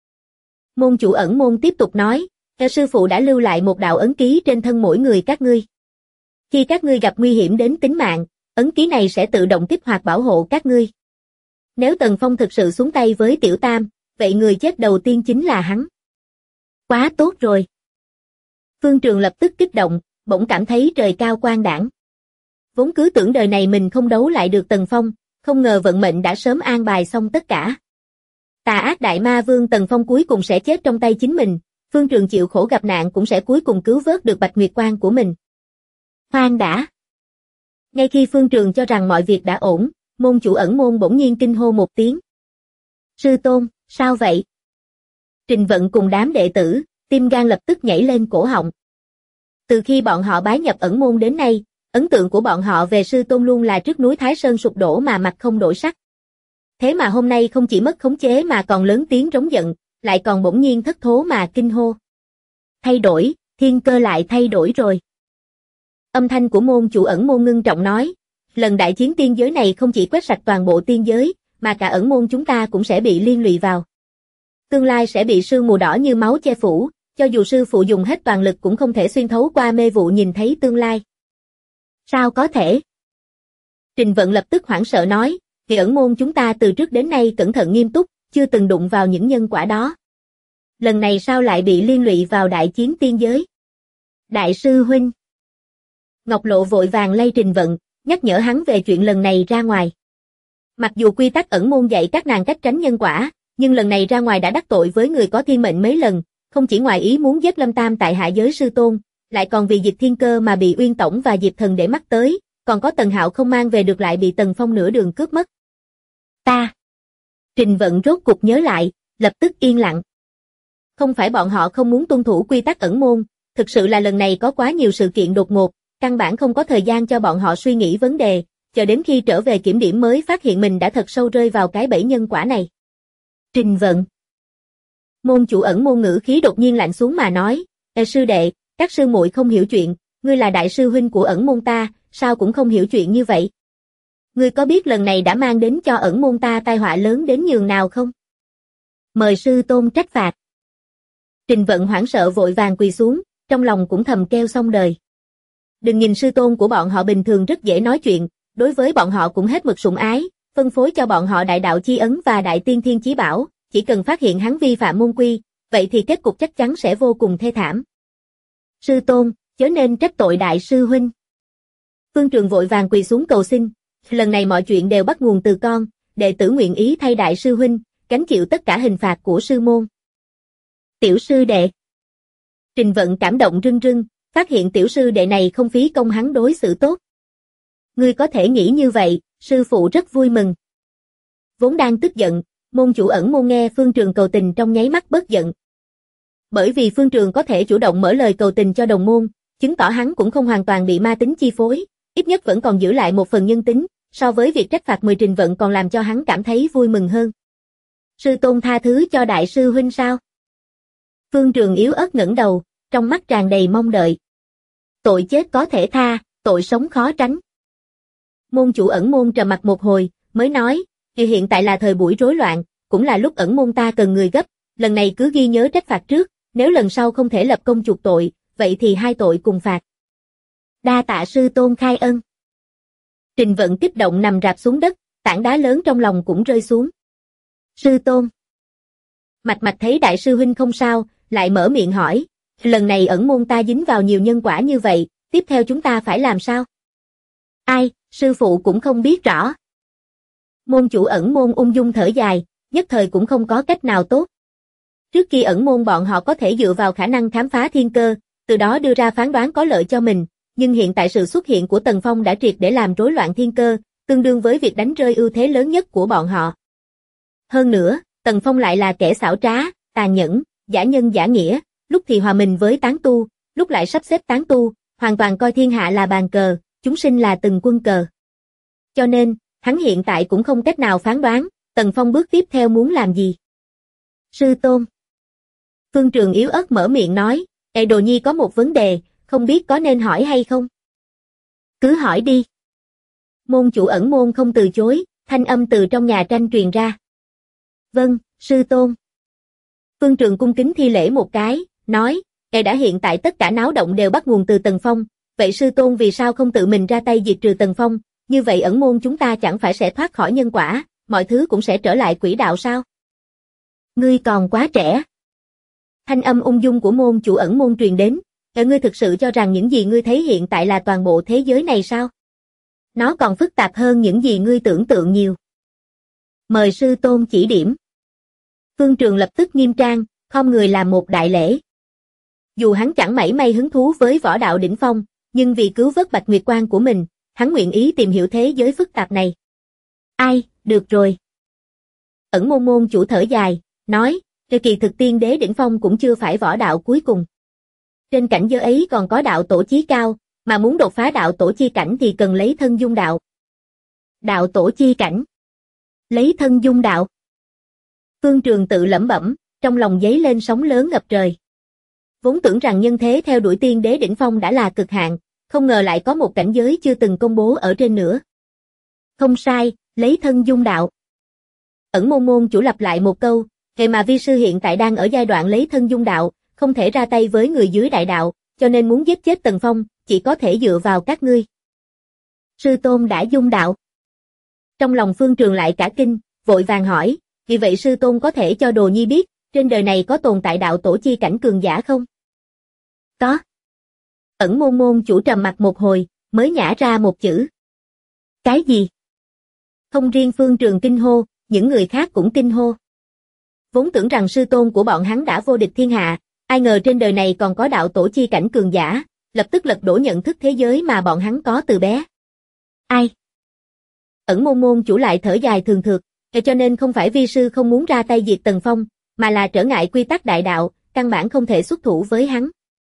Môn chủ ẩn môn tiếp tục nói, sư phụ đã lưu lại một đạo ấn ký trên thân mỗi người các ngươi. Khi các ngươi gặp nguy hiểm đến tính mạng, ấn ký này sẽ tự động kích hoạt bảo hộ các ngươi. Nếu Tần Phong thực sự xuống tay với Tiểu Tam, vậy người chết đầu tiên chính là hắn. Quá tốt rồi. Phương Trường lập tức kích động, bỗng cảm thấy trời cao quang đãng. Vốn cứ tưởng đời này mình không đấu lại được Tần Phong, không ngờ vận mệnh đã sớm an bài xong tất cả. Tà ác đại ma vương Tần Phong cuối cùng sẽ chết trong tay chính mình, Phương Trường chịu khổ gặp nạn cũng sẽ cuối cùng cứu vớt được Bạch Nguyệt Quang của mình. Khoan đã. Ngay khi Phương Trường cho rằng mọi việc đã ổn, môn chủ ẩn môn bỗng nhiên kinh hô một tiếng. Sư tôn, sao vậy? Trình Vận cùng đám đệ tử, tim gan lập tức nhảy lên cổ họng. Từ khi bọn họ bái nhập ẩn môn đến nay, ấn tượng của bọn họ về sư tôn luôn là trước núi Thái Sơn sụp đổ mà mặt không đổi sắc. Thế mà hôm nay không chỉ mất khống chế mà còn lớn tiếng rống giận, lại còn bỗng nhiên thất thố mà kinh hô. Thay đổi, thiên cơ lại thay đổi rồi. Âm thanh của môn chủ ẩn môn ngưng trọng nói, lần đại chiến tiên giới này không chỉ quét sạch toàn bộ tiên giới, mà cả ẩn môn chúng ta cũng sẽ bị liên lụy vào. Tương lai sẽ bị sương mù đỏ như máu che phủ, cho dù sư phụ dùng hết toàn lực cũng không thể xuyên thấu qua mê vụ nhìn thấy tương lai. Sao có thể? Trình Vận lập tức hoảng sợ nói, vì ẩn môn chúng ta từ trước đến nay cẩn thận nghiêm túc, chưa từng đụng vào những nhân quả đó. Lần này sao lại bị liên lụy vào đại chiến tiên giới? Đại sư huynh. Ngọc Lộ vội vàng lay Trình Vận, nhắc nhở hắn về chuyện lần này ra ngoài. Mặc dù quy tắc ẩn môn dạy các nàng cách tránh nhân quả, nhưng lần này ra ngoài đã đắc tội với người có thiên mệnh mấy lần, không chỉ ngoài ý muốn giết Lâm Tam tại hạ giới sư tôn, lại còn vì Dịch Thiên Cơ mà bị Uyên Tổng và Diệp Thần để mắt tới, còn có Tần Hạo không mang về được lại bị Tần Phong nửa đường cướp mất. Ta. Trình Vận rốt cục nhớ lại, lập tức yên lặng. Không phải bọn họ không muốn tuân thủ quy tắc ẩn môn, thực sự là lần này có quá nhiều sự kiện đột ngột, căn bản không có thời gian cho bọn họ suy nghĩ vấn đề, chờ đến khi trở về kiểm điểm mới phát hiện mình đã thật sâu rơi vào cái bẫy nhân quả này. Trình Vận. Môn chủ ẩn môn ngữ khí đột nhiên lạnh xuống mà nói, sư đệ, các sư muội không hiểu chuyện, ngươi là đại sư huynh của ẩn môn ta, sao cũng không hiểu chuyện như vậy? Ngươi có biết lần này đã mang đến cho ẩn môn ta tai họa lớn đến nhường nào không? Mời sư tôn trách phạt. Trình Vận hoảng sợ vội vàng quỳ xuống, trong lòng cũng thầm kêu xong đời. Đừng nhìn sư tôn của bọn họ bình thường rất dễ nói chuyện, đối với bọn họ cũng hết mực sủng ái, phân phối cho bọn họ đại đạo chi ấn và đại tiên thiên chí bảo, chỉ cần phát hiện hắn vi phạm môn quy, vậy thì kết cục chắc chắn sẽ vô cùng thê thảm. Sư tôn, chớ nên trách tội đại sư huynh. Phương Trường vội vàng quỳ xuống cầu xin, lần này mọi chuyện đều bắt nguồn từ con, đệ tử nguyện ý thay đại sư huynh, gánh chịu tất cả hình phạt của sư môn. Tiểu sư đệ. Trình Vận cảm động rưng rưng, phát hiện tiểu sư đệ này không phí công hắn đối xử tốt. Ngươi có thể nghĩ như vậy, sư phụ rất vui mừng. Vốn đang tức giận, Môn chủ ẩn môn nghe Phương Trường cầu tình trong nháy mắt bớt giận. Bởi vì Phương Trường có thể chủ động mở lời cầu tình cho đồng môn, chứng tỏ hắn cũng không hoàn toàn bị ma tính chi phối, ít nhất vẫn còn giữ lại một phần nhân tính, so với việc trách phạt 10 trình vận còn làm cho hắn cảm thấy vui mừng hơn. Sư tôn tha thứ cho đại sư huynh sao? Phương Trường yếu ớt ngẩng đầu, trong mắt tràn đầy mong đợi. Tội chết có thể tha, tội sống khó tránh. Môn chủ ẩn môn trầm mặt một hồi, mới nói, hiện tại là thời buổi rối loạn, cũng là lúc ẩn môn ta cần người gấp, lần này cứ ghi nhớ trách phạt trước, nếu lần sau không thể lập công chuộc tội, vậy thì hai tội cùng phạt. Đa tạ sư tôn khai ân. Trình Vận kích động nằm rạp xuống đất, tảng đá lớn trong lòng cũng rơi xuống. Sư tôn. Mạch Mạch thấy đại sư huynh không sao, lại mở miệng hỏi, lần này ẩn môn ta dính vào nhiều nhân quả như vậy, tiếp theo chúng ta phải làm sao? Ai, sư phụ cũng không biết rõ. Môn chủ ẩn môn ung dung thở dài, nhất thời cũng không có cách nào tốt. Trước khi ẩn môn bọn họ có thể dựa vào khả năng khám phá thiên cơ, từ đó đưa ra phán đoán có lợi cho mình, nhưng hiện tại sự xuất hiện của Tần Phong đã triệt để làm rối loạn thiên cơ, tương đương với việc đánh rơi ưu thế lớn nhất của bọn họ. Hơn nữa, Tần Phong lại là kẻ xảo trá, tàn nhẫn, giả nhân giả nghĩa, lúc thì hòa mình với tán tu, lúc lại sắp xếp tán tu, hoàn toàn coi thiên hạ là bàn cờ, chúng sinh là từng quân cờ. Cho nên, hắn hiện tại cũng không cách nào phán đoán, Tần Phong bước tiếp theo muốn làm gì. Sư tôn. Phương Trường yếu ớt mở miệng nói, Đồ nhi có một vấn đề, không biết có nên hỏi hay không? Cứ hỏi đi. Môn chủ ẩn môn không từ chối, thanh âm từ trong nhà tranh truyền ra. Vâng, sư tôn. Phương Trường cung kính thi lễ một cái, nói, đã hiện tại tất cả náo động đều bắt nguồn từ Tần Phong, vậy sư tôn vì sao không tự mình ra tay diệt trừ Tần Phong, như vậy ẩn môn chúng ta chẳng phải sẽ thoát khỏi nhân quả, mọi thứ cũng sẽ trở lại quỹ đạo sao? Ngươi còn quá trẻ. Thanh âm ung dung của môn chủ ẩn môn truyền đến, ngươi thực sự cho rằng những gì ngươi thấy hiện tại là toàn bộ thế giới này sao? Nó còn phức tạp hơn những gì ngươi tưởng tượng nhiều. Mời sư tôn chỉ điểm. Phương Trường lập tức nghiêm trang, khom người làm một đại lễ. Dù hắn chẳng mảy may hứng thú với võ đạo đỉnh phong, nhưng vì cứu vớt Bạch Nguyệt Quan của mình, hắn nguyện ý tìm hiểu thế giới phức tạp này. Ai, được rồi. Ẩn môn môn chủ thở dài, nói, kỳ thực tiên đế đỉnh phong cũng chưa phải võ đạo cuối cùng. Trên cảnh giới ấy còn có đạo tổ chí cao, mà muốn đột phá đạo tổ chi cảnh thì cần lấy thân dung đạo. Đạo tổ chi cảnh. Lấy thân dung đạo. Phương Trường tự lẩm bẩm, trong lòng dấy lên sóng lớn ngập trời. Vốn tưởng rằng nhân thế theo đuổi tiên đế đỉnh phong đã là cực hạn, không ngờ lại có một cảnh giới chưa từng công bố ở trên nữa. Không sai, lấy thân dung đạo. Ẩn môn môn chủ lặp lại một câu, vậy mà vi sư hiện tại đang ở giai đoạn lấy thân dung đạo, không thể ra tay với người dưới đại đạo, cho nên muốn giết chết Tần Phong, chỉ có thể dựa vào các ngươi. Sư tôn đã dung đạo. Trong lòng Phương Trường lại cả kinh, vội vàng hỏi, vì vậy sư tôn có thể cho đồ nhi biết, trên đời này có tồn tại đạo tổ chi cảnh cường giả không? Có. Ẩn môn môn chủ trầm mặt một hồi, mới nhả ra một chữ. Cái gì? Không riêng Phương Trường kinh hô, những người khác cũng kinh hô. Vốn tưởng rằng sư tôn của bọn hắn đã vô địch thiên hạ, ai ngờ trên đời này còn có đạo tổ chi cảnh cường giả, lập tức lật đổ nhận thức thế giới mà bọn hắn có từ bé. Ai? Ẩn môn môn chủ lại thở dài thường thượt, cho nên không phải vi sư không muốn ra tay diệt Tần Phong, mà là trở ngại quy tắc đại đạo, căn bản không thể xuất thủ với hắn.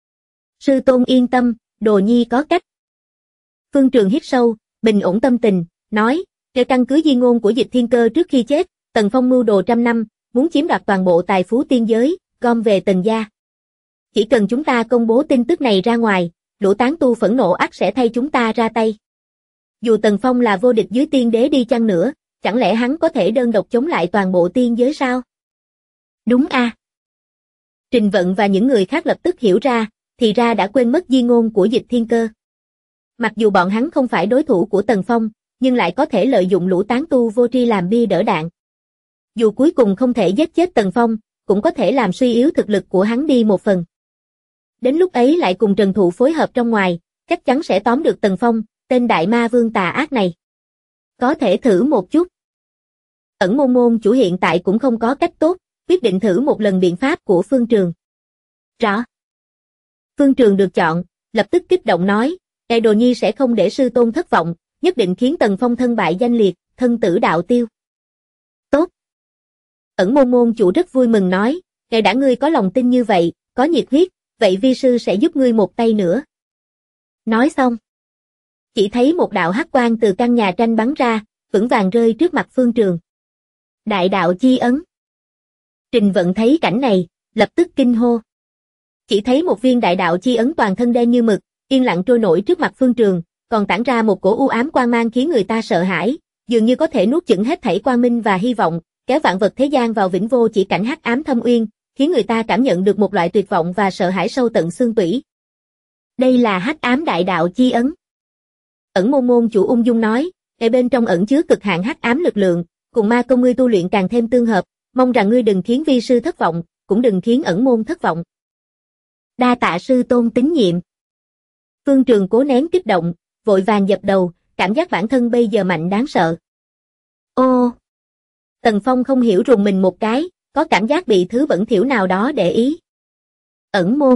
Sư tôn yên tâm, đồ nhi có cách. Phương Trường hít sâu, bình ổn tâm tình, nói, căn cứ di ngôn của Dịch Thiên Cơ trước khi chết, Tần Phong mưu đồ trăm năm, muốn chiếm đoạt toàn bộ tài phú tiên giới, gom về Tần gia. Chỉ cần chúng ta công bố tin tức này ra ngoài, lũ tán tu phẫn nộ ắt sẽ thay chúng ta ra tay. Dù Tần Phong là vô địch dưới tiên đế đi chăng nữa, chẳng lẽ hắn có thể đơn độc chống lại toàn bộ tiên giới sao? Đúng a. Trình Vận và những người khác lập tức hiểu ra, thì ra đã quên mất di ngôn của Dịch Thiên Cơ. Mặc dù bọn hắn không phải đối thủ của Tần Phong, nhưng lại có thể lợi dụng lũ tán tu vô tri làm bia đỡ đạn. Dù cuối cùng không thể giết chết Tần Phong, cũng có thể làm suy yếu thực lực của hắn đi một phần. Đến lúc ấy lại cùng Trần Thụ phối hợp trong ngoài, chắc chắn sẽ tóm được Tần Phong, tên đại ma vương tà ác này. Có thể thử một chút. Ẩn môn môn chủ hiện tại cũng không có cách tốt, quyết định thử một lần biện pháp của Phương Trường. Rõ. Phương Trường được chọn, lập tức kích động nói, đồ nhi sẽ không để sư tôn thất vọng, nhất định khiến Tần Phong thân bại danh liệt, thân tử đạo tiêu. Tốt. Ẩn Môn môn chủ rất vui mừng nói, "Ngài đã ngươi có lòng tin như vậy, có nhiệt huyết, vậy vi sư sẽ giúp ngươi một tay nữa." Nói xong, chỉ thấy một đạo hắc quang từ căn nhà tranh bắn ra, vững vàng rơi trước mặt Phương Trường. Đại đạo chi ấn. Trình Vận thấy cảnh này, lập tức kinh hô. Chỉ thấy một viên đại đạo chi ấn toàn thân đen như mực, yên lặng trôi nổi trước mặt Phương Trường, còn tản ra một cổ u ám quang mang khiến người ta sợ hãi, dường như có thể nuốt chửng hết thảy quang minh và hy vọng, kéo vạn vật thế gian vào vĩnh vô chỉ cảnh hắc ám thâm uyên, khiến người ta cảm nhận được một loại tuyệt vọng và sợ hãi sâu tận xương tủy. Đây là hắc ám đại đạo chi ấn. Ẩn Môn môn chủ ung dung nói, "Ở bên trong ẩn chứa cực hạn hắc ám lực lượng, cùng ma công ngươi tu luyện càng thêm tương hợp, mong rằng ngươi đừng khiến vi sư thất vọng, cũng đừng khiến ẩn môn thất vọng." Đa tạ sư tôn tín nhiệm. Phương Trường cố nén kích động, vội vàng dập đầu, cảm giác bản thân bây giờ mạnh đáng sợ. Ô! Tần Phong không hiểu rùng mình một cái, có cảm giác bị thứ bẩn thỉu nào đó để ý. Ẩn môn.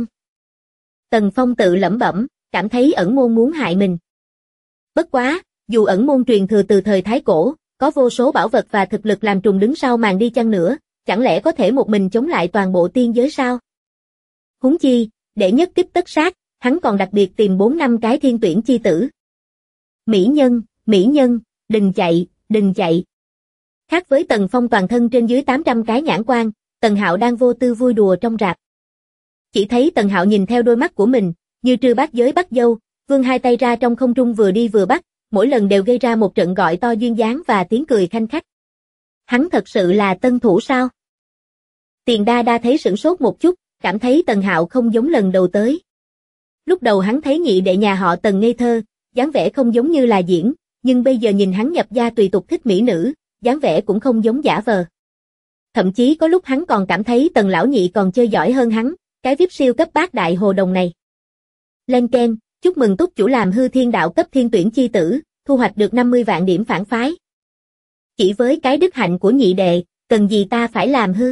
Tần Phong tự lẩm bẩm, cảm thấy ẩn môn muốn hại mình. Bất quá, dù ẩn môn truyền thừa từ thời Thái Cổ, có vô số bảo vật và thực lực làm trùng đứng sau màn đi chăng nữa, chẳng lẽ có thể một mình chống lại toàn bộ tiên giới sao? Huống chi, để nhất kích tất sát, hắn còn đặc biệt tìm 4-5 cái thiên tuyển chi tử. Mỹ nhân, đừng chạy, đừng chạy. Khác với Tần Phong toàn thân trên dưới 800 cái nhãn quan, Tần Hạo đang vô tư vui đùa trong rạp. Chỉ thấy Tần Hạo nhìn theo đôi mắt của mình, như trư bát giới bắt dâu, vươn hai tay ra trong không trung vừa đi vừa bắt, mỗi lần đều gây ra một trận gọi to duyên dáng và tiếng cười khanh khách. Hắn thật sự là tân thủ sao? Tiền Đa Đa thấy sửng sốt một chút, cảm thấy Tần Hạo không giống lần đầu tới. Lúc đầu hắn thấy nhị đệ nhà họ Tần ngây thơ, dáng vẻ không giống như là diễn, nhưng bây giờ nhìn hắn nhập gia tùy tục thích mỹ nữ, dáng vẻ cũng không giống giả vờ. Thậm chí có lúc hắn còn cảm thấy Tần lão nhị còn chơi giỏi hơn hắn, cái VIP siêu cấp bát đại hồ đồng này. Lên keng, chúc mừng túc chủ làm hư thiên đạo cấp thiên tuyển chi tử, thu hoạch được 50 vạn điểm phản phái. Chỉ với cái đức hạnh của nhị đệ, cần gì ta phải làm hư?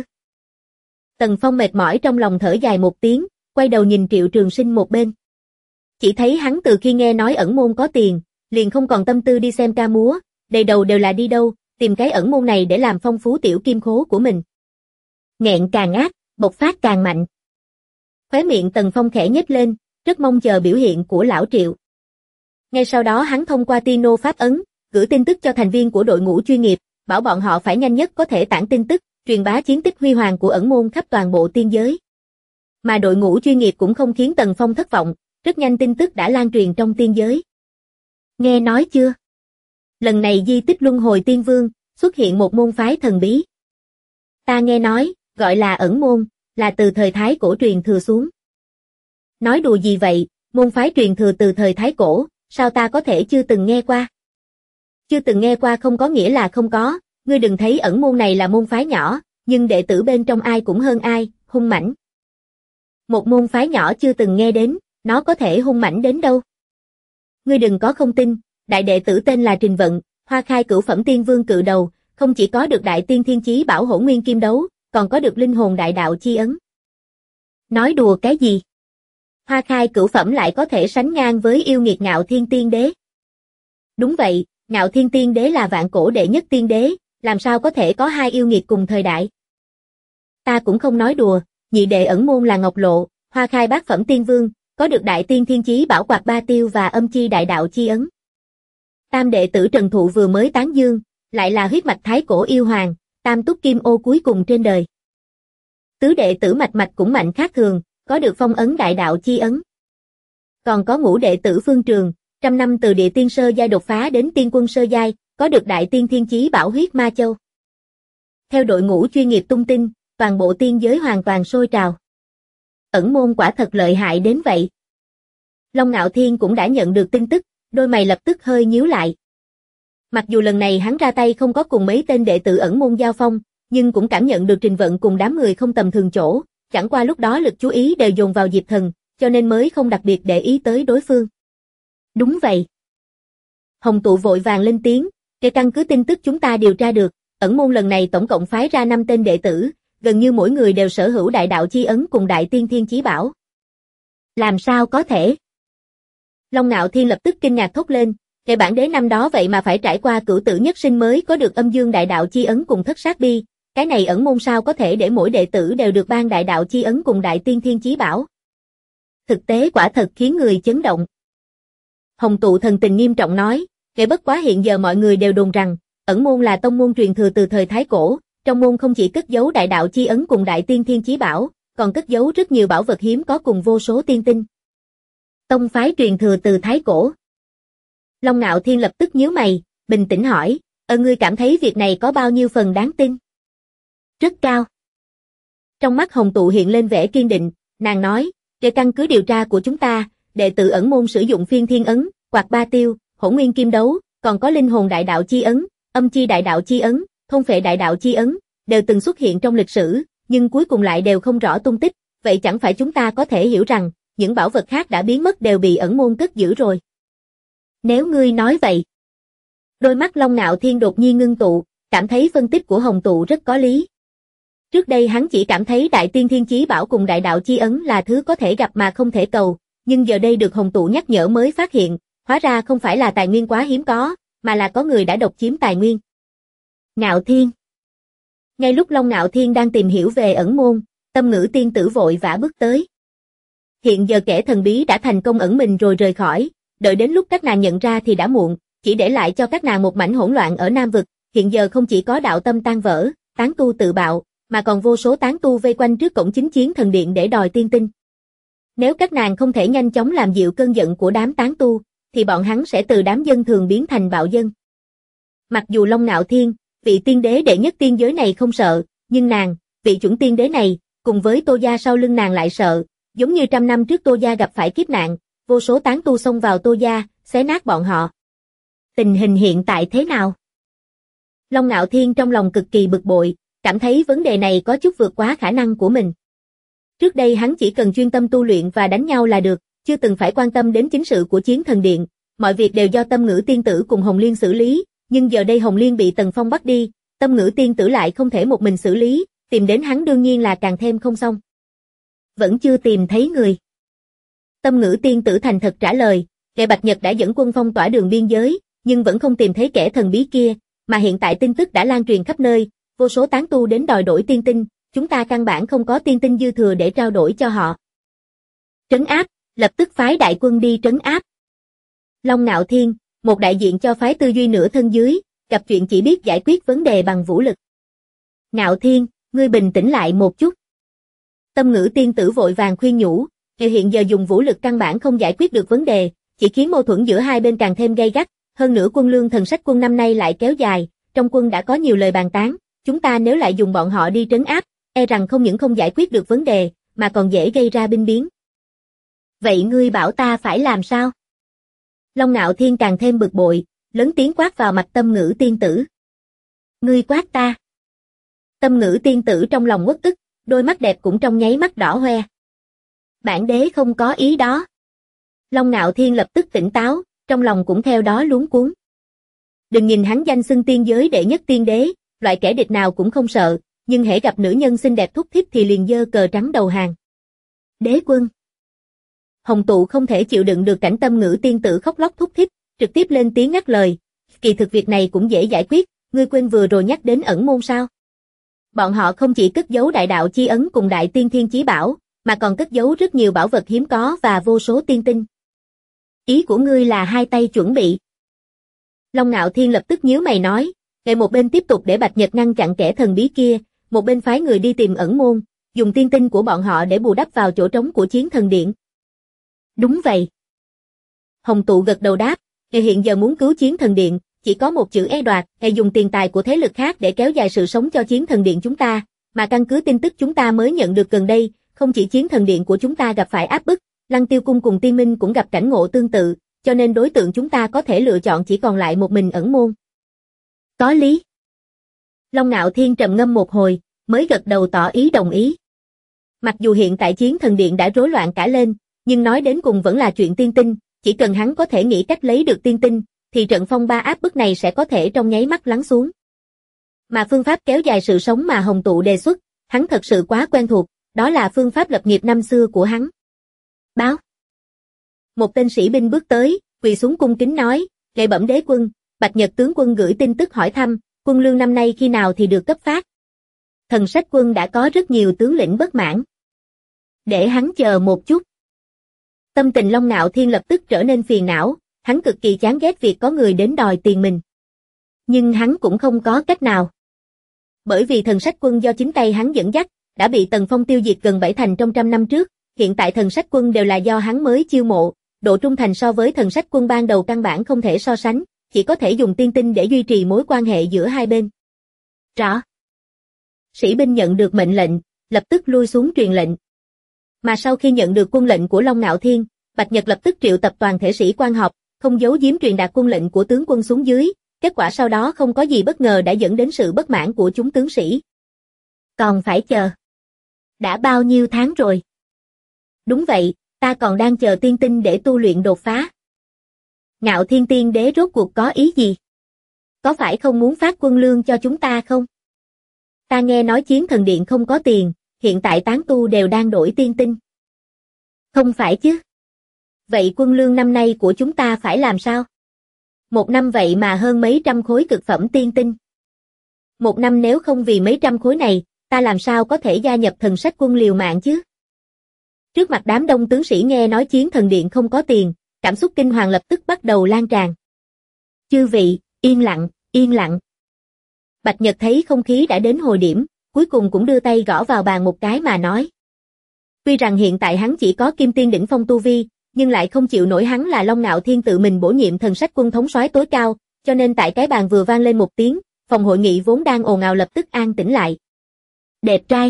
Tần Phong mệt mỏi trong lòng thở dài một tiếng, quay đầu nhìn Triệu Trường Sinh một bên. Chỉ thấy hắn từ khi nghe nói ẩn môn có tiền, liền không còn tâm tư đi xem ca múa, đầy đầu đều là đi đâu, tìm cái ẩn môn này để làm phong phú tiểu kim khố của mình. Nghẹn càng ác, bộc phát càng mạnh. Khóe miệng Tần Phong khẽ nhếch lên, rất mong chờ biểu hiện của lão Triệu. Ngay sau đó hắn thông qua Tino pháp ấn, gửi tin tức cho thành viên của đội ngũ chuyên nghiệp, bảo bọn họ phải nhanh nhất có thể tản tin tức, truyền bá chiến tích huy hoàng của ẩn môn khắp toàn bộ tiên giới. Mà đội ngũ chuyên nghiệp cũng không khiến Tần Phong thất vọng, rất nhanh tin tức đã lan truyền trong tiên giới. Nghe nói chưa? Lần này di tích Luân Hồi Tiên Vương, xuất hiện một môn phái thần bí. Ta nghe nói, gọi là ẩn môn, là từ thời Thái Cổ truyền thừa xuống. Nói đùa gì vậy, môn phái truyền thừa từ thời Thái Cổ, sao ta có thể chưa từng nghe qua? Chưa từng nghe qua không có nghĩa là không có, ngươi đừng thấy ẩn môn này là môn phái nhỏ, nhưng đệ tử bên trong ai cũng hơn ai, hung mãnh. Một môn phái nhỏ chưa từng nghe đến, nó có thể hung mãnh đến đâu? Ngươi đừng có không tin, đại đệ tử tên là Trình Vận, Hoa Khai cửu phẩm tiên vương cự đầu, không chỉ có được đại tiên thiên chí bảo hỗn nguyên kim đấu, còn có được linh hồn đại đạo chi ấn. Nói đùa cái gì? Hoa Khai cửu phẩm lại có thể sánh ngang với yêu nghiệt Ngạo Thiên Tiên Đế. Đúng vậy, Ngạo Thiên Tiên Đế là vạn cổ đệ nhất tiên đế, làm sao có thể có hai yêu nghiệt cùng thời đại? Ta cũng không nói đùa, nhị đệ ẩn môn là Ngọc Lộ, Hoa Khai bát phẩm tiên vương, có được đại tiên thiên chí bảo quạt ba tiêu và âm chi đại đạo chi ấn. Tam đệ tử Trần Thụ vừa mới tán dương, lại là huyết mạch thái cổ yêu hoàng, tam túc kim ô cuối cùng trên đời. Tứ đệ tử Mạch Mạch cũng mạnh khác thường, có được phong ấn đại đạo chi ấn. Còn có ngũ đệ tử Phương Trường, trăm năm từ địa tiên sơ giai đột phá đến tiên quân sơ giai, có được đại tiên thiên chí bảo huyết ma châu. Theo đội ngũ chuyên nghiệp tung tin, toàn bộ tiên giới hoàn toàn sôi trào. Ẩn môn quả thật lợi hại đến vậy. Long Ngạo Thiên cũng đã nhận được tin tức, đôi mày lập tức hơi nhíu lại. Mặc dù lần này hắn ra tay không có cùng mấy tên đệ tử ẩn môn giao phong, nhưng cũng cảm nhận được Trình Vận cùng đám người không tầm thường chỗ, chẳng qua lúc đó lực chú ý đều dồn vào Diệp Thần, cho nên mới không đặc biệt để ý tới đối phương. Đúng vậy. Hồng Tụ vội vàng lên tiếng, trên căn cứ tin tức chúng ta điều tra được, ẩn môn lần này tổng cộng phái ra 5 tên đệ tử, gần như mỗi người đều sở hữu đại đạo chi ấn cùng đại tiên thiên chí bảo. Làm sao có thể? Long Ngạo Thiên lập tức kinh ngạc thốt lên, kẻ bản đế năm đó vậy mà phải trải qua cửu tử nhất sinh mới có được âm dương đại đạo chi ấn cùng thất sát bi, cái này ẩn môn sao có thể để mỗi đệ tử đều được ban đại đạo chi ấn cùng đại tiên thiên chí bảo. Thực tế quả thật khiến người chấn động. Hồng tụ thần tình nghiêm trọng nói, bất quá hiện giờ mọi người đều đồn rằng, ẩn môn là tông môn truyền thừa từ thời Thái Cổ, trong môn không chỉ cất giấu đại đạo chi ấn cùng đại tiên thiên chí bảo, còn cất giấu rất nhiều bảo vật hiếm có cùng vô số tiên tinh. Tông phái truyền thừa từ Thái Cổ. Long Nạo Thiên lập tức nhíu mày, bình tĩnh hỏi, ngươi cảm thấy việc này có bao nhiêu phần đáng tin? Rất cao. Trong mắt Hồng tụ hiện lên vẻ kiên định, nàng nói, để căn cứ điều tra của chúng ta, đệ tử ẩn môn sử dụng phiên thiên ấn, quạt ba tiêu, hỗn nguyên kim đấu, còn có linh hồn đại đạo chi ấn, âm chi đại đạo chi ấn, thôn phệ đại đạo chi ấn, đều từng xuất hiện trong lịch sử, nhưng cuối cùng lại đều không rõ tung tích, vậy chẳng phải chúng ta có thể hiểu rằng, những bảo vật khác đã biến mất đều bị ẩn môn cất giữ rồi. Nếu ngươi nói vậy. Đôi mắt Long Nạo Thiên đột nhiên ngưng tụ, cảm thấy phân tích của Hồng tụ rất có lý. Trước đây hắn chỉ cảm thấy đại tiên thiên chí bảo cùng đại đạo chi ấn là thứ có thể gặp mà không thể cầu, nhưng giờ đây được Hồng tụ nhắc nhở mới phát hiện, hóa ra không phải là tài nguyên quá hiếm có, mà là có người đã độc chiếm tài nguyên. Ngạo Thiên. Ngay lúc Long Ngạo Thiên đang tìm hiểu về ẩn môn, Tâm Ngữ tiên tử vội vã bước tới. Hiện giờ kẻ thần bí đã thành công ẩn mình rồi rời khỏi, đợi đến lúc các nàng nhận ra thì đã muộn, chỉ để lại cho các nàng một mảnh hỗn loạn ở Nam Vực, hiện giờ không chỉ có đạo tâm tan vỡ, tán tu tự bạo, mà còn vô số tán tu vây quanh trước cổng chính chiến thần điện để đòi tiên tinh. Nếu các nàng không thể nhanh chóng làm dịu cơn giận của đám tán tu, thì bọn hắn sẽ từ đám dân thường biến thành bạo dân. Mặc dù Long Ngạo Thiên, vị tiên đế đệ nhất tiên giới này không sợ, nhưng nàng, vị chuẩn tiên đế này, cùng với Tô Gia sau lưng nàng lại sợ, giống như 100 năm trước Tô Gia gặp phải kiếp nạn, vô số tán tu xông vào Tô Gia, xé nát bọn họ. Tình hình hiện tại thế nào? Long Ngạo Thiên trong lòng cực kỳ bực bội, cảm thấy vấn đề này có chút vượt quá khả năng của mình. Trước đây hắn chỉ cần chuyên tâm tu luyện và đánh nhau là được, chưa từng phải quan tâm đến chính sự của chiến thần điện, mọi việc đều do Tâm Ngữ tiên tử cùng Hồng Liên xử lý, nhưng giờ đây Hồng Liên bị Tần Phong bắt đi, Tâm Ngữ tiên tử lại không thể một mình xử lý, tìm đến hắn đương nhiên là càng thêm không xong. Vẫn chưa tìm thấy người. Tâm Ngữ tiên tử thành thật trả lời, kẻ Bạch Nhật đã dẫn quân phong tỏa đường biên giới, nhưng vẫn không tìm thấy kẻ thần bí kia, mà hiện tại tin tức đã lan truyền khắp nơi, vô số tán tu đến đòi đổi tiên tinh, chúng ta căn bản không có tiên tinh dư thừa để trao đổi cho họ. Trấn áp, lập tức phái đại quân đi trấn áp. Long Ngạo Thiên, một đại diện cho phái tư duy nửa thân dưới, gặp chuyện chỉ biết giải quyết vấn đề bằng vũ lực. Ngạo Thiên, ngươi bình tĩnh lại một chút. Tâm Ngữ tiên tử vội vàng khuyên nhủ, hiện giờ dùng vũ lực căn bản không giải quyết được vấn đề, chỉ khiến mâu thuẫn giữa hai bên càng thêm gay gắt, hơn nữa quân lương thần sách quân năm nay lại kéo dài, trong quân đã có nhiều lời bàn tán, chúng ta nếu lại dùng bọn họ đi trấn áp, e rằng không những không giải quyết được vấn đề, mà còn dễ gây ra binh biến. Vậy ngươi bảo ta phải làm sao? Long Ngạo Thiên càng thêm bực bội, lớn tiếng quát vào mặt Tâm Ngữ tiên tử. Ngươi quát ta. Tâm Ngữ tiên tử trong lòng uất ức, đôi mắt đẹp cũng trong nháy mắt đỏ hoe. Bản đế không có ý đó. Long Ngạo Thiên lập tức tỉnh táo, trong lòng cũng theo đó luống cuống. Đừng nhìn hắn danh xưng tiên giới đệ nhất tiên đế, loại kẻ địch nào cũng không sợ, nhưng hễ gặp nữ nhân xinh đẹp thúc thiết thì liền giơ cờ trắng đầu hàng. Đế quân. Hồng tụ không thể chịu đựng được cảnh Tâm Ngữ tiên tử khóc lóc thúc thích, trực tiếp lên tiếng ngắt lời. Kỳ thực việc này cũng dễ giải quyết, ngươi quên vừa rồi nhắc đến ẩn môn sao? Bọn họ không chỉ cất giấu đại đạo chi ấn cùng đại tiên thiên chí bảo, mà còn cất giấu rất nhiều bảo vật hiếm có và vô số tiên tinh. Ý của ngươi là hai tay chuẩn bị. Long Ngạo Thiên lập tức nhíu mày nói, ngày một bên tiếp tục để Bạch Nhật ngăn chặn kẻ thần bí kia, một bên phái người đi tìm ẩn môn, dùng tiên tinh của bọn họ để bù đắp vào chỗ trống của chiến thần điện. Đúng vậy. Hồng tụ gật đầu đáp, hiện giờ muốn cứu chiến thần điện, chỉ có một chữ đoạt, dùng tiền tài của thế lực khác để kéo dài sự sống cho chiến thần điện chúng ta, mà căn cứ tin tức chúng ta mới nhận được gần đây, không chỉ chiến thần điện của chúng ta gặp phải áp bức, Lăng Tiêu cung cùng Tiên Minh cũng gặp cảnh ngộ tương tự, cho nên đối tượng chúng ta có thể lựa chọn chỉ còn lại một mình ẩn môn. Có lý. Long Ngạo Thiên trầm ngâm một hồi, mới gật đầu tỏ ý đồng ý. Mặc dù hiện tại chiến thần điện đã rối loạn cả lên, nhưng nói đến cùng vẫn là chuyện tiên tinh, chỉ cần hắn có thể nghĩ cách lấy được tiên tinh, thì trận phong ba áp bức này sẽ có thể trong nháy mắt lắng xuống. Mà phương pháp kéo dài sự sống mà Hồng tụ đề xuất, hắn thật sự quá quen thuộc, đó là phương pháp lập nghiệp năm xưa của hắn. Báo. Một tên sĩ binh bước tới, quỳ xuống cung kính nói, lệ bẩm đế quân, Bạch Nhật tướng quân gửi tin tức hỏi thăm, quân lương năm nay khi nào thì được cấp phát. Thần sách quân đã có rất nhiều tướng lĩnh bất mãn. Để hắn chờ một chút. Tâm tình Long Nạo Thiên lập tức trở nên phiền não, hắn cực kỳ chán ghét việc có người đến đòi tiền mình. Nhưng hắn cũng không có cách nào. Bởi vì thần sách quân do chính tay hắn dẫn dắt, đã bị Tần Phong tiêu diệt gần 7 thành trong 100 năm trước, hiện tại thần sách quân đều là do hắn mới chiêu mộ, độ trung thành so với thần sách quân ban đầu căn bản không thể so sánh, chỉ có thể dùng tiên tinh để duy trì mối quan hệ giữa hai bên. Rõ. Sĩ binh nhận được mệnh lệnh, lập tức lui xuống truyền lệnh. Mà sau khi nhận được quân lệnh của Long Nạo Thiên, Bạch Nhật lập tức triệu tập toàn thể sĩ quan họp, không giấu giếm truyền đạt quân lệnh của tướng quân xuống dưới, kết quả sau đó không có gì bất ngờ đã dẫn đến sự bất mãn của chúng tướng sĩ. Còn phải chờ. Đã bao nhiêu tháng rồi? Đúng vậy, ta còn đang chờ tiên tinh để tu luyện đột phá. Ngạo Thiên Tiên Đế rốt cuộc có ý gì? Có phải không muốn phát quân lương cho chúng ta không? Ta nghe nói Chiến Thần Điện không có tiền, hiện tại tán tu đều đang đổi tiên tinh. Không phải chứ? Vậy quân lương năm nay của chúng ta phải làm sao? Một năm vậy mà hơn mấy trăm khối cực phẩm tiên tinh. Một năm nếu không vì mấy trăm khối này, ta làm sao có thể gia nhập thần sách quân liều mạng chứ? Trước mặt đám đông tướng sĩ nghe nói Chiến Thần Điện không có tiền, cảm xúc kinh hoàng lập tức bắt đầu lan tràn. Chư vị, yên lặng, yên lặng. Bạch Nhật thấy không khí đã đến hồi điểm, cuối cùng cũng đưa tay gõ vào bàn một cái mà nói. Tuy rằng hiện tại hắn chỉ có kim tiên đỉnh phong tu vi, nhưng lại không chịu nổi hắn là Long Nạo Thiên tự mình bổ nhiệm thần sách quân thống soái tối cao, cho nên tại cái bàn vừa vang lên một tiếng, phòng hội nghị vốn đang ồn ào lập tức an tĩnh lại. Đẹp trai.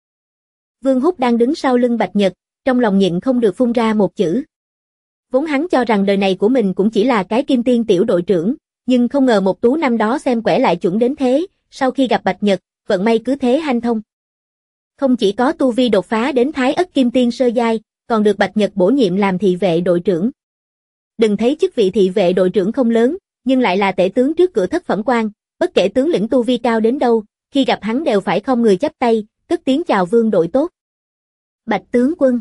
Vương Húc đang đứng sau lưng Bạch Nhật, trong lòng nhịn không được phun ra một chữ. Vốn hắn cho rằng đời này của mình cũng chỉ là cái kim tiên tiểu đội trưởng, nhưng không ngờ một tú năm đó xem quẻ lại chuẩn đến thế, sau khi gặp Bạch Nhật, vận may cứ thế hanh thông. Không chỉ có tu vi đột phá đến Thái Ất Kim Tiên sơ giai, còn được Bạch Nhật bổ nhiệm làm thị vệ đội trưởng. Đừng thấy chức vị thị vệ đội trưởng không lớn, nhưng lại là tể tướng trước cửa thất phẩm quan, bất kể tướng lĩnh tu vi cao đến đâu, khi gặp hắn đều phải không người chắp tay, cất tiếng chào vương đội tốt. Bạch tướng quân.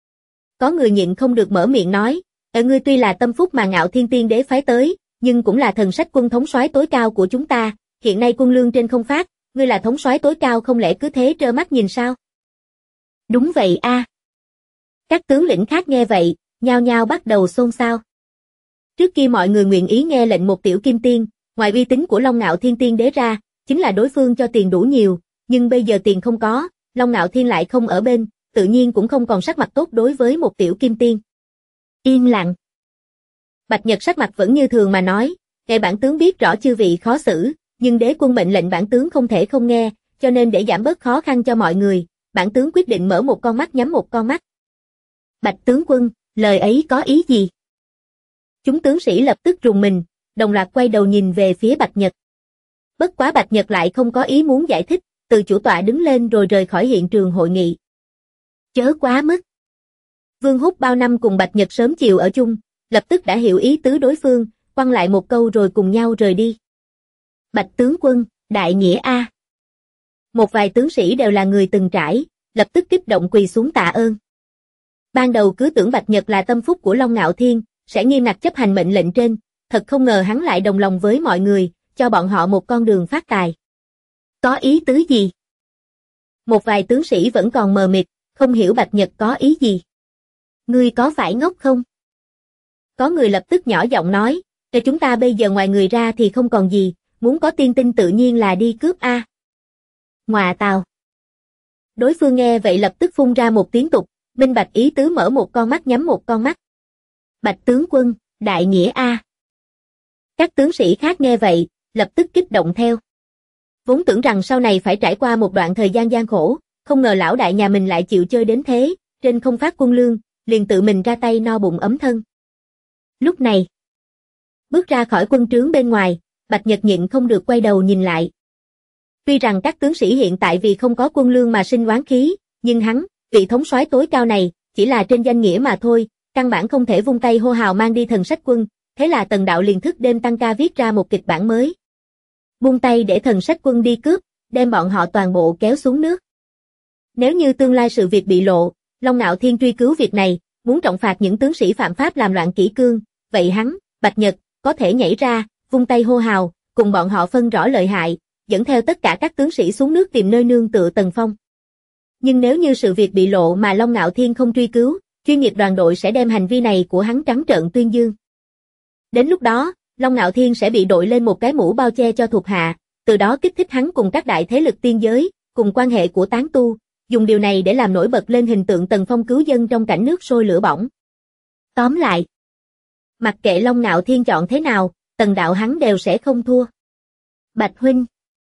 Có người nhịn không được mở miệng nói, ngươi tuy là tâm phúc mà Ngạo Thiên Tiên Đế phái tới, nhưng cũng là thần sách quân thống soái tối cao của chúng ta, hiện nay quân lương trên không phát, ngươi là thống soái tối cao không lẽ cứ thế trơ mắt nhìn sao? Đúng vậy a. Các tướng lĩnh khác nghe vậy, nhao nhao bắt đầu xôn xao. Trước kia mọi người nguyện ý nghe lệnh một tiểu kim tiên, ngoài uy tín của Long Ngạo Thiên Tiên Đế ra, chính là đối phương cho tiền đủ nhiều, nhưng bây giờ tiền không có, Long Ngạo Thiên lại không ở bên, tự nhiên cũng không còn sắc mặt tốt đối với một tiểu kim tiên. Yên lặng. Bạch Nhật sắc mặt vẫn như thường mà nói, kẻ bản tướng biết rõ chư vị khó xử, nhưng đế quân mệnh lệnh bản tướng không thể không nghe, cho nên để giảm bớt khó khăn cho mọi người, bản tướng quyết định mở một con mắt nhắm một con mắt. Bạch tướng quân, lời ấy có ý gì? Chúng tướng sĩ lập tức rùng mình, đồng loạt quay đầu nhìn về phía Bạch Nhật. Bất quá Bạch Nhật lại không có ý muốn giải thích, từ chủ tọa đứng lên rồi rời khỏi hiện trường hội nghị. Chớ quá mức. Vương Húc bao năm cùng Bạch Nhật sớm chiều ở chung, lập tức đã hiểu ý tứ đối phương, quăng lại một câu rồi cùng nhau rời đi. Bạch tướng quân, đại nghĩa a. Một vài tướng sĩ đều là người từng trải, lập tức kích động quỳ xuống tạ ơn. Ban đầu cứ tưởng Bạch Nhật là tâm phúc của Long Ngạo Thiên, sẽ nghiêm ngặt chấp hành mệnh lệnh trên, thật không ngờ hắn lại đồng lòng với mọi người, cho bọn họ một con đường phát tài. Có ý tứ gì? Một vài tướng sĩ vẫn còn mờ mịt, không hiểu Bạch Nhật có ý gì. Ngươi có phải ngốc không? Có người lập tức nhỏ giọng nói, để chúng ta bây giờ ngoài người ra thì không còn gì, muốn có tiên tinh tự nhiên là đi cướp a. Ngoà tào. Đối phương nghe vậy lập tức phun ra một tiếng tục, minh bạch ý tứ mở một con mắt nhắm một con mắt. Bạch tướng quân, đại nghĩa a. Các tướng sĩ khác nghe vậy, lập tức kích động theo. Vốn tưởng rằng sau này phải trải qua một đoạn thời gian gian khổ, không ngờ lão đại nhà mình lại chịu chơi đến thế, trên không phát quân lương, liền tự mình ra tay no bụng ấm thân. Lúc này, bước ra khỏi quân trướng bên ngoài, Bạch Nhật nhịn không được quay đầu nhìn lại. Tuy rằng các tướng sĩ hiện tại vì không có quân lương mà sinh oán khí, nhưng hắn, vị thống soái tối cao này, chỉ là trên danh nghĩa mà thôi, căn bản không thể vung tay hô hào mang đi thần sách quân, thế là Tần Đạo liền thức đêm tăng ca viết ra một kịch bản mới. Buông tay để thần sách quân đi cướp, đem bọn họ toàn bộ kéo xuống nước. Nếu như tương lai sự việc bị lộ, Long Ngạo Thiên truy cứu việc này, muốn trọng phạt những tướng sĩ phạm pháp làm loạn kỷ cương, vậy hắn, Bạch Nhật, có thể nhảy ra, vung tay hô hào, cùng bọn họ phân rõ lợi hại, dẫn theo tất cả các tướng sĩ xuống nước tìm nơi nương tựa Tần Phong. Nhưng nếu như sự việc bị lộ mà Long Ngạo Thiên không truy cứu, chuyên nghiệp đoàn đội sẽ đem hành vi này của hắn trắng trợn tuyên dương. Đến lúc đó, Long Ngạo Thiên sẽ bị đội lên một cái mũ bao che cho thuộc hạ, từ đó kích thích hắn cùng các đại thế lực tiên giới, cùng quan hệ của tán tu, dùng điều này để làm nổi bật lên hình tượng Tần Phong cứu dân trong cảnh nước sôi lửa bỏng. Tóm lại, mặc kệ Long Ngạo Thiên chọn thế nào, Tần đạo hắn đều sẽ không thua. Bạch huynh.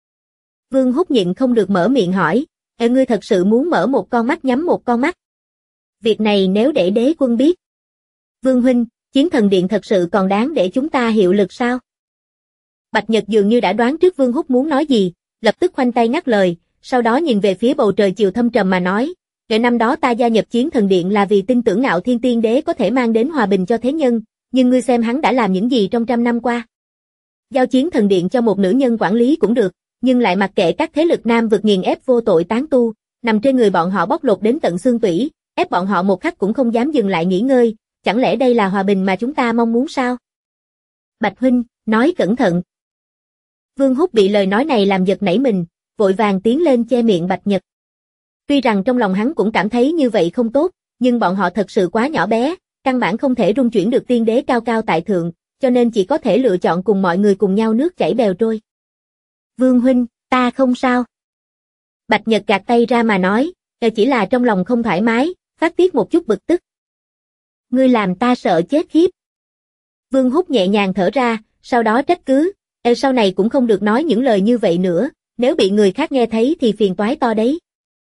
Vương Húc nhịn không được mở miệng hỏi, ngươi thật sự muốn mở một con mắt nhắm một con mắt? Việc này nếu để đế quân biết. Vương huynh, Chiến Thần Điện thật sự còn đáng để chúng ta hiệu lực sao? Bạch Nhật dường như đã đoán trước Vương Húc muốn nói gì, lập tức khoanh tay ngắt lời, sau đó nhìn về phía bầu trời chiều thâm trầm mà nói, kể năm đó ta gia nhập Chiến Thần Điện là vì tin tưởng Ngạo Thiên Tiên Đế có thể mang đến hòa bình cho thế nhân, nhưng ngươi xem hắn đã làm những gì trong 100 năm qua. Giao Chiến Thần Điện cho một nữ nhân quản lý cũng được, nhưng lại mặc kệ các thế lực nam vực nghiền ép vô tội tán tu, nằm trên người bọn họ bóc lột đến tận xương tủy, ép bọn họ một khắc cũng không dám dừng lại nghỉ ngơi, chẳng lẽ đây là hòa bình mà chúng ta mong muốn sao? Bạch huynh, nói cẩn thận. Vương Húc bị lời nói này làm giật nảy mình, vội vàng tiến lên che miệng Bạch Nhật. Tuy rằng trong lòng hắn cũng cảm thấy như vậy không tốt, nhưng bọn họ thật sự quá nhỏ bé, căn bản không thể rung chuyển được tiên đế cao cao tại thượng, cho nên chỉ có thể lựa chọn cùng mọi người cùng nhau nước chảy bèo trôi. Vương huynh, ta không sao. Bạch Nhật gạt tay ra mà nói, chỉ là trong lòng không thoải mái, phát tiết một chút bực tức. Ngươi làm ta sợ chết khiếp. Vương Húc nhẹ nhàng thở ra, sau đó trách cứ, sau này cũng không được nói những lời như vậy nữa, nếu bị người khác nghe thấy thì phiền toái to đấy.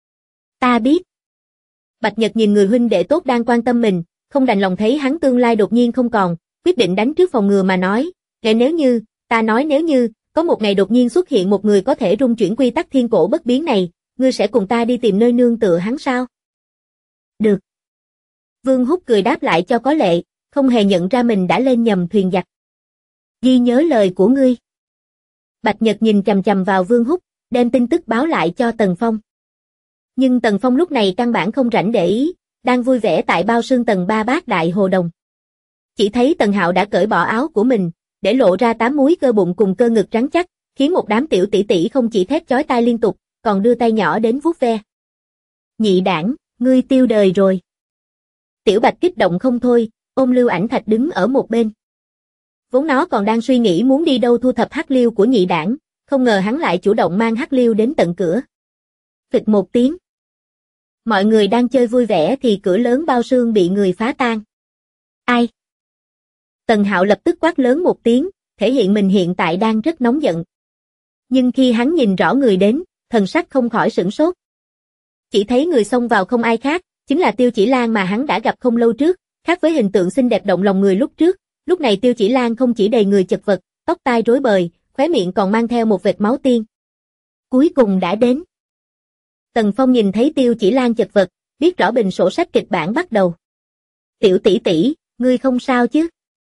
Ta biết. Bạch Nhật nhìn người huynh đệ tốt đang quan tâm mình, không đành lòng thấy hắn tương lai đột nhiên không còn, quyết định đánh trước phòng ngừa mà nói, nếu như, ta nói nếu như, có một ngày đột nhiên xuất hiện một người có thể rung chuyển quy tắc thiên cổ bất biến này, ngươi sẽ cùng ta đi tìm nơi nương tựa hắn sao? Được. Vương Húc cười đáp lại cho có lệ, không hề nhận ra mình đã lên nhầm thuyền giặc. Ghi nhớ lời của ngươi. Bạch Nhật nhìn chằm chằm vào Vương Húc, đem tin tức báo lại cho Tần Phong. Nhưng Tần Phong lúc này căn bản không rảnh để ý, đang vui vẻ tại bao sương tầng 3 bát đại hồ đồng. Chỉ thấy Tần Hạo đã cởi bỏ áo của mình, để lộ ra 8 múi cơ bụng cùng cơ ngực rắn chắc, khiến một đám tiểu tỷ tỷ không chỉ thét chói tai liên tục, còn đưa tay nhỏ đến vuốt ve. Nhị đảng, ngươi tiêu đời rồi. Tiểu Bạch kích động không thôi, ôm Lưu Ảnh Thạch đứng ở một bên. Vốn nó còn đang suy nghĩ muốn đi đâu thu thập hắc liêu của nhị đảng, không ngờ hắn lại chủ động mang hắc liêu đến tận cửa. Phịch một tiếng. Mọi người đang chơi vui vẻ thì cửa lớn bao sương bị người phá tan. Ai? Tần Hạo lập tức quát lớn một tiếng, thể hiện mình hiện tại đang rất nóng giận. Nhưng khi hắn nhìn rõ người đến, thần sắc không khỏi sửng sốt. Chỉ thấy người xông vào không ai khác, chính là Tiêu Chỉ Lan mà hắn đã gặp không lâu trước, khác với hình tượng xinh đẹp động lòng người lúc trước, lúc này Tiêu Chỉ Lan không chỉ đầy người chật vật, tóc tai rối bời, khóe miệng còn mang theo một vệt máu tiên. Cuối cùng đã đến. Tần Phong nhìn thấy Tiêu Chỉ Lan chật vật, biết rõ bình sổ sách kịch bản bắt đầu. Tiểu tỷ tỷ, ngươi không sao chứ?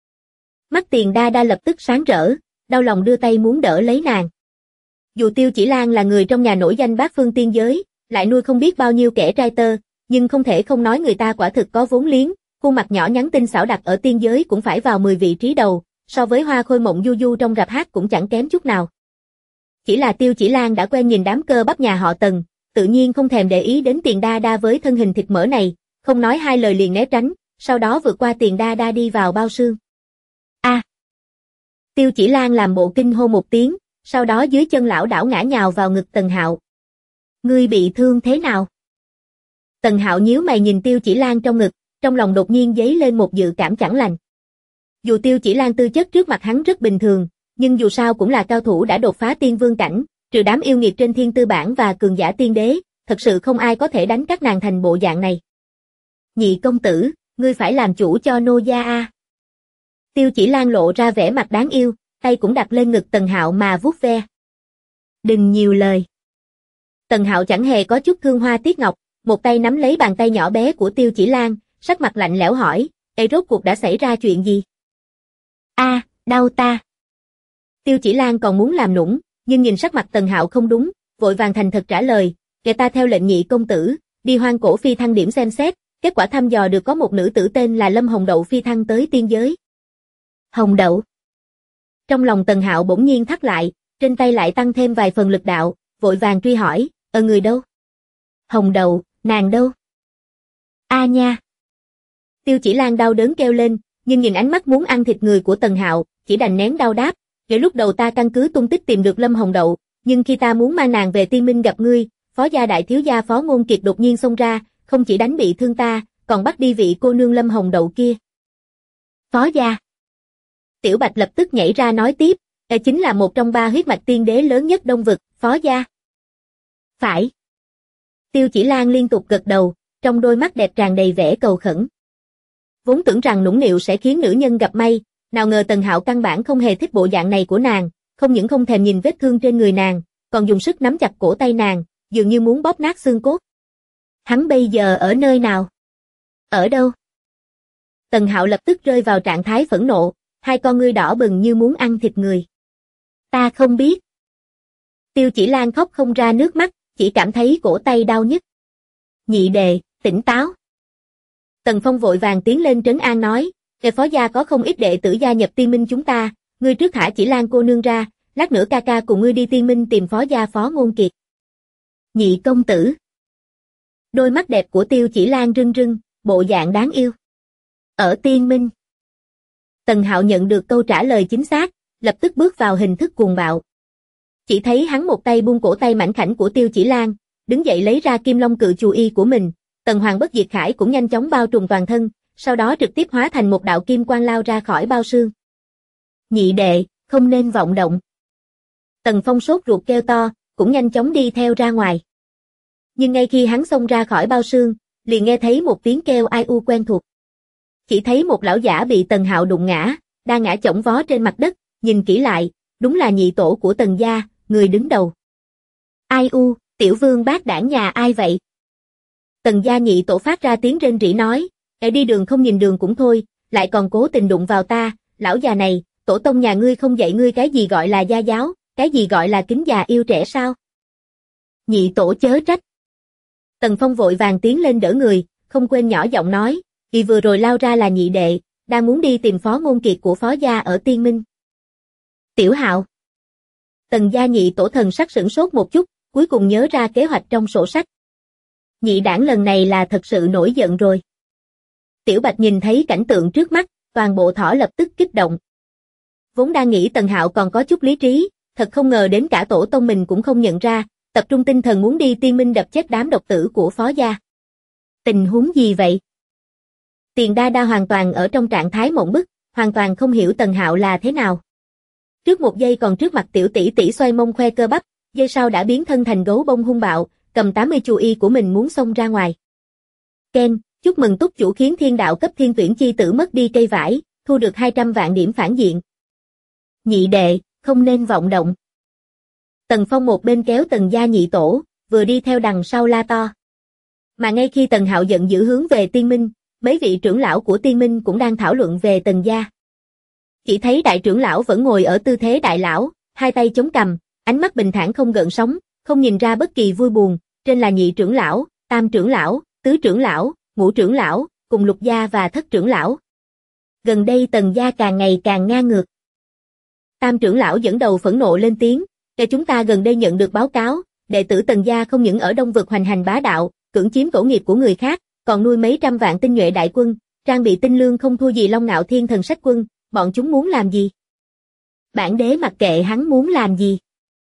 Mắt Tiền Đa Đa lập tức sáng rỡ, đau lòng đưa tay muốn đỡ lấy nàng. Dù Tiêu Chỉ Lan là người trong nhà nổi danh bát phương tiên giới, lại nuôi không biết bao nhiêu kẻ trai tơ, nhưng không thể không nói người ta quả thực có vốn liếng, khuôn mặt nhỏ nhắn tinh xảo đặt ở tiên giới cũng phải vào 10 vị trí đầu, so với Hoa Khôi Mộng Du Du trong rạp hát cũng chẳng kém chút nào. Chỉ là Tiêu Chỉ Lan đã quen nhìn đám cơ bắp nhà họ Tần, tự nhiên không thèm để ý đến Tiền Đa Đa với thân hình thịt mỡ này, không nói hai lời liền né tránh, sau đó vượt qua Tiền Đa Đa đi vào bao sương. A! Tiêu Chỉ Lan làm bộ kinh hô một tiếng, sau đó dưới chân lảo đảo ngã nhào vào ngực Tần Hạo. Ngươi bị thương thế nào? Tần Hạo nhíu mày nhìn Tiêu Chỉ Lan trong ngực, trong lòng đột nhiên dấy lên một dự cảm chẳng lành. Dù Tiêu Chỉ Lan tư chất trước mặt hắn rất bình thường, nhưng dù sao cũng là cao thủ đã đột phá tiên vương cảnh, trừ đám yêu nghiệt trên thiên tư bản và cường giả tiên đế, thật sự không ai có thể đánh các nàng thành bộ dạng này. Nhị công tử, ngươi phải làm chủ cho nô gia a. Tiêu Chỉ Lan lộ ra vẻ mặt đáng yêu, tay cũng đặt lên ngực Tần Hạo mà vuốt ve. Đừng nhiều lời. Tần Hạo chẳng hề có chút thương hoa tiếc ngọc, một tay nắm lấy bàn tay nhỏ bé của Tiêu Chỉ Lan, sắc mặt lạnh lẽo hỏi, rốt cuộc đã xảy ra chuyện gì? A, đau ta. Tiêu Chỉ Lan còn muốn làm nũng, nhưng nhìn sắc mặt Tần Hạo không đúng, vội vàng thành thật trả lời, ta theo lệnh nhị công tử, đi hoang cổ phi thăng điểm xem xét, kết quả thăm dò được có một nữ tử tên là Lâm Hồng Đậu phi thăng tới tiên giới. Hồng Đậu. Trong lòng Tần Hạo bỗng nhiên thắt lại, trên tay lại tăng thêm vài phần lực đạo, vội vàng truy hỏi, người đâu? Hồng Đậu, nàng đâu? A nha! Tiêu Chỉ Lan đau đớn kêu lên, nhưng nhìn ánh mắt muốn ăn thịt người của Tần Hạo, chỉ đành nén đau đáp, kể lúc đầu ta căn cứ tung tích tìm được Lâm Hồng Đậu, nhưng khi ta muốn mang nàng về Tiên Minh gặp ngươi, phó gia đại thiếu gia Phó Ngôn Kiệt đột nhiên xông ra, không chỉ đánh bị thương ta, còn bắt đi vị cô nương Lâm Hồng Đậu kia. Phó gia. Tiểu Bạch lập tức nhảy ra nói tiếp, chính là một trong 3 huyết mạch tiên đế lớn nhất Đông Vực, Phó gia. Phải. Tiêu Chỉ Lan liên tục gật đầu, trong đôi mắt đẹp tràn đầy vẻ cầu khẩn. Vốn tưởng rằng nũng nịu sẽ khiến nữ nhân gặp may, nào ngờ Tần Hạo căn bản không hề thích bộ dạng này của nàng, không những không thèm nhìn vết thương trên người nàng, còn dùng sức nắm chặt cổ tay nàng, dường như muốn bóp nát xương cốt. Hắn bây giờ ở nơi nào? Ở đâu? Tần Hạo lập tức rơi vào trạng thái phẫn nộ, hai con ngươi đỏ bừng như muốn ăn thịt người. Ta không biết. Tiêu Chỉ Lan khóc không ra nước mắt, chỉ cảm thấy cổ tay đau nhức. Nhị đệ, tỉnh táo. Tần Phong vội vàng tiến lên trấn an nói, Phó gia có không ít đệ tử gia nhập Tiên Minh chúng ta, ngươi trước thả Chỉ Lan cô nương ra, lát nữa ca ca cùng ngươi đi Tiên Minh tìm Phó gia Phó Ngôn Kiệt. Nhị công tử. Đôi mắt đẹp của Tiêu Chỉ Lan rưng rưng, bộ dạng đáng yêu. Ở Tiên Minh. Tần Hạo nhận được câu trả lời chính xác, lập tức bước vào hình thức cuồng bạo. Chỉ thấy hắn một tay buông cổ tay mảnh khảnh của Tiêu Chỉ Lan, đứng dậy lấy ra Kim Long Cự Chù Y của mình, Tần Hoàng Bất Diệt Khải cũng nhanh chóng bao trùm toàn thân, sau đó trực tiếp hóa thành một đạo kim quang lao ra khỏi bao xương. Nhị đệ, không nên vọng động. Tần Phong sốt ruột kêu to, cũng nhanh chóng đi theo ra ngoài. Nhưng ngay khi hắn xông ra khỏi bao xương, liền nghe thấy một tiếng kêu ai u quen thuộc. Chỉ thấy một lão giả bị Tần Hạo đụng ngã, đang ngã chỏng vó trên mặt đất, nhìn kỹ lại, đúng là nhị tổ của Tần gia, người đứng đầu. Ai u, tiểu vương bác đảng nhà ai vậy? Tần gia nhị tổ phát ra tiếng rên rỉ nói, đi đường không nhìn đường cũng thôi, lại còn cố tình đụng vào ta, lão già này, tổ tông nhà ngươi không dạy ngươi cái gì gọi là gia giáo, cái gì gọi là kính già yêu trẻ sao? Nhị tổ chớ trách. Tần Phong vội vàng tiến lên đỡ người, không quên nhỏ giọng nói, vì vừa rồi lao ra là nhị đệ, đang muốn đi tìm Phó Ngôn Kiệt của Phó gia ở Tiên Minh. Tiểu Hạo. Tần gia nhị tổ thần sắc sửng sốt một chút, cuối cùng nhớ ra kế hoạch trong sổ sách. Nhị đảng lần này là thật sự nổi giận rồi. Tiểu Bạch nhìn thấy cảnh tượng trước mắt, toàn bộ thỏ lập tức kích động. Vốn đang nghĩ Tần Hạo còn có chút lý trí, thật không ngờ đến cả tổ tông mình cũng không nhận ra, tập trung tinh thần muốn đi Tiên Minh đập chết đám độc tử của Phó gia. Tình huống gì vậy? Tiền Đa Đa hoàn toàn ở trong trạng thái mộng bức, hoàn toàn không hiểu Tần Hạo là thế nào. Trước một giây còn trước mặt tiểu tỷ tỷ xoay mông khoe cơ bắp, giây sau đã biến thân thành gấu bông hung bạo, cầm 80 chù y của mình muốn xông ra ngoài. Ken, chúc mừng túc chủ khiến thiên đạo cấp thiên tuyển chi tử mất đi cây vải, thu được 200 vạn điểm phản diện. Nhị đệ, không nên vọng động. Tần Phong một bên kéo Tần gia nhị tổ, vừa đi theo đằng sau la to. Mà ngay khi Tần Hạo giận dữ hướng về Tiên Minh, mấy vị trưởng lão của Tiên Minh cũng đang thảo luận về Tần gia. Chỉ thấy đại trưởng lão vẫn ngồi ở tư thế đại lão, hai tay chống cằm, ánh mắt bình thản không gợn sóng, không nhìn ra bất kỳ vui buồn, trên là nhị trưởng lão, tam trưởng lão, tứ trưởng lão, ngũ trưởng lão, cùng lục gia và thất trưởng lão. Gần đây Tần gia càng ngày càng ngang ngược. Tam trưởng lão dẫn đầu phẫn nộ lên tiếng, chúng ta gần đây nhận được báo cáo, đệ tử Tần gia không những ở Đông Vực hoành hành bá đạo, cưỡng chiếm tổ nghiệp của người khác, còn nuôi mấy trăm vạn tinh nhuệ đại quân, trang bị tinh lương không thua gì Long Ngạo Thiên Thần Sách Quân, bọn chúng muốn làm gì? Bản đế mặc kệ hắn muốn làm gì.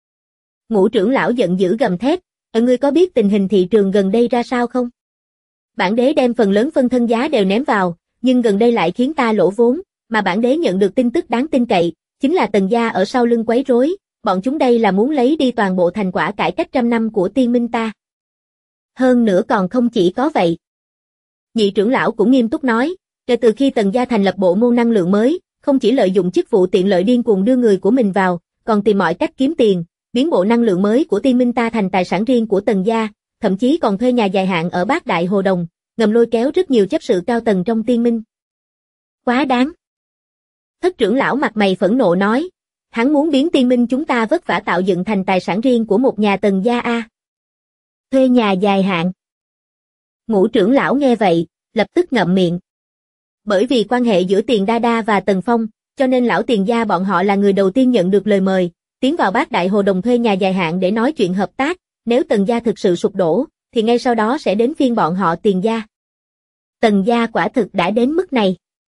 Ngũ trưởng lão giận dữ gầm thét, ngươi có biết tình hình thị trường gần đây ra sao không? Bản đế đem phần lớn phân thân giá đều ném vào, nhưng gần đây lại khiến ta lỗ vốn, mà bản đế nhận được tin tức đáng tin cậy, chính là Tần gia ở sau lưng quấy rối, bọn chúng đây là muốn lấy đi toàn bộ thành quả cải cách trăm năm của Tiên Minh ta. Hơn nữa còn không chỉ có vậy. Nhị trưởng lão cũng nghiêm túc nói, kể từ khi Tần gia thành lập bộ môn năng lượng mới, không chỉ lợi dụng chức vụ tiện lợi điên cuồng đưa người của mình vào, còn tìm mọi cách kiếm tiền, biến bộ năng lượng mới của Tiên Minh ta thành tài sản riêng của Tần gia, thậm chí còn thuê nhà dài hạn ở Bát Đại Hồ Đồng, ngầm lôi kéo rất nhiều chấp sự cao tầng trong Tiên Minh. Quá đáng. Thất trưởng lão mặt mày phẫn nộ nói, hắn muốn biến Tiên Minh chúng ta vất vả tạo dựng thành tài sản riêng của một nhà Tần gia a. Thuê nhà dài hạn. Ngũ trưởng lão nghe vậy, lập tức ngậm miệng. Bởi vì quan hệ giữa Tiền Đa Đa và Tần Phong, cho nên lão Tiền gia bọn họ là người đầu tiên nhận được lời mời, tiến vào Bát Đại Hồ Đồng thuê nhà dài hạn để nói chuyện hợp tác, nếu Tần gia thực sự sụp đổ, thì ngay sau đó sẽ đến phiên bọn họ Tiền gia. Tần gia quả thực đã đến mức này.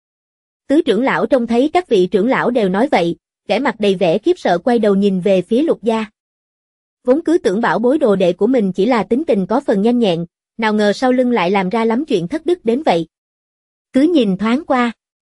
Tứ trưởng lão trông thấy các vị trưởng lão đều nói vậy, vẻ mặt đầy vẻ khiếp sợ quay đầu nhìn về phía Lục gia. Vốn cứ tưởng bảo bối đồ đệ của mình chỉ là tính tình có phần nhanh nhẹn, nào ngờ sau lưng lại làm ra lắm chuyện thất đức đến vậy. Cứ nhìn thoáng qua.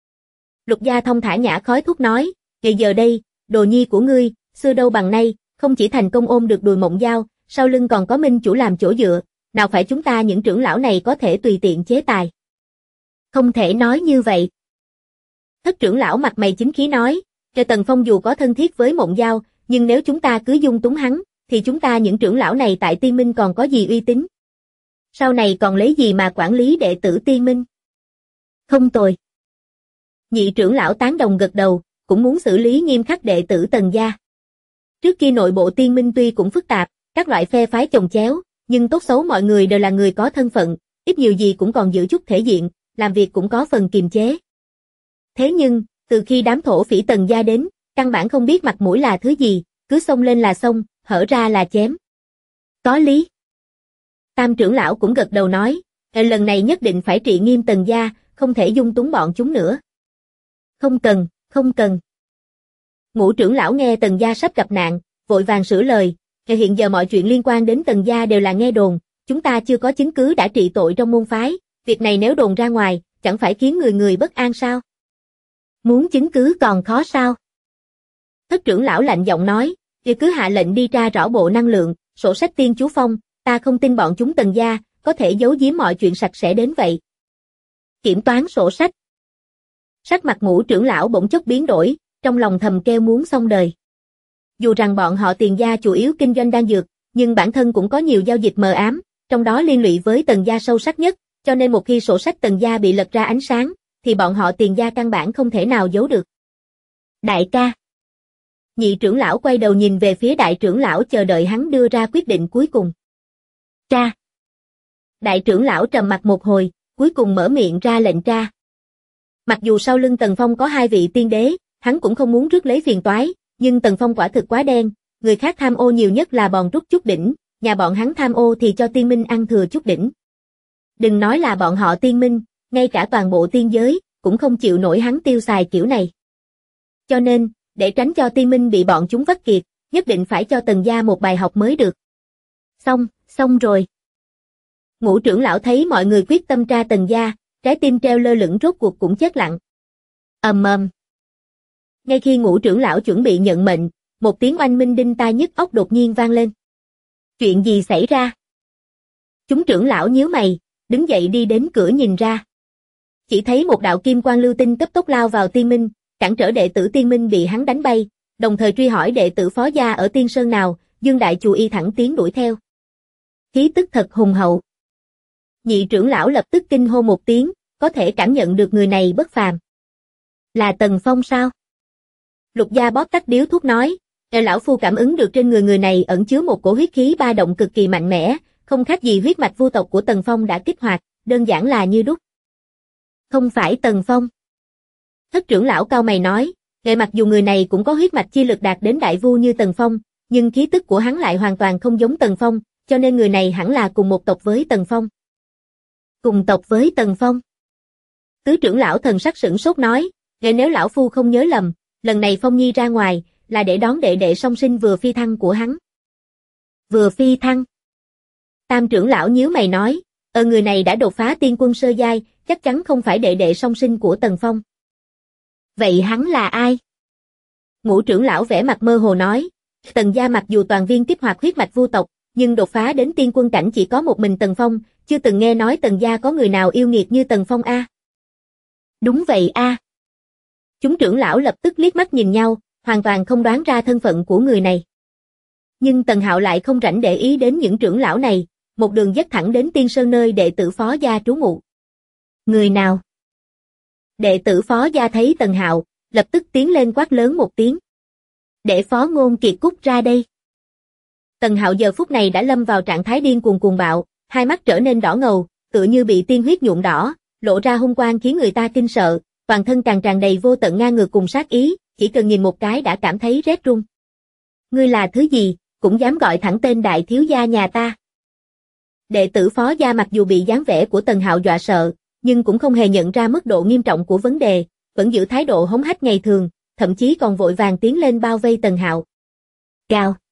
Lục gia thông thả nhả khói thuốc nói, ngày giờ đây, đồ nhi của ngươi, xưa đâu bằng nay, không chỉ thành công ôm được đùi Mộng Giao, sau lưng còn có minh chủ làm chỗ dựa, nào phải chúng ta những trưởng lão này có thể tùy tiện chế tài. Không thể nói như vậy. Thất trưởng lão mặt mày chính khí nói, cho Tần Phong dù có thân thiết với Mộng Giao, nhưng nếu chúng ta cứ dung túng hắn, thì chúng ta những trưởng lão này tại Tiên Minh còn có gì uy tín? Sau này còn lấy gì mà quản lý đệ tử Tiên Minh? Không tồi. Nhị trưởng lão tán đồng gật đầu, cũng muốn xử lý nghiêm khắc đệ tử Tần gia. Trước kia nội bộ Tiên Minh tuy cũng phức tạp, các loại phe phái chồng chéo, nhưng tốt xấu mọi người đều là người có thân phận, ít nhiều gì cũng còn giữ chút thể diện, làm việc cũng có phần kiềm chế. Thế nhưng, từ khi đám thổ phỉ Tần gia đến, căn bản không biết mặt mũi là thứ gì, cứ xông lên là xông, hở ra là chém. Có lý. Tam trưởng lão cũng gật đầu nói, lần này nhất định phải trị nghiêm Tần gia, không thể dung túng bọn chúng nữa. Không cần, không cần. Ngũ trưởng lão nghe Tần gia sắp gặp nạn, vội vàng sửa lời, hiện giờ mọi chuyện liên quan đến Tần gia đều là nghe đồn, chúng ta chưa có chứng cứ đã trị tội trong môn phái, việc này nếu đồn ra ngoài, chẳng phải khiến người người bất an sao? Muốn chứng cứ còn khó sao? Thất trưởng lão lạnh giọng nói, cứ hạ lệnh đi tra rõ bộ năng lượng, sổ sách Tiên Chú Phong, ta không tin bọn chúng Tần gia có thể giấu giếm mọi chuyện sạch sẽ đến vậy. Kiểm toán sổ sách. Sắc mặt Ngũ trưởng lão bỗng chốc biến đổi, trong lòng thầm kêu muốn xong đời. Dù rằng bọn họ Tiền gia chủ yếu kinh doanh đan dược, nhưng bản thân cũng có nhiều giao dịch mờ ám, trong đó liên lụy với Tần gia sâu sắc nhất, cho nên một khi sổ sách Tần gia bị lật ra ánh sáng, thì bọn họ Tiền gia căn bản không thể nào giấu được. Đại ca. Nhị trưởng lão quay đầu nhìn về phía đại trưởng lão chờ đợi hắn đưa ra quyết định cuối cùng. Tra. Đại trưởng lão trầm mặt một hồi, cuối cùng mở miệng ra lệnh tra. Mặc dù sau lưng Tần Phong có hai vị tiên đế, hắn cũng không muốn rước lấy phiền toái, nhưng Tần Phong quả thực quá đen, người khác tham ô nhiều nhất là bòn rút chút đỉnh, nhà bọn hắn tham ô thì cho Tiên Minh ăn thừa chút đỉnh. Đừng nói là bọn họ Tiên Minh, ngay cả toàn bộ tiên giới, cũng không chịu nổi hắn tiêu xài kiểu này. Cho nên, để tránh cho Tiên Minh bị bọn chúng vắt kiệt, nhất định phải cho Tần gia một bài học mới được. Xong rồi. Ngũ trưởng lão thấy mọi người quyết tâm tra Tần gia, trái tim treo lơ lửng rốt cuộc cũng chết lặng. Ầm ầm. Ngay khi Ngũ trưởng lão chuẩn bị nhận mệnh, một tiếng oanh minh đinh tai nhức óc đột nhiên vang lên. Chuyện gì xảy ra? Chúng trưởng lão nhíu mày, đứng dậy đi đến cửa nhìn ra. Chỉ thấy một đạo kim quang lưu tinh cấp tốc lao vào Tiên Minh, cản trở đệ tử Tiên Minh bị hắn đánh bay, đồng thời truy hỏi đệ tử Phó gia ở Tiên Sơn nào, Dương Đại Chù y thẳng tiến đuổi theo. Khí tức thật hùng hậu. Nhị trưởng lão lập tức kinh hô một tiếng, có thể cảm nhận được người này bất phàm. Là Tần Phong sao? Lục gia bóp tắt điếu thuốc nói, lão phu cảm ứng được trên người này ẩn chứa một cổ huyết khí ba động cực kỳ mạnh mẽ, không khác gì huyết mạch vu tộc của Tần Phong đã kích hoạt, đơn giản là như đúc. Không phải Tần Phong. Thất trưởng lão cau mày nói, mặc dù người này cũng có huyết mạch chi lực đạt đến đại vu như Tần Phong, nhưng khí tức của hắn lại hoàn toàn không giống Tần Phong, cho nên người này hẳn là cùng một tộc với Tần Phong. Cùng tộc với Tần Phong. Tứ trưởng lão thần sắc sửng sốt nói, nếu lão phu không nhớ lầm, lần này Phong Nhi ra ngoài, là để đón đệ đệ song sinh vừa phi thăng của hắn. Vừa phi thăng. Tam trưởng lão nhíu mày nói, người này đã đột phá tiên quân sơ giai, chắc chắn không phải đệ đệ song sinh của Tần Phong. Vậy hắn là ai? Ngũ trưởng lão vẻ mặt mơ hồ nói, Tần gia mặc dù toàn viên kích hoạt huyết mạch vu tộc, nhưng đột phá đến tiên quân cảnh chỉ có một mình Tần Phong, chưa từng nghe nói Tần gia có người nào yêu nghiệt như Tần Phong a. Đúng vậy a. Chúng trưởng lão lập tức liếc mắt nhìn nhau, hoàn toàn không đoán ra thân phận của người này. Nhưng Tần Hạo lại không rảnh để ý đến những trưởng lão này, một đường dắt thẳng đến Tiên Sơn nơi đệ tử Phó gia trú ngụ. Người nào? Đệ tử Phó gia thấy Tần Hạo, lập tức tiến lên quát lớn một tiếng. Để Phó Ngôn Kiệt cút ra đây. Tần Hạo giờ phút này đã lâm vào trạng thái điên cuồng cuồng bạo, hai mắt trở nên đỏ ngầu, tựa như bị tiên huyết nhuộm đỏ, lộ ra hung quang khiến người ta kinh sợ, toàn thân càng tràn đầy vô tận ngang ngược cùng sát ý, chỉ cần nhìn một cái đã cảm thấy rét run. Ngươi là thứ gì, cũng dám gọi thẳng tên đại thiếu gia nhà ta. Đệ tử Phó gia mặc dù bị dáng vẻ của Tần Hạo dọa sợ, nhưng cũng không hề nhận ra mức độ nghiêm trọng của vấn đề, vẫn giữ thái độ hống hách ngày thường, thậm chí còn vội vàng tiến lên bao vây Tần Hạo. Gào.